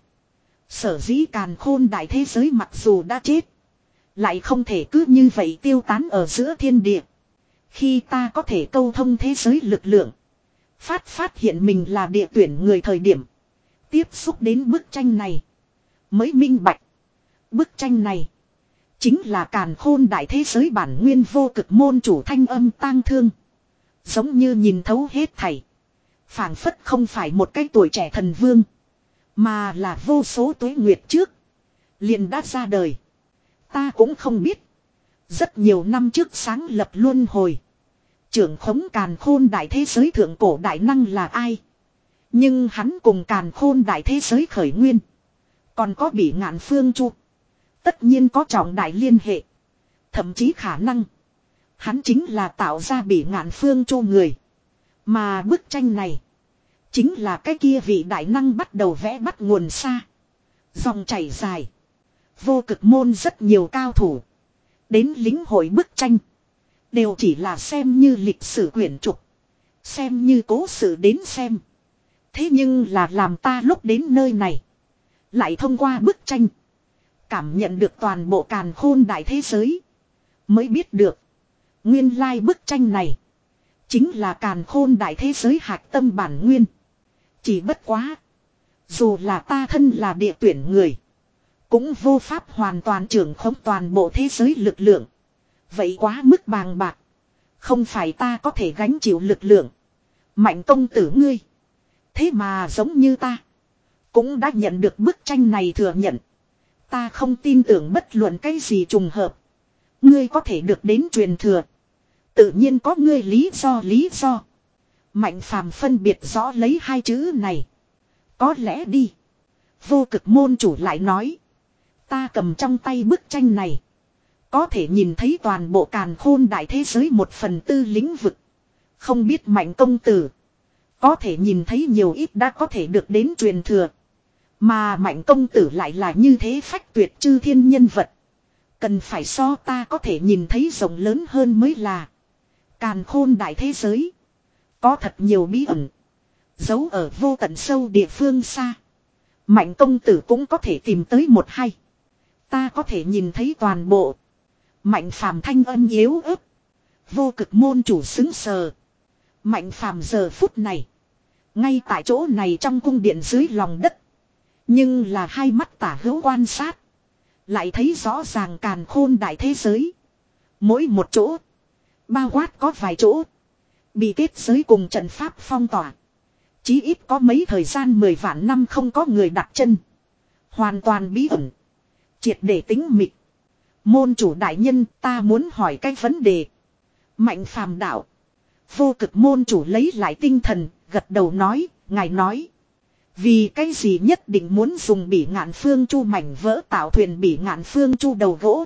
Sở dĩ càn khôn đại thế giới mặc dù đã chết. Lại không thể cứ như vậy tiêu tán ở giữa thiên địa. Khi ta có thể câu thông thế giới lực lượng. Phát phát hiện mình là địa tuyển người thời điểm. Tiếp xúc đến bức tranh này. Mới minh bạch. Bức tranh này. Chính là càn khôn đại thế giới bản nguyên vô cực môn chủ thanh âm tang thương. Giống như nhìn thấu hết thảy. Phảng phất không phải một cái tuổi trẻ thần vương. Mà là vô số tuế nguyệt trước. Liền đã ra đời. Ta cũng không biết. Rất nhiều năm trước sáng lập luân hồi. Trưởng khống càn khôn đại thế giới thượng cổ đại năng là ai? Nhưng hắn cùng càn khôn đại thế giới khởi nguyên. Còn có Bỉ Ngạn Phương Chu. Tất nhiên có trọng đại liên hệ. Thậm chí khả năng. Hắn chính là tạo ra Bỉ Ngạn Phương Chu người. Mà bức tranh này. Chính là cái kia vị đại năng bắt đầu vẽ bắt nguồn xa. Dòng chảy dài. Vô cực môn rất nhiều cao thủ. Đến lính hội bức tranh. Đều chỉ là xem như lịch sử quyển trục. Xem như cố sự đến xem. Thế nhưng là làm ta lúc đến nơi này. Lại thông qua bức tranh. Cảm nhận được toàn bộ càn khôn đại thế giới. Mới biết được. Nguyên lai bức tranh này. Chính là càn khôn đại thế giới hạch tâm bản nguyên. Chỉ bất quá. Dù là ta thân là địa tuyển người. Cũng vô pháp hoàn toàn trưởng khống toàn bộ thế giới lực lượng. Vậy quá mức bàng bạc. Không phải ta có thể gánh chịu lực lượng. Mạnh công tử ngươi. Thế mà giống như ta. Cũng đã nhận được bức tranh này thừa nhận. Ta không tin tưởng bất luận cái gì trùng hợp. Ngươi có thể được đến truyền thừa. Tự nhiên có ngươi lý do lý do. Mạnh Phàm phân biệt rõ lấy hai chữ này. Có lẽ đi. Vô cực môn chủ lại nói. Ta cầm trong tay bức tranh này. Có thể nhìn thấy toàn bộ càn khôn đại thế giới một phần tư lĩnh vực. Không biết Mạnh công tử. Có thể nhìn thấy nhiều ít đã có thể được đến truyền thừa. Mà Mạnh công tử lại là như thế phách tuyệt chư thiên nhân vật. Cần phải so ta có thể nhìn thấy rộng lớn hơn mới là. Càn khôn đại thế giới. Có thật nhiều bí ẩn. Giấu ở vô tận sâu địa phương xa. Mạnh công tử cũng có thể tìm tới một hay. Ta có thể nhìn thấy toàn bộ. Mạnh phàm thanh âm yếu ớt. Vô cực môn chủ xứng sờ. Mạnh phàm giờ phút này. Ngay tại chỗ này trong cung điện dưới lòng đất. Nhưng là hai mắt tả hữu quan sát. Lại thấy rõ ràng càn khôn đại thế giới. Mỗi một chỗ. Bao quát có vài chỗ. Bị kết giới cùng trận pháp phong tỏa. Chí ít có mấy thời gian mười vạn năm không có người đặt chân. Hoàn toàn bí ẩn. Triệt để tính mịch. Môn chủ đại nhân, ta muốn hỏi cái vấn đề. Mạnh phàm đạo. Vô cực môn chủ lấy lại tinh thần, gật đầu nói, ngài nói. Vì cái gì nhất định muốn dùng bỉ ngạn phương chu mảnh vỡ tạo thuyền bỉ ngạn phương chu đầu gỗ.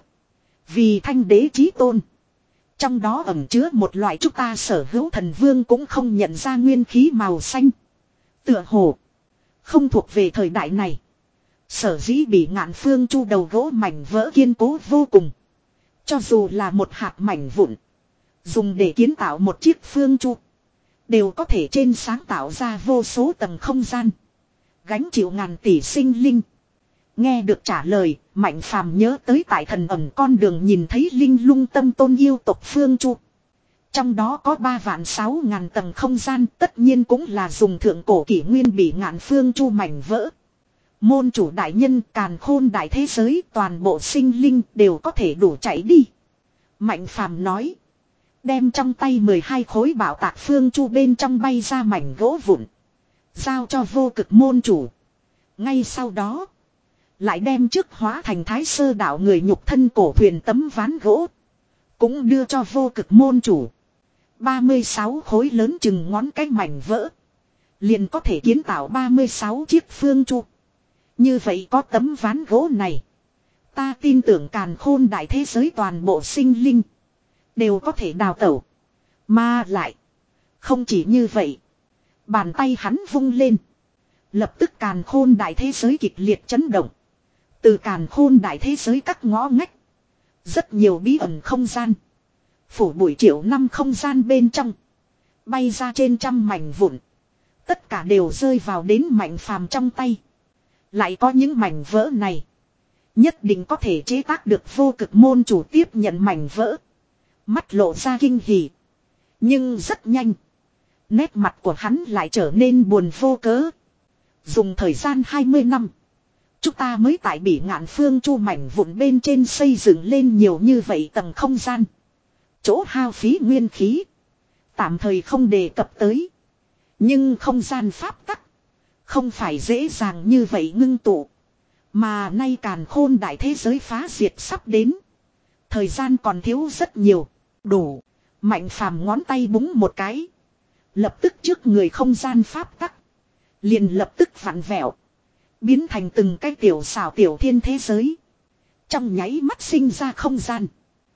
Vì thanh đế chí tôn. Trong đó ẩn chứa một loại chúng ta sở hữu thần vương cũng không nhận ra nguyên khí màu xanh. Tựa hồ. Không thuộc về thời đại này. Sở dĩ bỉ ngạn phương chu đầu gỗ mảnh vỡ kiên cố vô cùng. Cho dù là một hạt mảnh vụn. Dùng để kiến tạo một chiếc phương chu. Đều có thể trên sáng tạo ra vô số tầng không gian. Gánh chịu ngàn tỷ sinh linh. Nghe được trả lời, Mạnh phàm nhớ tới tại thần ẩn con đường nhìn thấy linh lung tâm tôn yêu tộc phương chu. Trong đó có ba vạn sáu ngàn tầng không gian, tất nhiên cũng là dùng thượng cổ kỷ nguyên bỉ ngạn phương chu mảnh vỡ. Môn chủ đại nhân càn khôn đại thế giới toàn bộ sinh linh đều có thể đủ chạy đi. Mạnh phàm nói. Đem trong tay mười hai khối bảo tạc phương chu bên trong bay ra mảnh gỗ vụn. Giao cho vô cực môn chủ. Ngay sau đó. Lại đem trước hóa thành thái sơ đạo người nhục thân cổ thuyền tấm ván gỗ. Cũng đưa cho vô cực môn chủ. ba mươi sáu khối lớn chừng ngón cái mảnh vỡ. Liền có thể kiến tạo ba mươi sáu chiếc phương chu. Như vậy có tấm ván gỗ này. Ta tin tưởng càn khôn đại thế giới toàn bộ sinh linh. Đều có thể đào tẩu. Mà lại. Không chỉ như vậy. Bàn tay hắn vung lên. Lập tức càn khôn đại thế giới kịch liệt chấn động. Từ càn khôn đại thế giới các ngõ ngách. Rất nhiều bí ẩn không gian. Phủ bụi triệu năm không gian bên trong. Bay ra trên trăm mảnh vụn. Tất cả đều rơi vào đến Mạnh phàm trong tay. Lại có những mảnh vỡ này. Nhất định có thể chế tác được vô cực môn chủ tiếp nhận mảnh vỡ. Mắt lộ ra kinh hỉ. Nhưng rất nhanh. Nét mặt của hắn lại trở nên buồn vô cớ. Dùng thời gian hai mươi năm. Chúng ta mới tại bỉ ngạn phương chu mảnh vụn bên trên xây dựng lên nhiều như vậy tầng không gian. Chỗ hao phí nguyên khí. Tạm thời không đề cập tới. Nhưng không gian pháp tắc. Không phải dễ dàng như vậy ngưng tụ. Mà nay càn khôn đại thế giới phá diệt sắp đến. Thời gian còn thiếu rất nhiều. Đủ. Mạnh phàm ngón tay búng một cái. Lập tức trước người không gian pháp tắc. Liền lập tức vặn vẹo. Biến thành từng cái tiểu xảo tiểu thiên thế giới. Trong nháy mắt sinh ra không gian.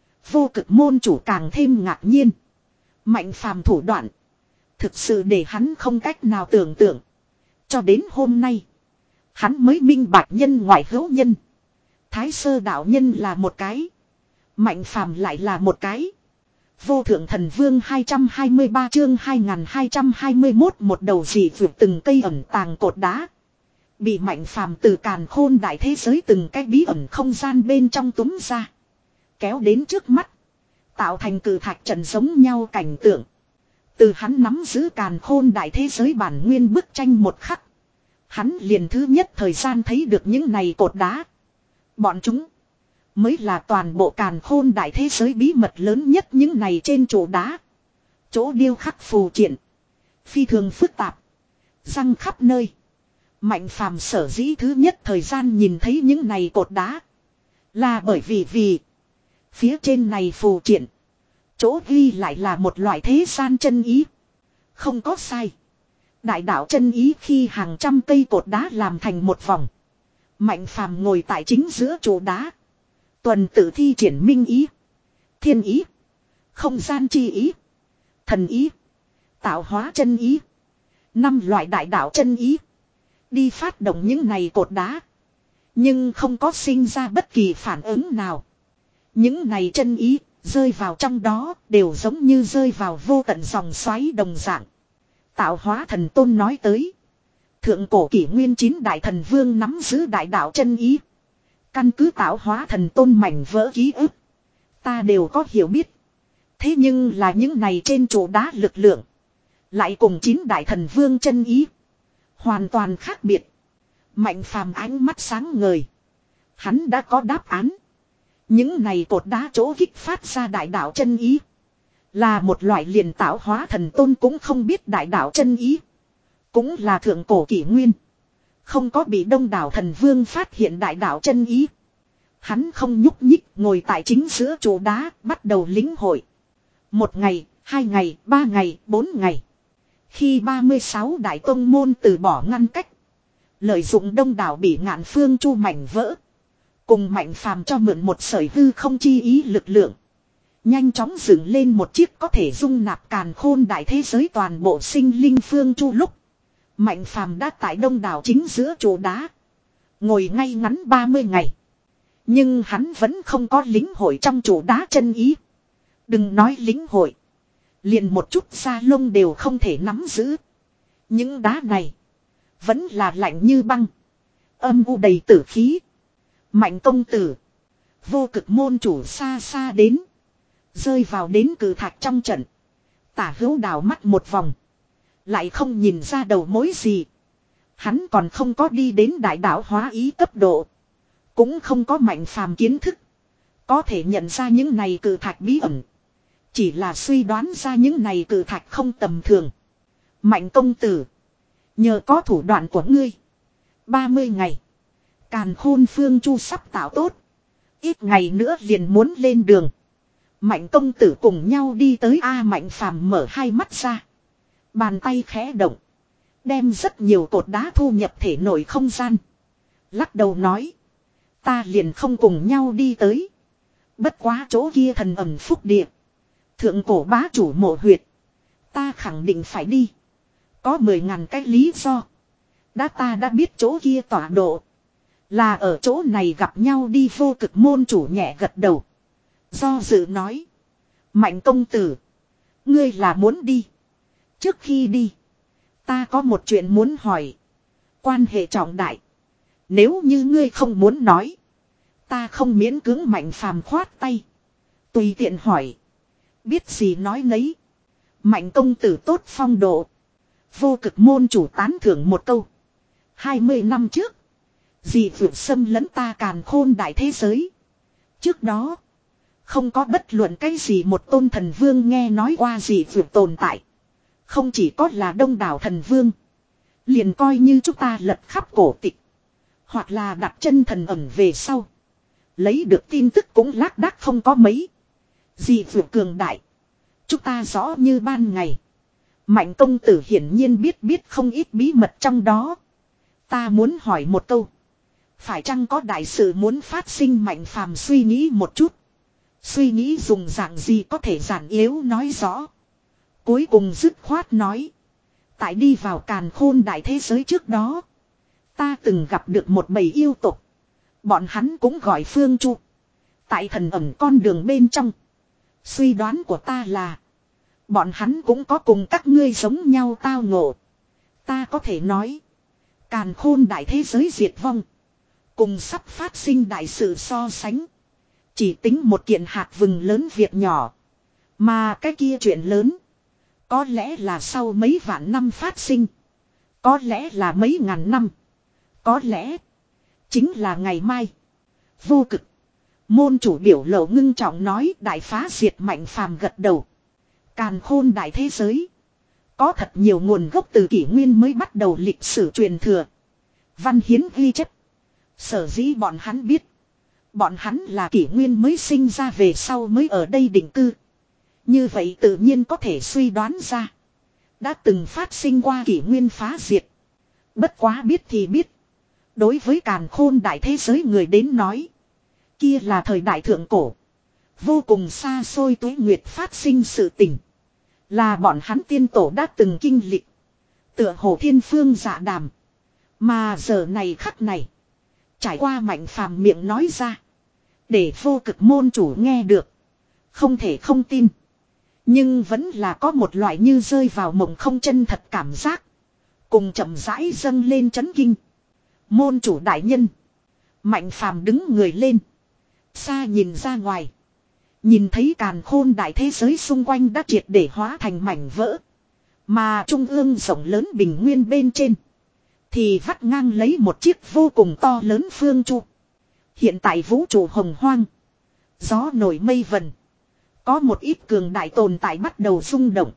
Vô cực môn chủ càng thêm ngạc nhiên. Mạnh phàm thủ đoạn. Thực sự để hắn không cách nào tưởng tượng. Cho đến hôm nay. Hắn mới minh bạch nhân ngoại hữu nhân. Thái sơ đạo nhân là một cái. Mạnh phàm lại là một cái. Vô thượng thần vương hai trăm hai mươi ba chương hai nghìn hai trăm hai mươi mốt một đầu dị vượt từng cây ẩn tàng cột đá. Bị Mạnh phàm từ càn khôn đại thế giới từng cái bí ẩn không gian bên trong túm ra. Kéo đến trước mắt. Tạo thành cử thạch trận giống nhau cảnh tượng. Từ hắn nắm giữ càn khôn đại thế giới bản nguyên bức tranh một khắc. Hắn liền thứ nhất thời gian thấy được những này cột đá. Bọn chúng. Mới là toàn bộ càn khôn đại thế giới bí mật lớn nhất những này trên trụ đá. Chỗ điêu khắc phù triện. Phi thường phức tạp. Răng khắp nơi. Mạnh phàm sở dĩ thứ nhất thời gian nhìn thấy những này cột đá. Là bởi vì vì. Phía trên này phù triện. Chỗ ghi lại là một loại thế gian chân ý. Không có sai. Đại đạo chân ý khi hàng trăm cây cột đá làm thành một vòng. Mạnh phàm ngồi tại chính giữa trụ đá. Tuần tự thi triển minh ý. Thiên ý. Không gian chi ý. Thần ý. Tạo hóa chân ý. Năm loại đại đạo chân ý. Đi phát động những này cột đá. Nhưng không có sinh ra bất kỳ phản ứng nào. Những này chân ý, rơi vào trong đó, đều giống như rơi vào vô tận dòng xoáy đồng dạng. Tạo hóa thần tôn nói tới. Thượng cổ kỷ nguyên chín đại thần vương nắm giữ đại đạo chân ý. Căn cứ tạo hóa thần tôn mảnh vỡ ký ức. Ta đều có hiểu biết. Thế nhưng là những này trên trụ đá lực lượng. Lại cùng chín đại thần vương chân ý. Hoàn toàn khác biệt. Mạnh phàm ánh mắt sáng ngời. Hắn đã có đáp án. Những này cột đá chỗ kích phát ra đại đạo chân ý. Là một loại liền tạo hóa thần tôn cũng không biết đại đạo chân ý. Cũng là thượng cổ kỷ nguyên. Không có bị đông đảo thần vương phát hiện đại đạo chân ý. Hắn không nhúc nhích ngồi tại chính giữa trụ đá bắt đầu lĩnh hội. Một ngày, hai ngày, ba ngày, bốn ngày. Khi ba mươi sáu đại tông môn từ bỏ ngăn cách. Lợi dụng đông đảo bị ngạn phương chu mảnh vỡ. Cùng mạnh phàm cho mượn một sợi hư không chi ý lực lượng. Nhanh chóng dựng lên một chiếc có thể dung nạp càn khôn đại thế giới toàn bộ sinh linh phương chu lúc. Mạnh phàm đã tại đông đảo chính giữa trụ đá. Ngồi ngay ngắn ba mươi ngày. Nhưng hắn vẫn không có lính hội trong trụ đá chân ý. Đừng nói lính hội. Liền một chút da lông đều không thể nắm giữ. Những đá này. Vẫn là lạnh như băng. Âm u đầy tử khí. Mạnh công tử. Vô cực môn chủ xa xa đến. Rơi vào đến cử thạch trong trận. Tả hữu đảo mắt một vòng. Lại không nhìn ra đầu mối gì. Hắn còn không có đi đến đại đạo hóa ý cấp độ. Cũng không có mạnh phàm kiến thức. Có thể nhận ra những này cử thạch bí ẩn. Chỉ là suy đoán ra những này cử thạch không tầm thường. Mạnh công tử. Nhờ có thủ đoạn của ngươi. ba mươi ngày. Càn khôn phương chu sắp tạo tốt. Ít ngày nữa liền muốn lên đường. Mạnh công tử cùng nhau đi tới A Mạnh phàm mở hai mắt ra. Bàn tay khẽ động. Đem rất nhiều cột đá thu nhập thể nội không gian. Lắc đầu nói. Ta liền không cùng nhau đi tới. Bất quá chỗ kia thần ẩm phúc địa. Thượng cổ bá chủ mộ huyệt. Ta khẳng định phải đi. Có mười ngàn cái lý do. Đã ta đã biết chỗ kia tọa độ. Là ở chỗ này gặp nhau đi vô cực môn chủ nhẹ gật đầu. Do dự nói. Mạnh công tử. Ngươi là muốn đi. Trước khi đi. Ta có một chuyện muốn hỏi. Quan hệ trọng đại. Nếu như ngươi không muốn nói. Ta không miễn cưỡng mạnh phàm khoát tay. Tùy tiện hỏi. Biết gì nói nấy. Mạnh công tử tốt phong độ. Vô cực môn chủ tán thưởng một câu. Hai mươi năm trước. Dị vượt xâm lấn ta càn khôn đại thế giới. Trước đó. Không có bất luận cái gì một tôn thần vương nghe nói qua dị vượt tồn tại. Không chỉ có là đông đảo thần vương. Liền coi như chúng ta lật khắp cổ tịch. Hoặc là đặt chân thần ẩn về sau. Lấy được tin tức cũng lác đác không có mấy. Dị vượt cường đại. Chúng ta rõ như ban ngày. Mạnh công tử hiển nhiên biết biết không ít bí mật trong đó. Ta muốn hỏi một câu. Phải chăng có đại sự muốn phát sinh Mạnh phàm suy nghĩ một chút. Suy nghĩ dùng dạng gì có thể giản yếu nói rõ. Cuối cùng dứt khoát nói. Tại đi vào càn khôn đại thế giới trước đó. Ta từng gặp được một bầy yêu tộc. Bọn hắn cũng gọi Phương Chu. Tại thần ẩn con đường bên trong. Suy đoán của ta là. Bọn hắn cũng có cùng các ngươi giống nhau tao ngộ. Ta có thể nói. Càn khôn đại thế giới diệt vong. Cùng sắp phát sinh đại sự so sánh. Chỉ tính một kiện hạt vừng lớn việc nhỏ. Mà cái kia chuyện lớn. Có lẽ là sau mấy vạn năm phát sinh. Có lẽ là mấy ngàn năm. Có lẽ. Chính là ngày mai. Vô cực. Môn chủ biểu lộ ngưng trọng nói đại phá diệt Mạnh phàm gật đầu. Càn khôn đại thế giới. Có thật nhiều nguồn gốc từ kỷ nguyên mới bắt đầu lịch sử truyền thừa. Văn hiến ghi chép. Sở dĩ bọn hắn biết. Bọn hắn là kỷ nguyên mới sinh ra về sau mới ở đây định cư. Như vậy tự nhiên có thể suy đoán ra. Đã từng phát sinh qua kỷ nguyên phá diệt. Bất quá biết thì biết. Đối với càn khôn đại thế giới người đến nói. Kia là thời đại thượng cổ. Vô cùng xa xôi tuế nguyệt phát sinh sự tình. Là bọn hắn tiên tổ đã từng kinh lịch. Tựa hồ thiên phương dạ đàm. Mà giờ này khắc này. Trải qua Mạnh Phàm miệng nói ra. Để vô cực môn chủ nghe được. Không thể không tin. Nhưng vẫn là có một loại như rơi vào mộng không chân thật cảm giác. Cùng chậm rãi dâng lên chấn kinh. Môn chủ đại nhân. Mạnh Phàm đứng người lên. Xa nhìn ra ngoài. Nhìn thấy càn khôn đại thế giới xung quanh đã triệt để hóa thành mảnh vỡ. Mà trung ương rộng lớn bình nguyên bên trên. Thì vắt ngang lấy một chiếc vô cùng to lớn phương chu. Hiện tại vũ trụ hồng hoang. Gió nổi mây vần. Có một ít cường đại tồn tại bắt đầu rung động.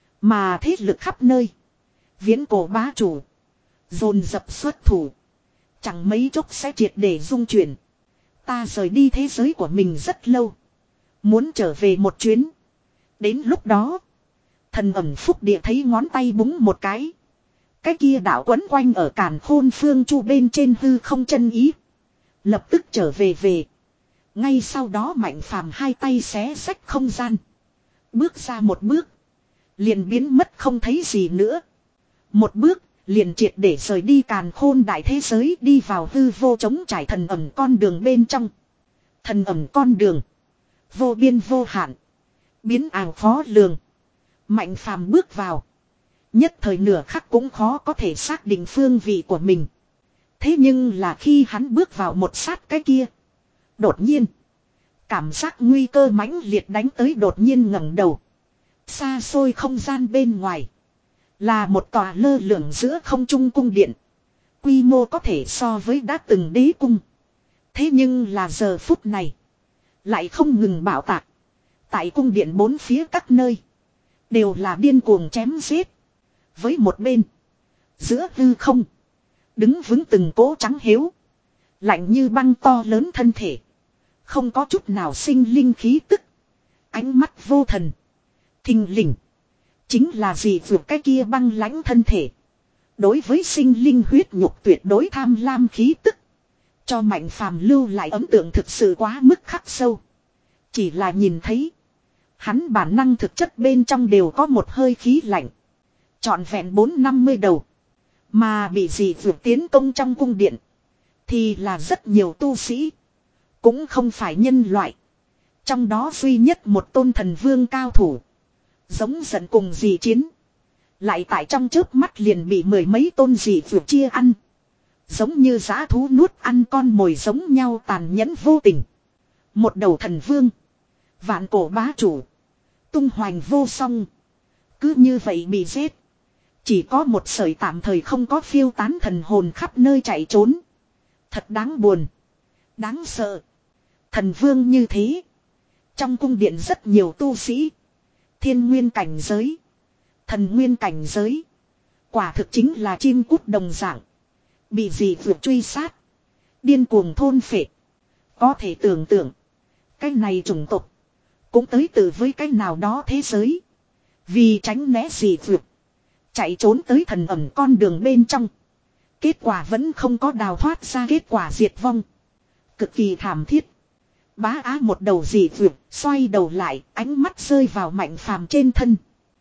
Mà thế lực khắp nơi. Viễn cổ bá chủ. Dồn dập xuất thủ. Chẳng mấy chốc sẽ triệt để dung chuyển. Ta rời đi thế giới của mình rất lâu. Muốn trở về một chuyến. Đến lúc đó. Thần ẩm phúc địa thấy ngón tay búng một cái. Cái kia đảo quấn quanh ở càn khôn phương chu bên trên hư không chân ý. Lập tức trở về về. Ngay sau đó Mạnh Phàm hai tay xé xách không gian. Bước ra một bước. Liền biến mất không thấy gì nữa. Một bước. Liền triệt để rời đi càn khôn đại thế giới đi vào hư vô chống trải thần ẩm con đường bên trong. Thần ẩm con đường. Vô biên vô hạn. Biến ảo khó lường. Mạnh Phàm bước vào. Nhất thời nửa khắc cũng khó có thể xác định phương vị của mình. Thế nhưng là khi hắn bước vào một sát cái kia. Đột nhiên. Cảm giác nguy cơ mãnh liệt đánh tới đột nhiên ngẩng đầu. Xa xôi không gian bên ngoài. Là một tòa lơ lửng giữa không trung cung điện. Quy mô có thể so với đã từng đế cung. Thế nhưng là giờ phút này. Lại không ngừng bạo tạc. Tại cung điện bốn phía các nơi. Đều là điên cuồng chém giết. Với một bên. Giữa hư không. Đứng vững từng cỗ trắng hiếu. Lạnh như băng to lớn thân thể. Không có chút nào sinh linh khí tức. Ánh mắt vô thần. Thình lình. Chính là gì vượt cái kia băng lãnh thân thể. Đối với sinh linh huyết nhục tuyệt đối tham lam khí tức. Cho Mạnh Phàm lưu lại ấn tượng thực sự quá mức khắc sâu. Chỉ là nhìn thấy. Hắn bản năng thực chất bên trong đều có một hơi khí lạnh. Trọn vẹn bốn năm mươi đầu. Mà bị gì vượt tiến công trong cung điện. Thì là rất nhiều tu sĩ. Cũng không phải nhân loại. Trong đó duy nhất một tôn thần vương cao thủ. Giống giận cùng dì chiến. Lại tại trong chớp mắt liền bị mười mấy tôn dì vượt chia ăn. Giống như giã thú nuốt ăn con mồi giống nhau tàn nhẫn vô tình. Một đầu thần vương. Vạn cổ bá chủ. Tung hoành vô song. Cứ như vậy bị giết. Chỉ có một sợi tạm thời không có phiêu tán thần hồn khắp nơi chạy trốn. Thật đáng buồn. Đáng sợ. Thần vương như thế. Trong cung điện rất nhiều tu sĩ. Thiên nguyên cảnh giới. Thần nguyên cảnh giới. Quả thực chính là chim cút đồng dạng. Bị gì vượt truy sát. Điên cuồng thôn phệ. Có thể tưởng tượng. Cái này chủng tộc. Cũng tới từ với cái nào đó thế giới. Vì tránh né gì vượt. Chạy trốn tới thần ẩm con đường bên trong. Kết quả vẫn không có đào thoát ra kết quả diệt vong. Cực kỳ thảm thiết. Bá á một đầu dị vượt, xoay đầu lại, ánh mắt rơi vào Mạnh Phàm trên thân.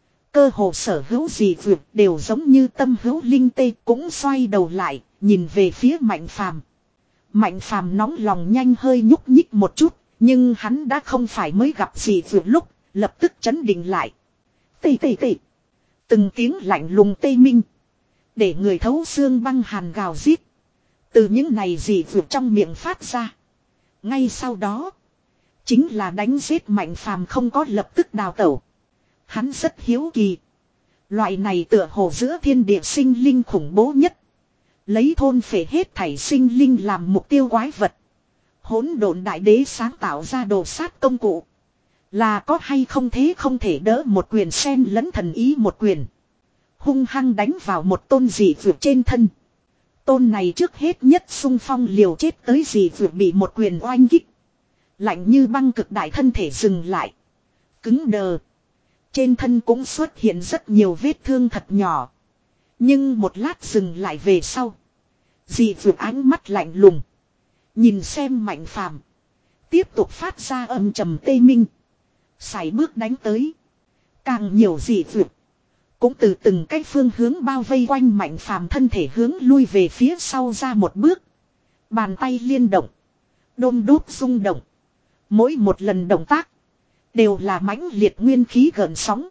Cơ hồ sở hữu dị vượt đều giống như tâm hữu linh tê cũng xoay đầu lại, nhìn về phía Mạnh Phàm. Mạnh Phàm nóng lòng nhanh hơi nhúc nhích một chút, nhưng hắn đã không phải mới gặp dị vượt lúc, lập tức chấn định lại. Tê tê tê. Từng tiếng lạnh lùng tê minh. Để người thấu xương băng hàn gào rít. Từ những này dị vượt trong miệng phát ra. Ngay sau đó. Chính là đánh giết Mạnh Phàm không có lập tức đào tẩu. Hắn rất hiếu kỳ. Loại này tựa hồ giữa thiên địa sinh linh khủng bố nhất. Lấy thôn phệ hết thảy sinh linh làm mục tiêu quái vật. Hỗn độn đại đế sáng tạo ra đồ sát công cụ. Là có hay không thế không thể đỡ một quyền sen lẫn thần ý một quyền. Hung hăng đánh vào một tôn dị vượt trên thân. Tôn này trước hết nhất xung phong liều chết tới dị vượt bị một quyền oanh kích. Lạnh như băng cực đại thân thể dừng lại. Cứng đờ. Trên thân cũng xuất hiện rất nhiều vết thương thật nhỏ. Nhưng một lát dừng lại về sau. Dị vượt ánh mắt lạnh lùng. Nhìn xem Mạnh Phàm. Tiếp tục phát ra âm trầm tê minh. Sải bước đánh tới. Càng nhiều dị vượt. cũng từ từng cái phương hướng bao vây quanh Mạnh Phàm thân thể hướng lui về phía sau ra một bước. Bàn tay liên động. Đôm đốt rung động. Mỗi một lần động tác. Đều là mãnh liệt nguyên khí gợn sóng.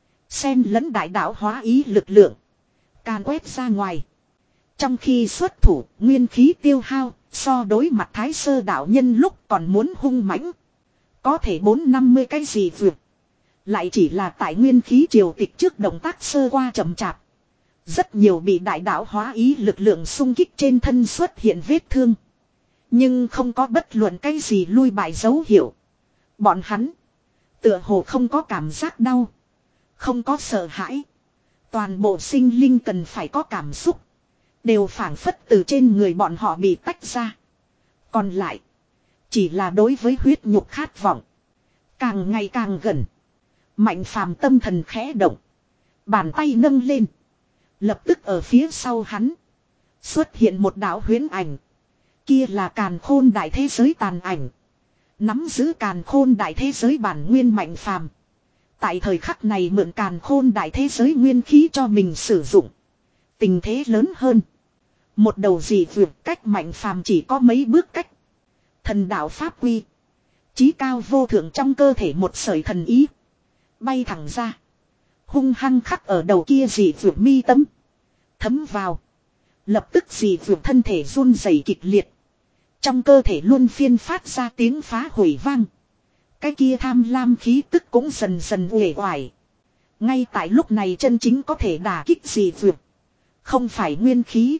Xen lẫn đại đạo hóa ý lực lượng. Càn quét ra ngoài. Trong khi xuất thủ, nguyên khí tiêu hao, so đối mặt thái sơ đạo nhân lúc còn muốn hung mãnh. Có thể bốn năm mươi cái gì vượt. Lại chỉ là tại nguyên khí triều tịch trước động tác sơ qua chậm chạp. Rất nhiều bị đại đạo hóa ý lực lượng xung kích trên thân xuất hiện vết thương. Nhưng không có bất luận cái gì lui bại dấu hiệu. Bọn hắn tựa hồ không có cảm giác đau. Không có sợ hãi. Toàn bộ sinh linh cần phải có cảm xúc. Đều phảng phất từ trên người bọn họ bị tách ra. Còn lại chỉ là đối với huyết nhục khát vọng. Càng ngày càng gần. Mạnh Phàm tâm thần khẽ động. Bàn tay nâng lên. Lập tức ở phía sau hắn xuất hiện một đạo huyễn ảnh. Kia là càn khôn đại thế giới tàn ảnh. Nắm giữ càn khôn đại thế giới bản nguyên Mạnh Phàm. Tại thời khắc này mượn càn khôn đại thế giới nguyên khí cho mình sử dụng. Tình thế lớn hơn. Một đầu dị vượt cách Mạnh Phàm chỉ có mấy bước cách. Thần đạo pháp quy. Chí cao vô thượng trong cơ thể một sợi thần ý. Bay thẳng ra. Hung hăng khắc ở đầu kia dị vượt mi tâm. Thấm vào. Lập tức dị vượt thân thể run rẩy kịch liệt. Trong cơ thể luôn phiên phát ra tiếng phá hủy vang. Cái kia tham lam khí tức cũng dần dần uể oải. Ngay tại lúc này chân chính có thể đả kích dị vượt. Không phải nguyên khí.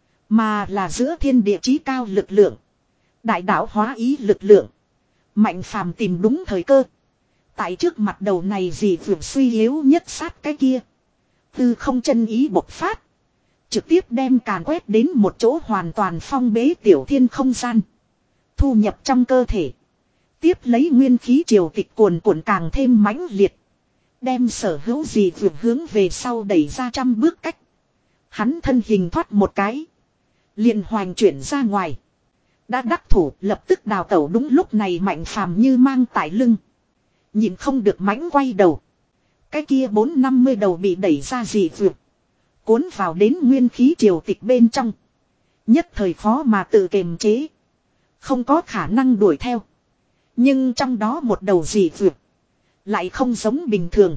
Mà là giữa thiên địa chí cao lực lượng. Đại đạo hóa ý lực lượng. Mạnh Phàm tìm đúng thời cơ. Tại trước mặt đầu này dị vượt suy yếu nhất sát cái kia. Tư không chân ý bộc phát. Trực tiếp đem càn quét đến một chỗ hoàn toàn phong bế tiểu thiên không gian. Thu nhập trong cơ thể. Tiếp lấy nguyên khí triều tịch cuồn cuộn càng thêm mãnh liệt. Đem sở hữu dị vượt hướng về sau đẩy ra trăm bước cách. Hắn thân hình thoát một cái. Liền hoành chuyển ra ngoài. Đã đắc thủ lập tức đào tẩu đúng lúc này Mạnh Phàm như mang tại lưng. Nhìn không được mãnh quay đầu. Cái kia bốn năm mươi đầu bị đẩy ra dị vượt. Cuốn vào đến nguyên khí triều tịch bên trong. Nhất thời khó mà tự kiềm chế. Không có khả năng đuổi theo. Nhưng trong đó một đầu dị vượt. Lại không giống bình thường.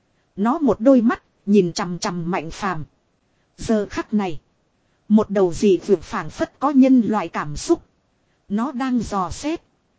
Nó một đôi mắt nhìn chằm chằm Mạnh Phàm. Giờ khắc này. Một đầu dị vượt phảng phất có nhân loại cảm xúc. Nó đang dò xét.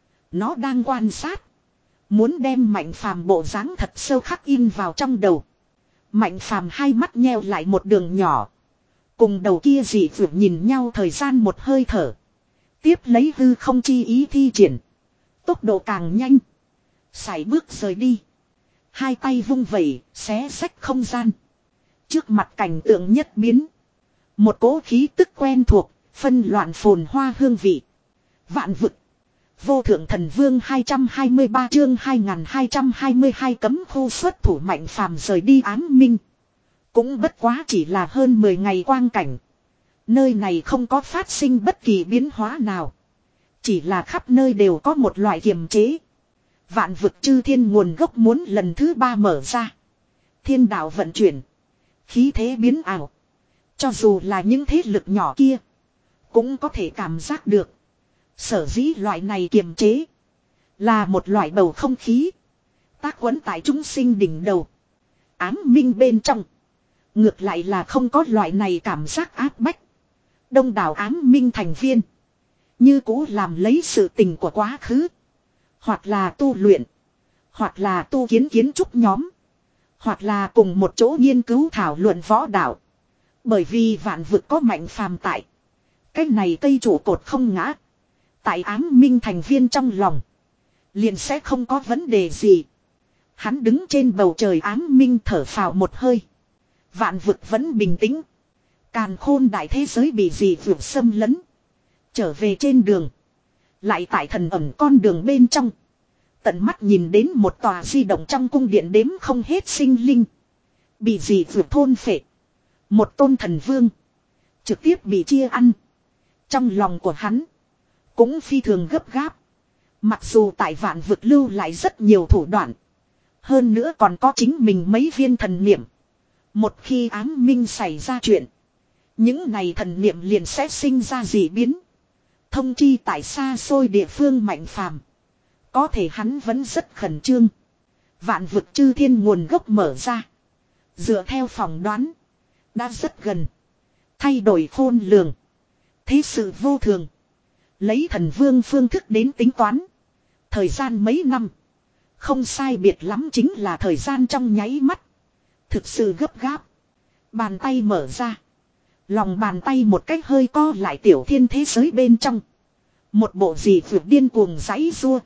Nó đang quan sát. Muốn đem Mạnh Phàm bộ dáng thật sâu khắc in vào trong đầu. Mạnh Phàm hai mắt nheo lại một đường nhỏ. Cùng đầu kia dị vượt nhìn nhau thời gian một hơi thở. Tiếp lấy hư không chi ý thi triển. Tốc độ càng nhanh. Sải bước rời đi. Hai tay vung vẩy, xé xách không gian. Trước mặt cảnh tượng nhất biến. Một cỗ khí tức quen thuộc, phân loạn phồn hoa hương vị. Vạn vực. Vô thượng thần vương hai trăm hai mươi ba chương hai nghìn hai trăm hai mươi hai cấm khu xuất thủ Mạnh Phàm rời đi Ám Minh. Cũng bất quá chỉ là hơn mười ngày quang cảnh. Nơi này không có phát sinh bất kỳ biến hóa nào. Chỉ là khắp nơi đều có một loại kiềm chế. Vạn vực chư thiên nguồn gốc muốn lần thứ ba mở ra. Thiên đạo vận chuyển. Khí thế biến ảo. Cho dù là những thế lực nhỏ kia. Cũng có thể cảm giác được. Sở dĩ loại này kiềm chế. Là một loại bầu không khí. Tác quấn tại chúng sinh đỉnh đầu. Ám minh bên trong. Ngược lại là không có loại này cảm giác áp bách. Đông đảo ám minh thành viên. Như cũ làm lấy sự tình của quá khứ. Hoặc là tu luyện. Hoặc là tu kiến kiến trúc nhóm. Hoặc là cùng một chỗ nghiên cứu thảo luận võ đạo. Bởi vì vạn vực có Mạnh Phàm tại. Cái này cây trụ cột không ngã. Tại ám minh thành viên trong lòng. Liền sẽ không có vấn đề gì. Hắn đứng trên bầu trời ám minh thở phào một hơi. Vạn vực vẫn bình tĩnh. Càn khôn đại thế giới bị dị vượt xâm lấn. Trở về trên đường. Lại tại thần ẩm con đường bên trong. Tận mắt nhìn đến một tòa di động trong cung điện đếm không hết sinh linh. Bị dị vượt thôn phệ. Một tôn thần vương. Trực tiếp bị chia ăn. Trong lòng của hắn. Cũng phi thường gấp gáp. Mặc dù tại vạn vực lưu lại rất nhiều thủ đoạn. Hơn nữa còn có chính mình mấy viên thần niệm. Một khi ám minh xảy ra chuyện. Những này thần niệm liền sẽ sinh ra dị biến. Thông chi tại xa xôi địa phương Mạnh Phàm. Có thể hắn vẫn rất khẩn trương. Vạn vực chư thiên nguồn gốc mở ra. Dựa theo phỏng đoán. Đã rất gần. Thay đổi khôn lường. Thế sự vô thường. Lấy thần vương phương thức đến tính toán. Thời gian mấy năm. Không sai biệt lắm chính là thời gian trong nháy mắt. Thực sự gấp gáp. Bàn tay mở ra. Lòng bàn tay một cách hơi co lại tiểu thiên thế giới bên trong. Một bộ gì vượt điên cuồng giãy rua.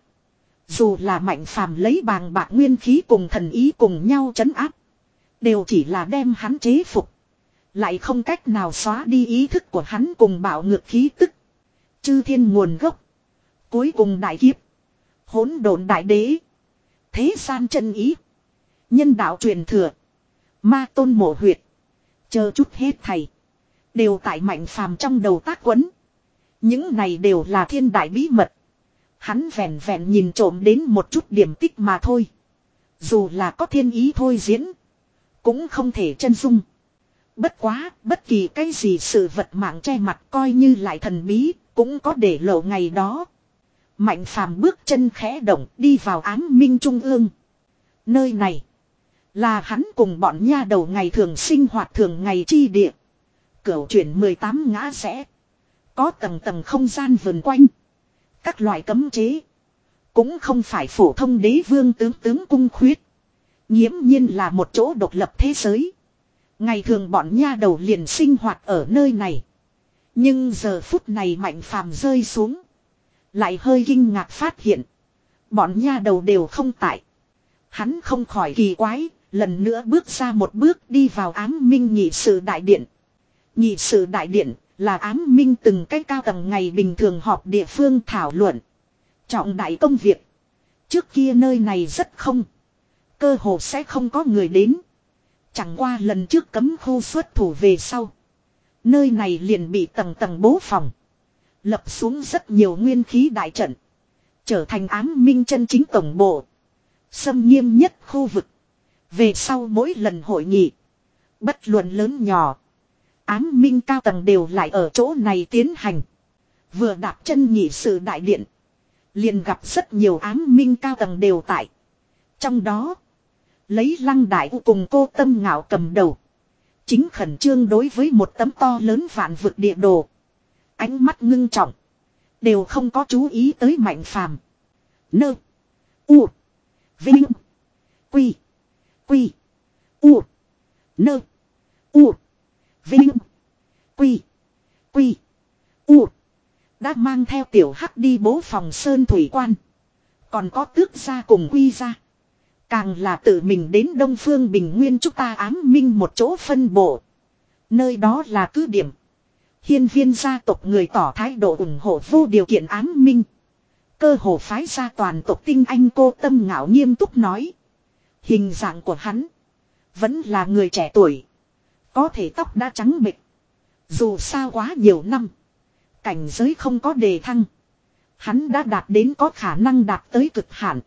Dù là Mạnh Phàm lấy bàng bạc nguyên khí cùng thần ý cùng nhau trấn áp. Đều chỉ là đem hắn chế phục. Lại không cách nào xóa đi ý thức của hắn cùng bạo ngược khí tức. Chư thiên nguồn gốc. Cuối cùng đại kiếp. Hỗn độn đại đế. Thế gian chân ý. Nhân đạo truyền thừa. Ma tôn mộ huyệt. Chờ chút hết thầy. Đều tại Mạnh Phàm trong đầu tác quấn. Những này đều là thiên đại bí mật. Hắn vẹn vẹn nhìn trộm đến một chút điểm tích mà thôi. Dù là có thiên ý thôi diễn. Cũng không thể chân dung. Bất quá, bất kỳ cái gì sự vật mạng che mặt coi như lại thần bí, cũng có để lộ ngày đó. Mạnh Phàm bước chân khẽ động đi vào ám minh trung ương. Nơi này là hắn cùng bọn nha đầu ngày thường sinh hoạt thường ngày chi địa. Cửu chuyển mười tám ngã rẽ. Có tầng tầng không gian vần quanh. Các loại cấm chế. Cũng không phải phổ thông đế vương tướng tướng cung khuyết. Nghiễm nhiên là một chỗ độc lập thế giới. Ngày thường bọn nha đầu liền sinh hoạt ở nơi này. Nhưng giờ phút này Mạnh Phàm rơi xuống. Lại hơi kinh ngạc phát hiện. Bọn nha đầu đều không tại. Hắn không khỏi kỳ quái. Lần nữa bước ra một bước đi vào ám minh nhị sự đại điện. Nhị sự đại điện là ám minh từng cái cao tầng ngày bình thường họp địa phương thảo luận. Trọng đại công việc. Trước kia nơi này rất không. Cơ hồ sẽ không có người đến. Chẳng qua lần trước cấm khu xuất thủ về sau. Nơi này liền bị tầng tầng bố phòng. Lập xuống rất nhiều nguyên khí đại trận. Trở thành ám minh chân chính tổng bộ. Xâm nghiêm nhất khu vực. Về sau mỗi lần hội nghị. Bất luận lớn nhỏ. Ám minh cao tầng đều lại ở chỗ này tiến hành. Vừa đạp chân nhị sự đại điện. Liền gặp rất nhiều ám minh cao tầng đều tại. Trong đó. Lấy Lăng Đại U cùng Cô Tâm Ngạo cầm đầu. Chính khẩn trương đối với một tấm to lớn vạn vực địa đồ. Ánh mắt ngưng trọng. Đều không có chú ý tới Mạnh Phàm. Nơ. U. Vinh. Quy. Quy. U. Nơ. U. Vinh. Quy. Quy. U. Đã mang theo tiểu hắc đi bố phòng sơn thủy quan. Còn có tước gia cùng quy gia. Càng là tự mình đến Đông Phương Bình Nguyên chúng ta ám minh một chỗ phân bộ. Nơi đó là cứ điểm. Hiên viên gia tộc người tỏ thái độ ủng hộ vô điều kiện ám minh. Cơ hồ phái ra toàn tộc tinh anh Cô Tâm Ngạo nghiêm túc nói. Hình dạng của hắn. Vẫn là người trẻ tuổi. Có thể tóc đã trắng bệch. Dù sao quá nhiều năm. Cảnh giới không có đề thăng. Hắn đã đạt đến có khả năng đạt tới cực hạn.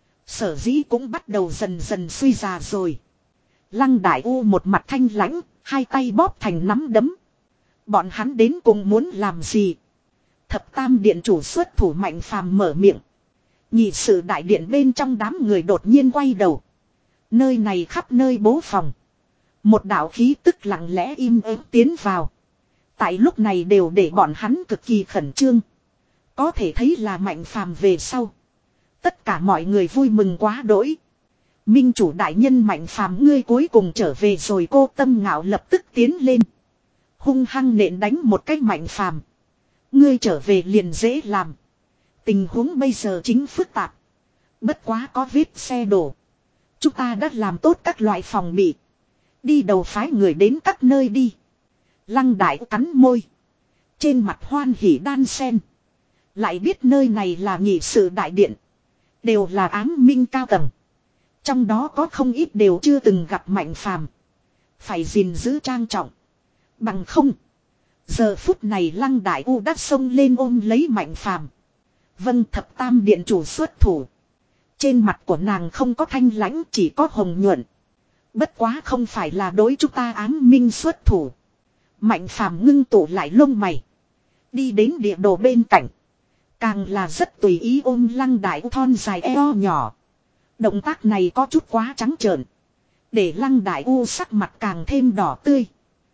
Sở dĩ cũng bắt đầu dần dần suy già rồi. Lăng Đại U một mặt thanh lãnh, hai tay bóp thành nắm đấm. Bọn hắn đến cùng muốn làm gì? Thập tam điện chủ xuất thủ Mạnh Phàm mở miệng. Nhị sự đại điện bên trong đám người đột nhiên quay đầu. Nơi này khắp nơi bố phòng. Một đạo khí tức lặng lẽ im ớt tiến vào. Tại lúc này đều để bọn hắn cực kỳ khẩn trương. Có thể thấy là Mạnh Phàm về sau. Tất cả mọi người vui mừng quá đỗi. Minh chủ đại nhân Mạnh Phàm ngươi cuối cùng trở về rồi. Cô Tâm Ngạo lập tức tiến lên. Hung hăng nện đánh một cách Mạnh Phàm. Ngươi trở về liền dễ làm. Tình huống bây giờ chính phức tạp. Bất quá có vết xe đổ. Chúng ta đã làm tốt các loại phòng bị. Đi đầu phái người đến các nơi đi. Lăng Đại cắn môi. Trên mặt hoan hỉ đan sen. Lại biết nơi này là nhị sự đại điện. Đều là ám minh cao tầng. Trong đó có không ít đều chưa từng gặp Mạnh Phàm. Phải gìn giữ trang trọng. Bằng không. Giờ phút này Lăng Đại U đã xông lên ôm lấy Mạnh Phàm. Vâng, thập tam điện chủ xuất thủ. Trên mặt của nàng không có thanh lãnh, chỉ có hồng nhuận. Bất quá không phải là đối chúng ta ám minh xuất thủ. Mạnh phàm ngưng tụ lại lông mày. Đi đến địa đồ bên cạnh. Càng là rất tùy ý ôm lăng đại u thon dài eo nhỏ. Động tác này có chút quá trắng trợn. Để lăng đại u sắc mặt càng thêm đỏ tươi.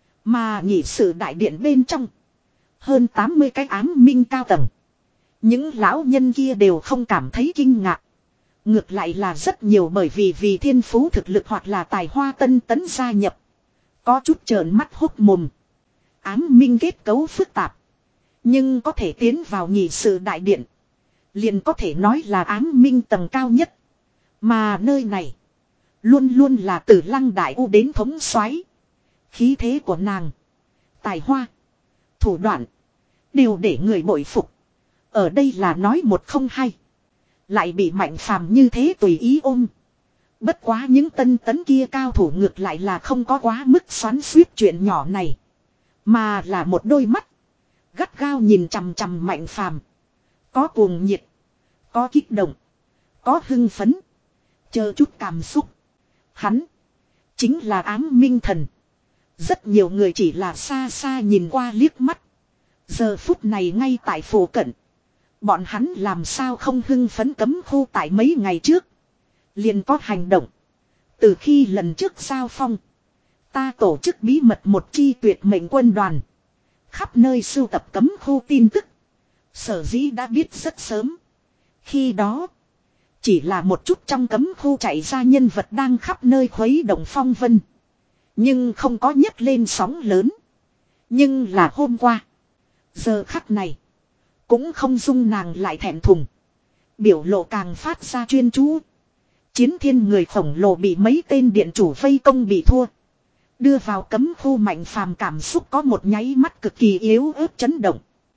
Mà nhị sự đại điện bên trong. Hơn tám mươi cái ám minh cao tầng. Những lão nhân kia đều không cảm thấy kinh ngạc. Ngược lại là rất nhiều bởi vì vì thiên phú thực lực hoặc là tài hoa tân tấn gia nhập. Có chút trợn mắt hốc mồm. Ám minh kết cấu phức tạp. Nhưng có thể tiến vào nhị sự đại điện. Liền có thể nói là ám minh tầng cao nhất. Mà nơi này. Luôn luôn là từ lăng đại u đến thống soái. Khí thế của nàng. Tài hoa. Thủ đoạn. Đều để người bội phục. Ở đây là nói một không hai. Lại bị mạnh phàm như thế tùy ý ôm. Bất quá những tân tấn kia cao thủ ngược lại là không có quá mức xoắn suýt chuyện nhỏ này. Mà là một đôi mắt. Gắt gao nhìn chằm chằm mạnh phàm. Có cuồng nhiệt. Có kích động. Có hưng phấn. Chờ chút cảm xúc. Hắn. Chính là ám minh thần. Rất nhiều người chỉ là xa xa nhìn qua liếc mắt. Giờ phút này ngay tại phủ cận. Bọn hắn làm sao không hưng phấn cấm khu tại mấy ngày trước. Liền có hành động. Từ khi lần trước giao phong. Ta tổ chức bí mật một chi tuyệt mệnh quân đoàn. Khắp nơi sưu tập cấm khu tin tức. Sở dĩ đã biết rất sớm. Khi đó. Chỉ là một chút trong cấm khu chạy ra nhân vật đang khắp nơi khuấy động phong vân. Nhưng không có nhấc lên sóng lớn. Nhưng là hôm qua. Giờ khắc này. Cũng không dung nàng lại thẹn thùng. Biểu lộ càng phát ra chuyên chú. Chiến thiên người khổng lồ bị mấy tên điện chủ vây công bị thua. Đưa vào cấm khu mạnh phàm cảm xúc có một nháy mắt cực kỳ yếu ớt chấn động.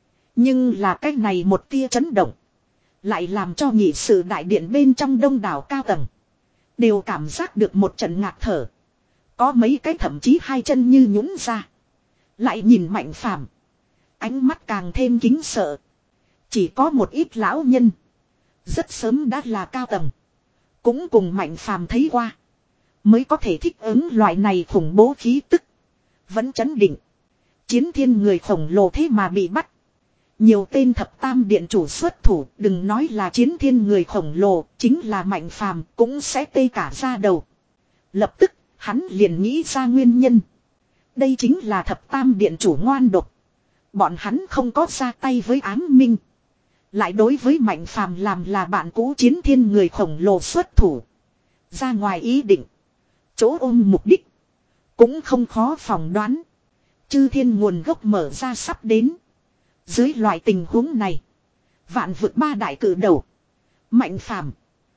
Nhưng là cái này một tia chấn động. Lại làm cho nhị sự đại điện bên trong đông đảo cao tầng. Đều cảm giác được một trận ngạt thở. Có mấy cái thậm chí hai chân như nhũn ra. Lại nhìn mạnh phàm. Ánh mắt càng thêm kính sợ. Chỉ có một ít lão nhân. Rất sớm đã là cao tầng. Cũng cùng mạnh phàm thấy qua. Mới có thể thích ứng loại này khủng bố khí tức. Vẫn chấn định. Chiến thiên người khổng lồ thế mà bị bắt. Nhiều tên thập tam điện chủ xuất thủ. Đừng nói là chiến thiên người khổng lồ. Chính là mạnh phàm cũng sẽ tê cả ra đầu. Lập tức hắn liền nghĩ ra nguyên nhân. Đây chính là thập tam điện chủ ngoan độc. Bọn hắn không có ra tay với ám minh. Lại đối với mạnh phàm làm là bạn cũ chiến thiên người khổng lồ xuất thủ. Ra ngoài ý định. Chỗ ôm mục đích. Cũng không khó phỏng đoán. Chư thiên nguồn gốc mở ra sắp đến. Dưới loại tình huống này. Vạn vực ba đại cử đầu. Mạnh phàm.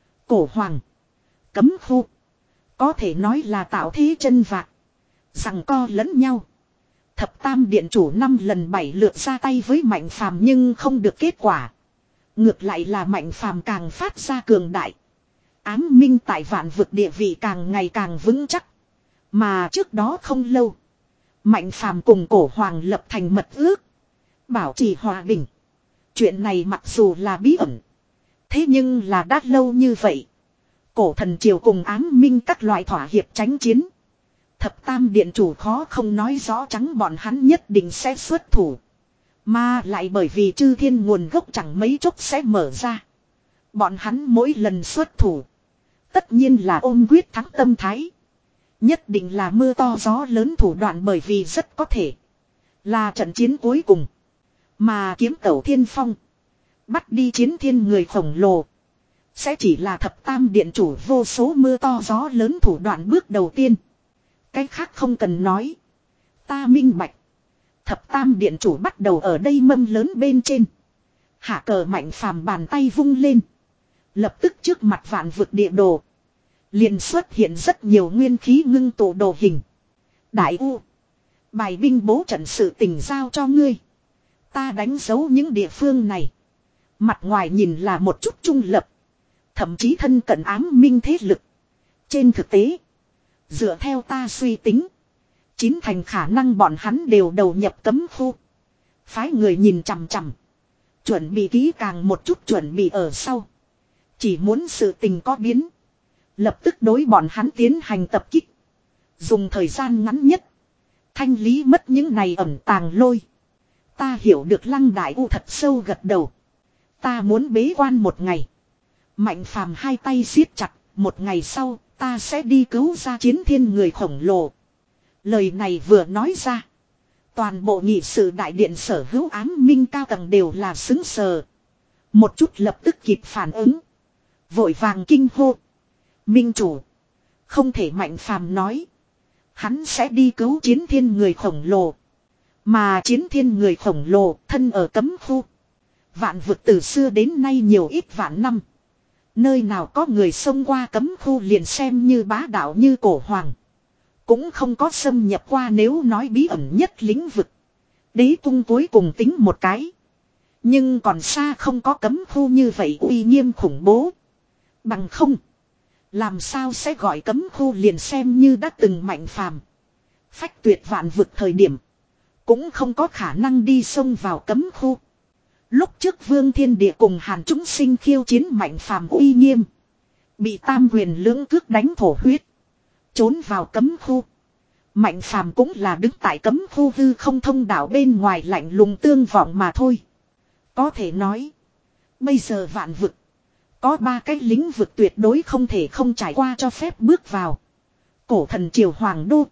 Cổ hoàng. Cấm khu. Có thể nói là tạo thế chân vạc. Rằng co lẫn nhau. Thập tam điện chủ năm lần bảy lượt ra tay với mạnh phàm nhưng không được kết quả. Ngược lại là mạnh phàm càng phát ra cường đại. Ám minh tại vạn vực địa vị càng ngày càng vững chắc. Mà trước đó không lâu. Mạnh phàm cùng cổ hoàng lập thành mật ước. Bảo trì hòa bình. Chuyện này mặc dù là bí ẩn. Thế nhưng là đã lâu như vậy. Cổ thần triều cùng ám minh các loại thỏa hiệp tránh chiến. Thập tam điện chủ khó không nói rõ trắng bọn hắn nhất định sẽ xuất thủ. Mà lại bởi vì chư thiên nguồn gốc chẳng mấy chốc sẽ mở ra. Bọn hắn mỗi lần xuất thủ. Tất nhiên là ôm quyết thắng tâm thái. Nhất định là mưa to gió lớn thủ đoạn bởi vì rất có thể. Là trận chiến cuối cùng. Mà kiếm tẩu thiên phong. Bắt đi chiến thiên người khổng lồ. Sẽ chỉ là thập tam điện chủ vô số mưa to gió lớn thủ đoạn bước đầu tiên. Cái khác không cần nói. Ta minh bạch. Thập tam điện chủ bắt đầu ở đây mâm lớn bên trên. Hạ cờ mạnh phàm bàn tay vung lên. Lập tức trước mặt vạn vực địa đồ. Liền xuất hiện rất nhiều nguyên khí ngưng tụ đồ hình. Đại U. Bài binh bố trận sự tình giao cho ngươi. Ta đánh dấu những địa phương này. Mặt ngoài nhìn là một chút trung lập. Thậm chí thân cận ám minh thế lực. Trên thực tế. Dựa theo ta suy tính. Chín thành khả năng bọn hắn đều đầu nhập cấm khu. Phái người nhìn chằm chằm. Chuẩn bị kỹ càng một chút chuẩn bị ở sau. Chỉ muốn sự tình có biến. Lập tức đối bọn hắn tiến hành tập kích. Dùng thời gian ngắn nhất. Thanh lý mất những này ẩn tàng lôi. Ta hiểu được Lăng Đại U thật sâu gật đầu. Ta muốn bế quan một ngày. Mạnh Phàm hai tay siết chặt. Một ngày sau ta sẽ đi cứu ra chiến thiên người khổng lồ. Lời này vừa nói ra. Toàn bộ nghị sự đại điện sở hữu ám minh cao tầng đều là xứng sờ. Một chút lập tức kịp phản ứng. Vội vàng kinh hô. Minh chủ. Không thể Mạnh Phàm nói. Hắn sẽ đi cứu chiến thiên người khổng lồ. Mà chiến thiên người khổng lồ thân ở cấm khu. Vạn vực từ xưa đến nay nhiều ít vạn năm. Nơi nào có người xông qua cấm khu liền xem như bá đạo như cổ hoàng. Cũng không có xâm nhập qua nếu nói bí ẩn nhất lĩnh vực. Đế cung cuối cùng tính một cái. Nhưng còn xa không có cấm khu như vậy uy nghiêm khủng bố. Bằng không. Làm sao sẽ gọi cấm khu liền xem như đã từng Mạnh Phàm. Phách tuyệt vạn vực thời điểm. Cũng không có khả năng đi xông vào cấm khu. Lúc trước Vương Thiên Địa cùng Hàn chúng sinh khiêu chiến Mạnh Phàm uy nghiêm. Bị tam huyền lưỡng cước đánh thổ huyết. Trốn vào cấm khu. Mạnh Phàm cũng là đứng tại cấm khu hư không thông đạo bên ngoài lạnh lùng tương vọng mà thôi. Có thể nói. Bây giờ vạn vực. Có ba cái lĩnh vực tuyệt đối không thể không trải qua cho phép bước vào. Cổ thần triều hoàng đô.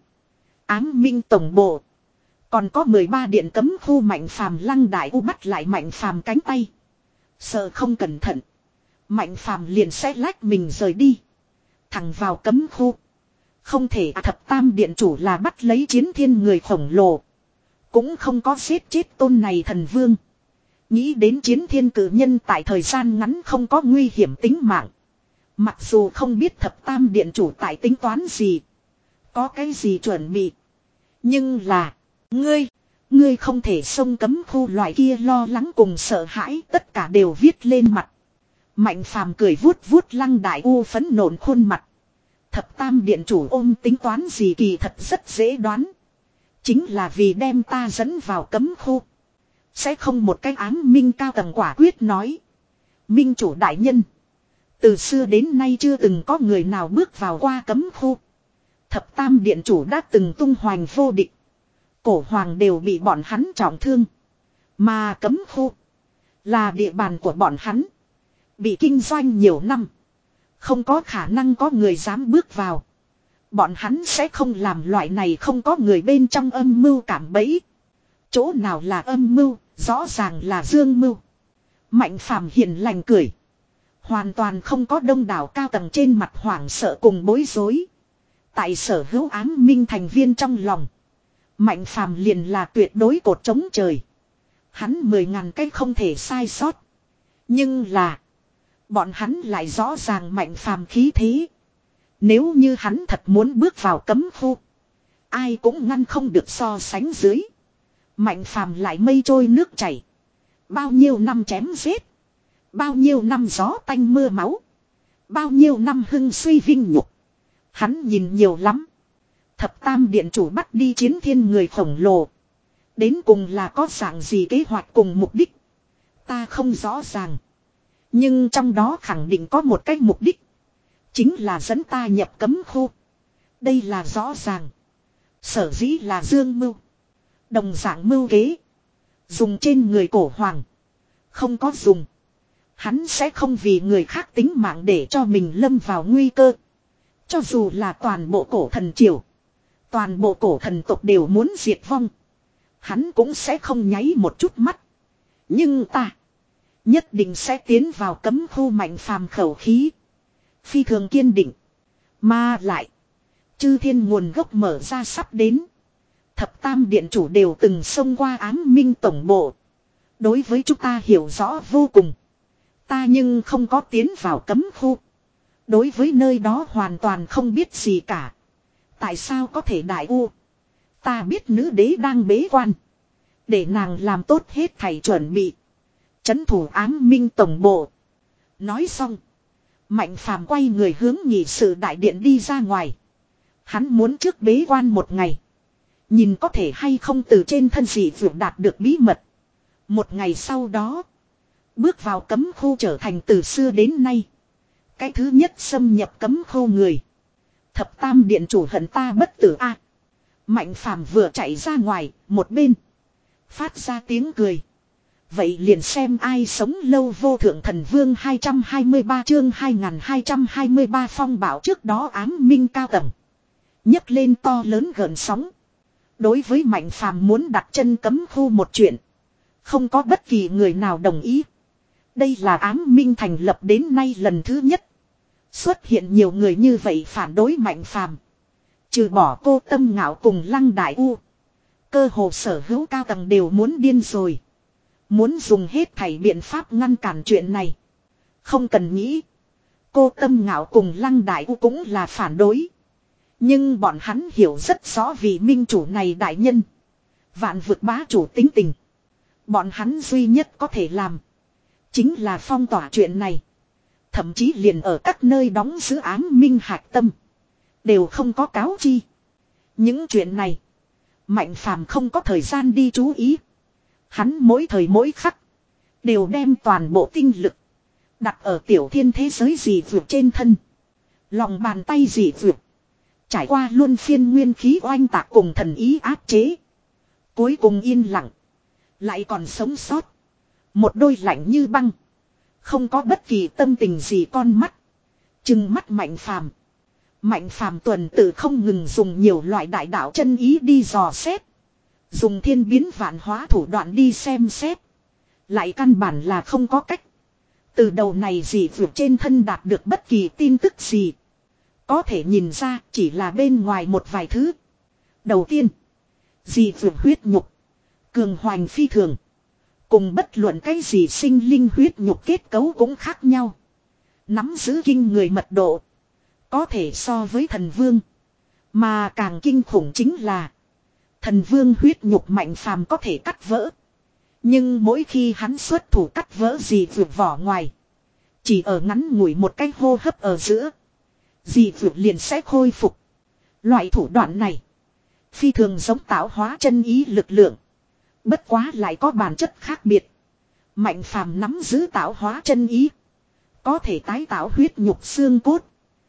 Ám minh tổng bộ. Còn có mười ba điện cấm khu Mạnh Phàm. Lăng Đại U bắt lại Mạnh Phàm cánh tay. Sợ không cẩn thận. Mạnh Phàm liền sẽ lách mình rời đi. Thẳng vào cấm khu. Không thể à, thập tam điện chủ là bắt lấy chiến thiên người khổng lồ. Cũng không có giết chết tôn này thần vương. Nghĩ đến chiến thiên cử nhân tại thời gian ngắn không có nguy hiểm tính mạng. Mặc dù không biết thập tam điện chủ tại tính toán gì. Có cái gì chuẩn bị. Nhưng là. Ngươi. Ngươi không thể xông cấm khu loại kia lo lắng cùng sợ hãi. Tất cả đều viết lên mặt. Mạnh Phàm cười vuốt vuốt Lăng Đại U phấn nộn khuôn mặt. Thập tam điện chủ ôm tính toán gì kỳ thật rất dễ đoán. Chính là vì đem ta dẫn vào cấm khu. Sẽ không một cái ám minh cao tầng quả quyết nói. Minh chủ đại nhân. Từ xưa đến nay chưa từng có người nào bước vào qua cấm khu. Thập tam điện chủ đã từng tung hoành vô địch. Cổ hoàng đều bị bọn hắn trọng thương. Mà cấm khu. Là địa bàn của bọn hắn. Bị kinh doanh nhiều năm. Không có khả năng có người dám bước vào. Bọn hắn sẽ không làm loại này không có người bên trong âm mưu cảm bẫy. Chỗ nào là âm mưu, rõ ràng là dương mưu. Mạnh Phàm hiền lành cười. Hoàn toàn không có đông đảo cao tầng trên mặt hoảng sợ cùng bối rối. Tại sở hữu ám minh thành viên trong lòng. Mạnh Phàm liền là tuyệt đối cột chống trời. Hắn mười ngàn cái không thể sai sót. Nhưng là. Bọn hắn lại rõ ràng Mạnh Phàm khí thế. Nếu như hắn thật muốn bước vào cấm khu. Ai cũng ngăn không được so sánh dưới. Mạnh Phàm lại mây trôi nước chảy. Bao nhiêu năm chém giết. Bao nhiêu năm gió tanh mưa máu. Bao nhiêu năm hưng suy vinh nhục. Hắn nhìn nhiều lắm. Thập tam điện chủ bắt đi chiến thiên người khổng lồ. Đến cùng là có dạng gì kế hoạch cùng mục đích. Ta không rõ ràng. Nhưng trong đó khẳng định có một cái mục đích. Chính là dẫn ta nhập cấm khu. Đây là rõ ràng. Sở dĩ là dương mưu. Đồng dạng mưu kế. Dùng trên người cổ hoàng. Không có dùng. Hắn sẽ không vì người khác tính mạng để cho mình lâm vào nguy cơ. Cho dù là toàn bộ cổ thần triều. Toàn bộ cổ thần tộc đều muốn diệt vong. Hắn cũng sẽ không nháy một chút mắt. Nhưng ta. Nhất định sẽ tiến vào cấm khu. Mạnh Phàm khẩu khí. Phi thường kiên định. Mà lại. Chư thiên nguồn gốc mở ra sắp đến. Thập tam điện chủ đều từng xông qua ám minh tổng bộ. Đối với chúng ta hiểu rõ vô cùng. Ta nhưng không có tiến vào cấm khu. Đối với nơi đó hoàn toàn không biết gì cả. Tại sao có thể đại u. Ta biết nữ đế đang bế quan. Để nàng làm tốt hết thảy chuẩn bị. Chấn thủ ám minh tổng bộ. Nói xong. Mạnh Phàm quay người hướng nghị sự đại điện đi ra ngoài. Hắn muốn trước bế quan một ngày. Nhìn có thể hay không từ trên thân dị vượt đạt được bí mật. Một ngày sau đó. Bước vào cấm khu trở thành từ xưa đến nay. Cái thứ nhất xâm nhập cấm khu người. Thập tam điện chủ hận ta bất tử a. Mạnh phàm vừa chạy ra ngoài, một bên phát ra tiếng cười. Vậy liền xem ai sống lâu vô thượng thần vương hai trăm hai mươi ba chương hai nghìn hai trăm hai mươi ba phong bảo trước đó ám minh cao tầng. Nhấc lên to lớn gợn sóng. Đối với Mạnh phàm muốn đặt chân cấm khu một chuyện. Không có bất kỳ người nào đồng ý. Đây là ám minh thành lập đến nay lần thứ nhất. Xuất hiện nhiều người như vậy phản đối Mạnh phàm. Trừ bỏ cô Tâm Ngạo cùng Lăng Đại U. Cơ hồ sở hữu cao tầng đều muốn điên rồi. Muốn dùng hết thảy biện pháp ngăn cản chuyện này. Không cần nghĩ. Cô Tâm Ngạo cùng Lăng Đại U cũng là phản đối. Nhưng bọn hắn hiểu rất rõ vị minh chủ này đại nhân. Vạn vực bá chủ tính tình. Bọn hắn duy nhất có thể làm. Chính là phong tỏa chuyện này. Thậm chí liền ở các nơi đóng giữ ám minh hạch tâm. Đều không có cáo chi. Những chuyện này. Mạnh phàm không có thời gian đi chú ý. Hắn mỗi thời mỗi khắc. Đều đem toàn bộ tinh lực. Đặt ở tiểu thiên thế giới dị vượt trên thân. Lòng bàn tay dị vượt. Trải qua luân phiên nguyên khí oanh tạc cùng thần ý áp chế. Cuối cùng yên lặng. Lại còn sống sót. Một đôi lạnh như băng. Không có bất kỳ tâm tình gì con mắt. Trừng mắt Mạnh phàm. Mạnh phàm tuần tự không ngừng dùng nhiều loại đại đạo chân ý đi dò xét. Dùng thiên biến vạn hóa thủ đoạn đi xem xét. Lại căn bản là không có cách. Từ đầu này dị vượt trên thân đạt được bất kỳ tin tức gì. Có thể nhìn ra chỉ là bên ngoài một vài thứ. Đầu tiên. Dị vượt huyết nhục. Cường hoành phi thường. Cùng bất luận cái gì sinh linh huyết nhục kết cấu cũng khác nhau. Nắm giữ kinh người mật độ. Có thể so với thần vương. Mà càng kinh khủng chính là. Thần vương huyết nhục Mạnh phàm có thể cắt vỡ. Nhưng mỗi khi hắn xuất thủ cắt vỡ dị vượt vỏ ngoài. Chỉ ở ngắn ngủi một cái hô hấp ở giữa. Dị vượt liền sẽ khôi phục. Loại thủ đoạn này. Phi thường giống tạo hóa chân ý lực lượng. Bất quá lại có bản chất khác biệt. Mạnh phàm nắm giữ tạo hóa chân ý. Có thể tái tạo huyết nhục xương cốt.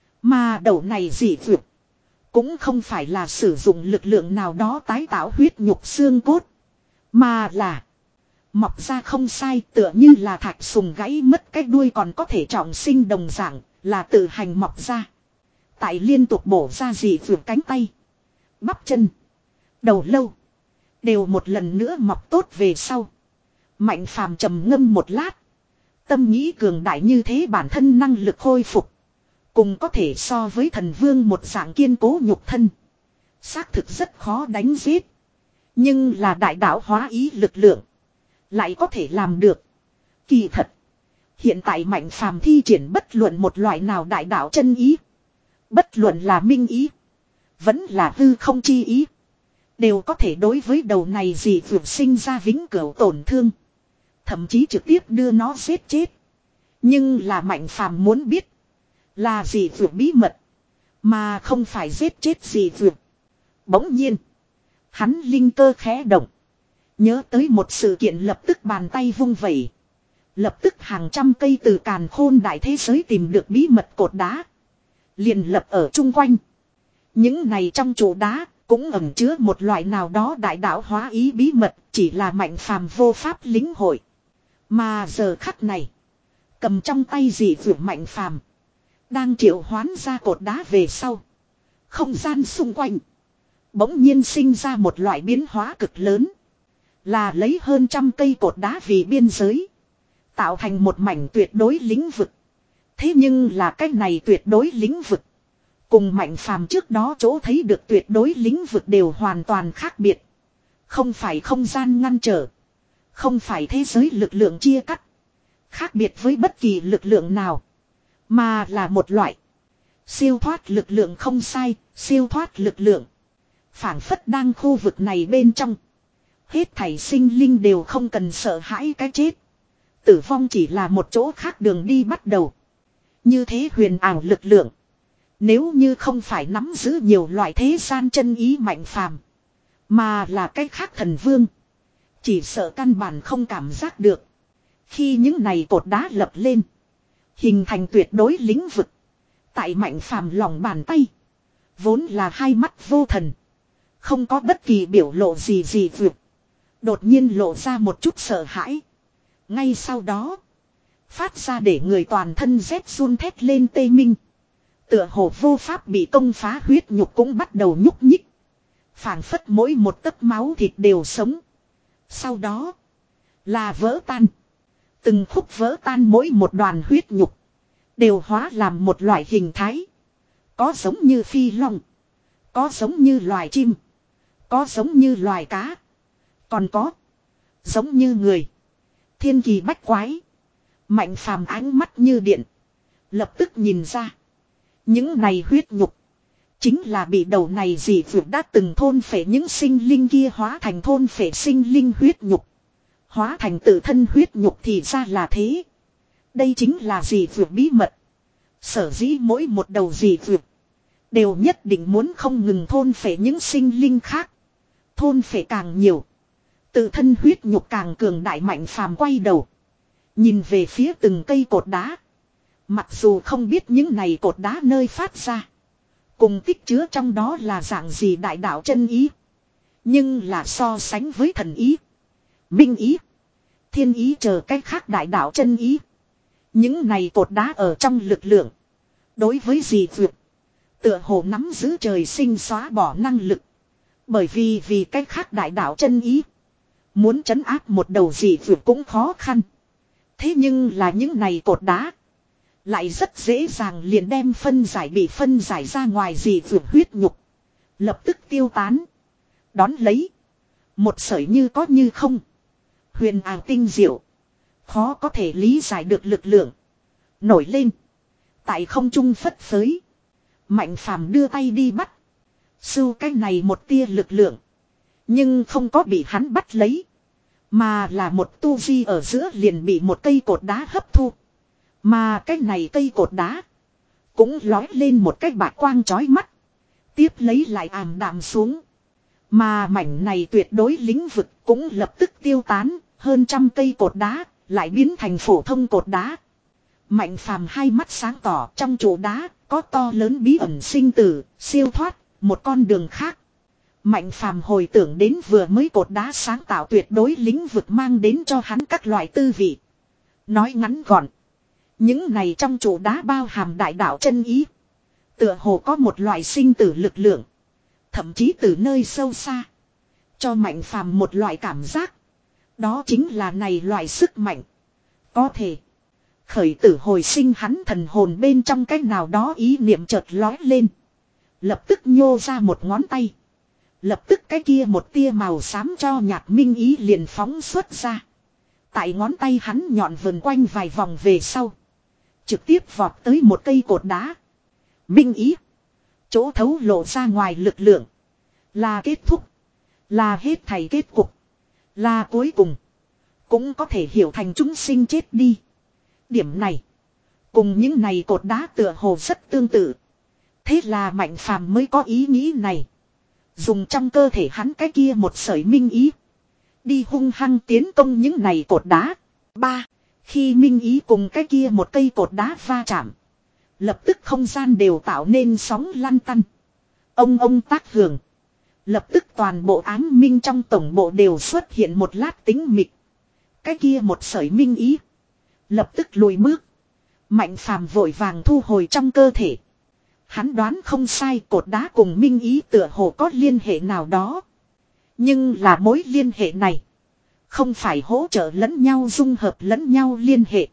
Mà đầu này dị vượt. Cũng không phải là sử dụng lực lượng nào đó tái tạo huyết nhục xương cốt. Mà là. Mọc ra không sai tựa như là thạch sùng gãy mất cái đuôi còn có thể trọng sinh đồng dạng. Là tự hành mọc ra. Tại liên tục bổ ra dị vượt cánh tay. Bắp chân. Đầu lâu. Đều một lần nữa mọc tốt về sau. Mạnh phàm trầm ngâm một lát. Tâm nghĩ cường đại như thế bản thân năng lực khôi phục. Cùng có thể so với thần vương một dạng kiên cố nhục thân. Xác thực rất khó đánh giết. Nhưng là đại đạo hóa ý lực lượng. Lại có thể làm được. Kỳ thật. Hiện tại Mạnh phàm thi triển bất luận một loại nào đại đạo chân ý. Bất luận là minh ý. Vẫn là hư không chi ý. Đều có thể đối với đầu này dị vượt sinh ra vĩnh cửu tổn thương. Thậm chí trực tiếp đưa nó giết chết. Nhưng là Mạnh phàm muốn biết. Là dị vượt bí mật. Mà không phải giết chết dị vượt. Bỗng nhiên. Hắn linh cơ khẽ động. Nhớ tới một sự kiện lập tức bàn tay vung vẩy. Lập tức hàng trăm cây từ càn khôn đại thế giới tìm được bí mật cột đá. Liền lập ở chung quanh. Những này trong trụ đá. Cũng ẩn chứa một loại nào đó đại đạo hóa ý bí mật. Chỉ là Mạnh phàm vô pháp lính hội. Mà giờ khắc này. Cầm trong tay dị vượt Mạnh phàm. Đang triệu hoán ra cột đá về sau. Không gian xung quanh. Bỗng nhiên sinh ra một loại biến hóa cực lớn. Là lấy hơn trăm cây cột đá vì biên giới. Tạo thành một mảnh tuyệt đối lĩnh vực. Thế nhưng là cái này tuyệt đối lĩnh vực. Cùng Mạnh phàm trước đó chỗ thấy được tuyệt đối lĩnh vực đều hoàn toàn khác biệt. Không phải không gian ngăn trở. Không phải thế giới lực lượng chia cắt. Khác biệt với bất kỳ lực lượng nào. Mà là một loại. Siêu thoát lực lượng không sai. Siêu thoát lực lượng. Phảng phất đang khu vực này bên trong. Hết thảy sinh linh đều không cần sợ hãi cái chết. Tử vong chỉ là một chỗ khác đường đi bắt đầu. Như thế huyền ảo lực lượng. Nếu như không phải nắm giữ nhiều loại thế gian chân ý Mạnh phàm. Mà là cái khác thần vương. Chỉ sợ căn bản không cảm giác được. Khi những này cột đá lập lên. Hình thành tuyệt đối lĩnh vực. Tại Mạnh phàm lòng bàn tay. Vốn là hai mắt vô thần. Không có bất kỳ biểu lộ gì gì vượt. Đột nhiên lộ ra một chút sợ hãi. Ngay sau đó. Phát ra để người toàn thân rét run thét lên tê minh. Tựa hồ vô pháp bị công phá huyết nhục cũng bắt đầu nhúc nhích. Phảng phất mỗi một tấc máu thịt đều sống. Sau đó. Là vỡ tan. Từng khúc vỡ tan mỗi một đoàn huyết nhục. Đều hóa làm một loại hình thái. Có giống như phi long. Có giống như loài chim. Có giống như loài cá. Còn có. Giống như người. Thiên kỳ bách quái. Mạnh phàm ánh mắt như điện. Lập tức nhìn ra. Những này huyết nhục. Chính là bị đầu này dị vượt đã từng thôn phệ những sinh linh kia hóa thành thôn phệ sinh linh huyết nhục. Hóa thành tự thân huyết nhục thì ra là thế. Đây chính là dị vượt bí mật. Sở dĩ mỗi một đầu dị vượt. Đều nhất định muốn không ngừng thôn phệ những sinh linh khác. Thôn phệ càng nhiều. Tự thân huyết nhục càng cường đại mạnh phàm quay đầu. Nhìn về phía từng cây cột đá. Mặc dù không biết những này cột đá nơi phát ra. Cùng tích chứa trong đó là dạng gì đại đạo chân ý. Nhưng là so sánh với thần ý. Minh ý. Thiên ý chờ cách khác đại đạo chân ý. Những này cột đá ở trong lực lượng. Đối với dị vượt. Tựa hồ nắm giữ trời sinh xóa bỏ năng lực. Bởi vì vì cách khác đại đạo chân ý. Muốn trấn áp một đầu dị vượt cũng khó khăn. Thế nhưng là những này cột đá. Lại rất dễ dàng liền đem phân giải bị phân giải ra ngoài dị vượt huyết nhục. Lập tức tiêu tán. Đón lấy. Một sợi như có như không. Huyền ảo tinh diệu. Khó có thể lý giải được lực lượng. Nổi lên. Tại không trung phất phới. Mạnh phàm đưa tay đi bắt. Sưu cái này một tia lực lượng. Nhưng không có bị hắn bắt lấy. Mà là một tu vi ở giữa liền bị một cây cột đá hấp thu. Mà cái này cây cột đá. Cũng lói lên một cái bạc quang chói mắt. Tiếp lấy lại ảm đạm xuống. Mà mảnh này tuyệt đối lĩnh vực cũng lập tức tiêu tán. Hơn trăm cây cột đá lại biến thành phổ thông cột đá. Mạnh phàm hai mắt sáng tỏ trong trụ đá. Có to lớn bí ẩn sinh tử, siêu thoát, một con đường khác. Mạnh phàm hồi tưởng đến vừa mới cột đá sáng tạo tuyệt đối lĩnh vực mang đến cho hắn các loại tư vị. Nói ngắn gọn. Những này trong trụ đá bao hàm đại đạo chân ý. Tựa hồ có một loại sinh tử lực lượng. Thậm chí từ nơi sâu xa. Cho mạnh phàm một loại cảm giác. Đó chính là này loại sức mạnh. Có thể. Khởi tử hồi sinh hắn thần hồn bên trong cách nào đó ý niệm chợt lói lên. Lập tức nhô ra một ngón tay. Lập tức cái kia một tia màu xám cho nhạt minh ý liền phóng xuất ra. Tại ngón tay hắn nhọn vần quanh vài vòng về sau. Trực tiếp vọt tới một cây cột đá. Minh ý. Chỗ thấu lộ ra ngoài lực lượng. Là kết thúc. Là hết thảy kết cục. Là cuối cùng. Cũng có thể hiểu thành chúng sinh chết đi. Điểm này. Cùng những này cột đá tựa hồ rất tương tự. Thế là mạnh phàm mới có ý nghĩ này. Dùng trong cơ thể hắn cái kia một sợi minh ý. Đi hung hăng tiến công những này cột đá. Ba. Khi minh ý cùng cái kia một cây cột đá va chạm. Lập tức không gian đều tạo nên sóng lăn tăn. Ông ông tác hưởng. Lập tức toàn bộ ám minh trong tổng bộ đều xuất hiện một lát tính mịch. Cái kia một sợi minh ý. Lập tức lùi bước. Mạnh phàm vội vàng thu hồi trong cơ thể. Hắn đoán không sai cột đá cùng minh ý tựa hồ có liên hệ nào đó. Nhưng là mối liên hệ này. Không phải hỗ trợ lẫn nhau dung hợp lẫn nhau liên hệ.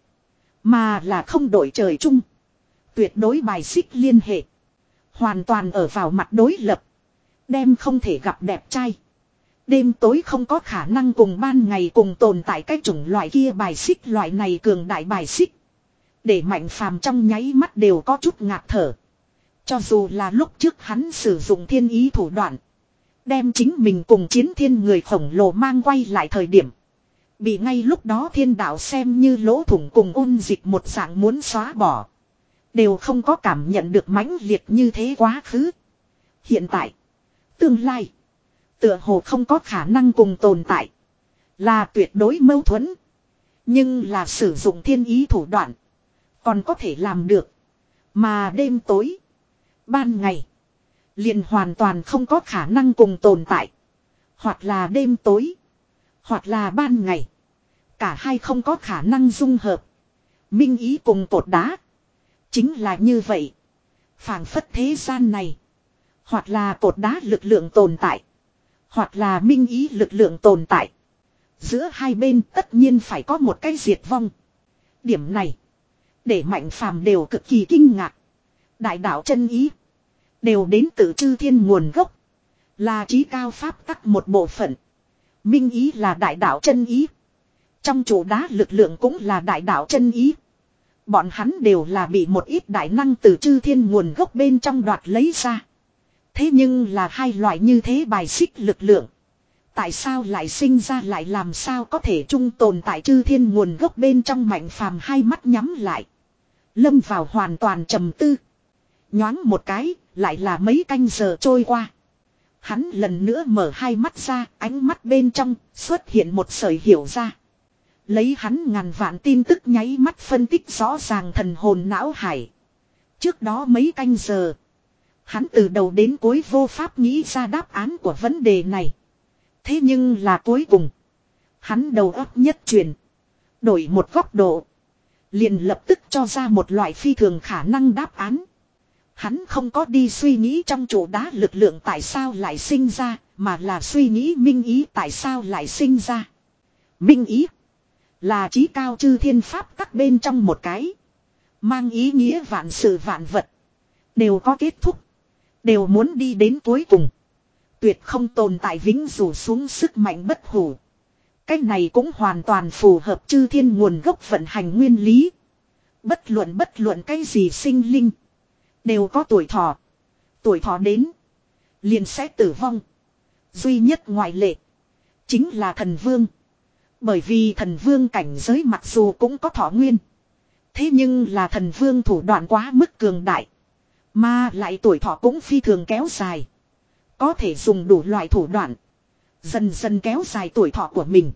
Mà là không đổi trời chung. Tuyệt đối bài xích liên hệ. Hoàn toàn ở vào mặt đối lập. Đem không thể gặp đẹp trai. Đêm tối không có khả năng cùng ban ngày cùng tồn tại cái chủng loại kia bài xích loại này cường đại bài xích. Để mạnh phàm trong nháy mắt đều có chút ngạt thở. Cho dù là lúc trước hắn sử dụng thiên ý thủ đoạn. Đem chính mình cùng chiến thiên người khổng lồ mang quay lại thời điểm. Bị ngay lúc đó thiên đạo xem như lỗ thủng cùng ôn dịch một dạng muốn xóa bỏ. Đều không có cảm nhận được mãnh liệt như thế quá khứ. Hiện tại. Tương lai. Tựa hồ không có khả năng cùng tồn tại. Là tuyệt đối mâu thuẫn. Nhưng là sử dụng thiên ý thủ đoạn. Còn có thể làm được. Mà đêm tối. Ban ngày. liền hoàn toàn không có khả năng cùng tồn tại. Hoặc là đêm tối. Hoặc là ban ngày. Cả hai không có khả năng dung hợp. Minh ý cùng cột đá. Chính là như vậy. Phảng phất thế gian này. Hoặc là cột đá lực lượng tồn tại. Hoặc là minh ý lực lượng tồn tại. Giữa hai bên tất nhiên phải có một cái diệt vong. Điểm này. Để Mạnh Phàm đều cực kỳ kinh ngạc. Đại đạo chân ý. Đều đến từ chư thiên nguồn gốc. Là trí cao pháp tắc một bộ phận. Minh ý là đại đạo chân ý. Trong trụ đá lực lượng cũng là đại đạo chân ý. Bọn hắn đều là bị một ít đại năng từ chư thiên nguồn gốc bên trong đoạt lấy ra. Thế nhưng là hai loại như thế bài xích lực lượng. Tại sao lại sinh ra lại làm sao có thể chung tồn tại chư thiên nguồn gốc bên trong Mạnh Phàm hai mắt nhắm lại. Lâm vào hoàn toàn trầm tư. Nhoáng một cái, lại là mấy canh giờ trôi qua. Hắn lần nữa mở hai mắt ra, ánh mắt bên trong xuất hiện một sợi hiểu ra. Lấy hắn ngàn vạn tin tức nháy mắt phân tích rõ ràng thần hồn não hải. Trước đó mấy canh giờ, hắn từ đầu đến cuối vô pháp nghĩ ra đáp án của vấn đề này. Thế nhưng là cuối cùng, hắn đầu óc nhất chuyển, đổi một góc độ, liền lập tức cho ra một loại phi thường khả năng đáp án. Hắn không có đi suy nghĩ trong trụ đá lực lượng tại sao lại sinh ra, mà là suy nghĩ minh ý tại sao lại sinh ra. Minh ý là chí cao chư thiên pháp tắc bên trong một cái, mang ý nghĩa vạn sự vạn vật đều có kết thúc, đều muốn đi đến cuối cùng. Tuyệt không tồn tại vĩnh rủ xuống sức mạnh bất hủ. Cái này cũng hoàn toàn phù hợp chư thiên nguồn gốc vận hành nguyên lý. Bất luận bất luận cái gì sinh linh đều có tuổi thọ. Tuổi thọ đến liền sẽ tử vong. Duy nhất ngoại lệ chính là thần vương. Bởi vì thần vương cảnh giới mặc dù cũng có thọ nguyên, thế nhưng là thần vương thủ đoạn quá mức cường đại, mà lại tuổi thọ cũng phi thường kéo dài. Có thể dùng đủ loại thủ đoạn dần dần kéo dài tuổi thọ của mình.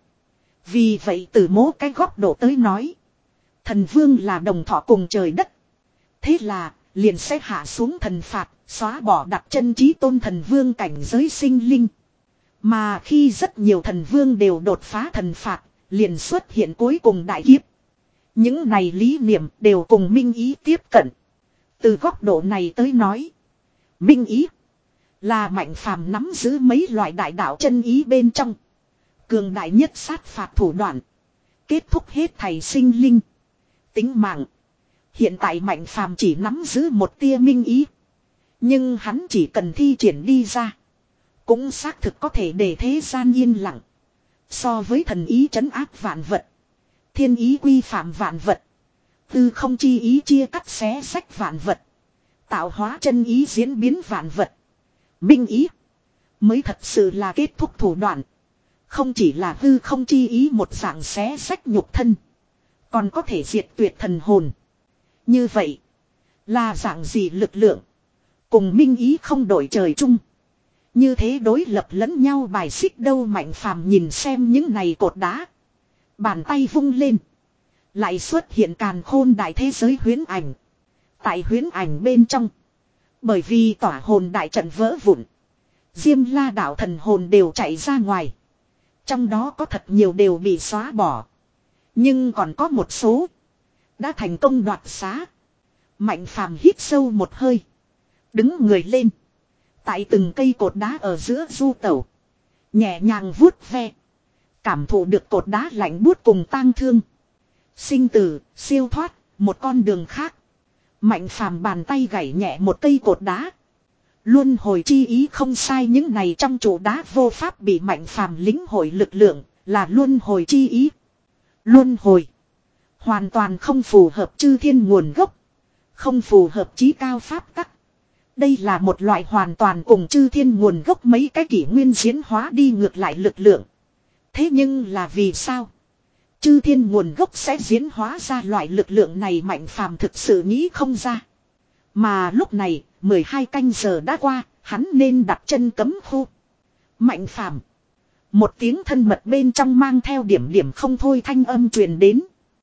Vì vậy từ mỗi cái góc độ tới nói, thần vương là đồng thọ cùng trời đất. Thế là liền sẽ hạ xuống thần phạt, xóa bỏ đặt chân chí tôn thần vương cảnh giới sinh linh. Mà khi rất nhiều thần vương đều đột phá thần phạt, liền xuất hiện cuối cùng đại kiếp. Những này lý niệm đều cùng minh ý tiếp cận. Từ góc độ này tới nói, minh ý là Mạnh Phàm nắm giữ mấy loại đại đạo chân ý bên trong cường đại nhất sát phạt thủ đoạn, kết thúc hết thảy sinh linh, tính mạng. Hiện tại Mạnh Phàm chỉ nắm giữ một tia minh ý, nhưng hắn chỉ cần thi triển đi ra, cũng xác thực có thể để thế gian yên lặng. So với thần ý trấn áp vạn vật, thiên ý quy phạm vạn vật, tư không chi ý chia cắt xé sách vạn vật, tạo hóa chân ý diễn biến vạn vật, minh ý mới thật sự là kết thúc thủ đoạn. Không chỉ là hư không chi ý một dạng xé sách nhục thân, còn có thể diệt tuyệt thần hồn. Như vậy là dạng gì lực lượng cùng minh ý không đổi trời chung, như thế đối lập lẫn nhau bài xích đâu. Mạnh Phàm nhìn xem những này cột đá, bàn tay vung lên, lại xuất hiện càn khôn đại thế giới huyễn ảnh. Tại huyễn ảnh bên trong, bởi vì tỏa hồn đại trận vỡ vụn, Diêm La đạo thần hồn đều chạy ra ngoài. Trong đó có thật nhiều đều bị xóa bỏ, nhưng còn có một số đã thành công đoạt xá. Mạnh Phàm hít sâu một hơi, đứng người lên, tại từng cây cột đá ở giữa du tẩu, nhẹ nhàng vuốt ve, cảm thụ được cột đá lạnh buốt cùng tang thương. Sinh tử, siêu thoát, một con đường khác. Mạnh Phàm bàn tay gảy nhẹ một cây cột đá. Luân hồi chi ý không sai, những này trong trụ đá vô pháp bị Mạnh Phàm lĩnh hội lực lượng, là luân hồi chi ý. Luân hồi hoàn toàn không phù hợp chư thiên nguồn gốc, không phù hợp chí cao pháp tắc. Đây là một loại hoàn toàn cùng chư thiên nguồn gốc mấy cái kỷ nguyên diễn hóa đi ngược lại lực lượng. Thế nhưng là vì sao chư thiên nguồn gốc sẽ diễn hóa ra loại lực lượng này, Mạnh Phàm thực sự nghĩ không ra. Mà lúc này mười hai canh giờ đã qua, hắn nên đặt chân cấm khu. Mạnh Phàm, một tiếng thân mật bên trong mang theo điểm điểm không thôi thanh âm truyền đến.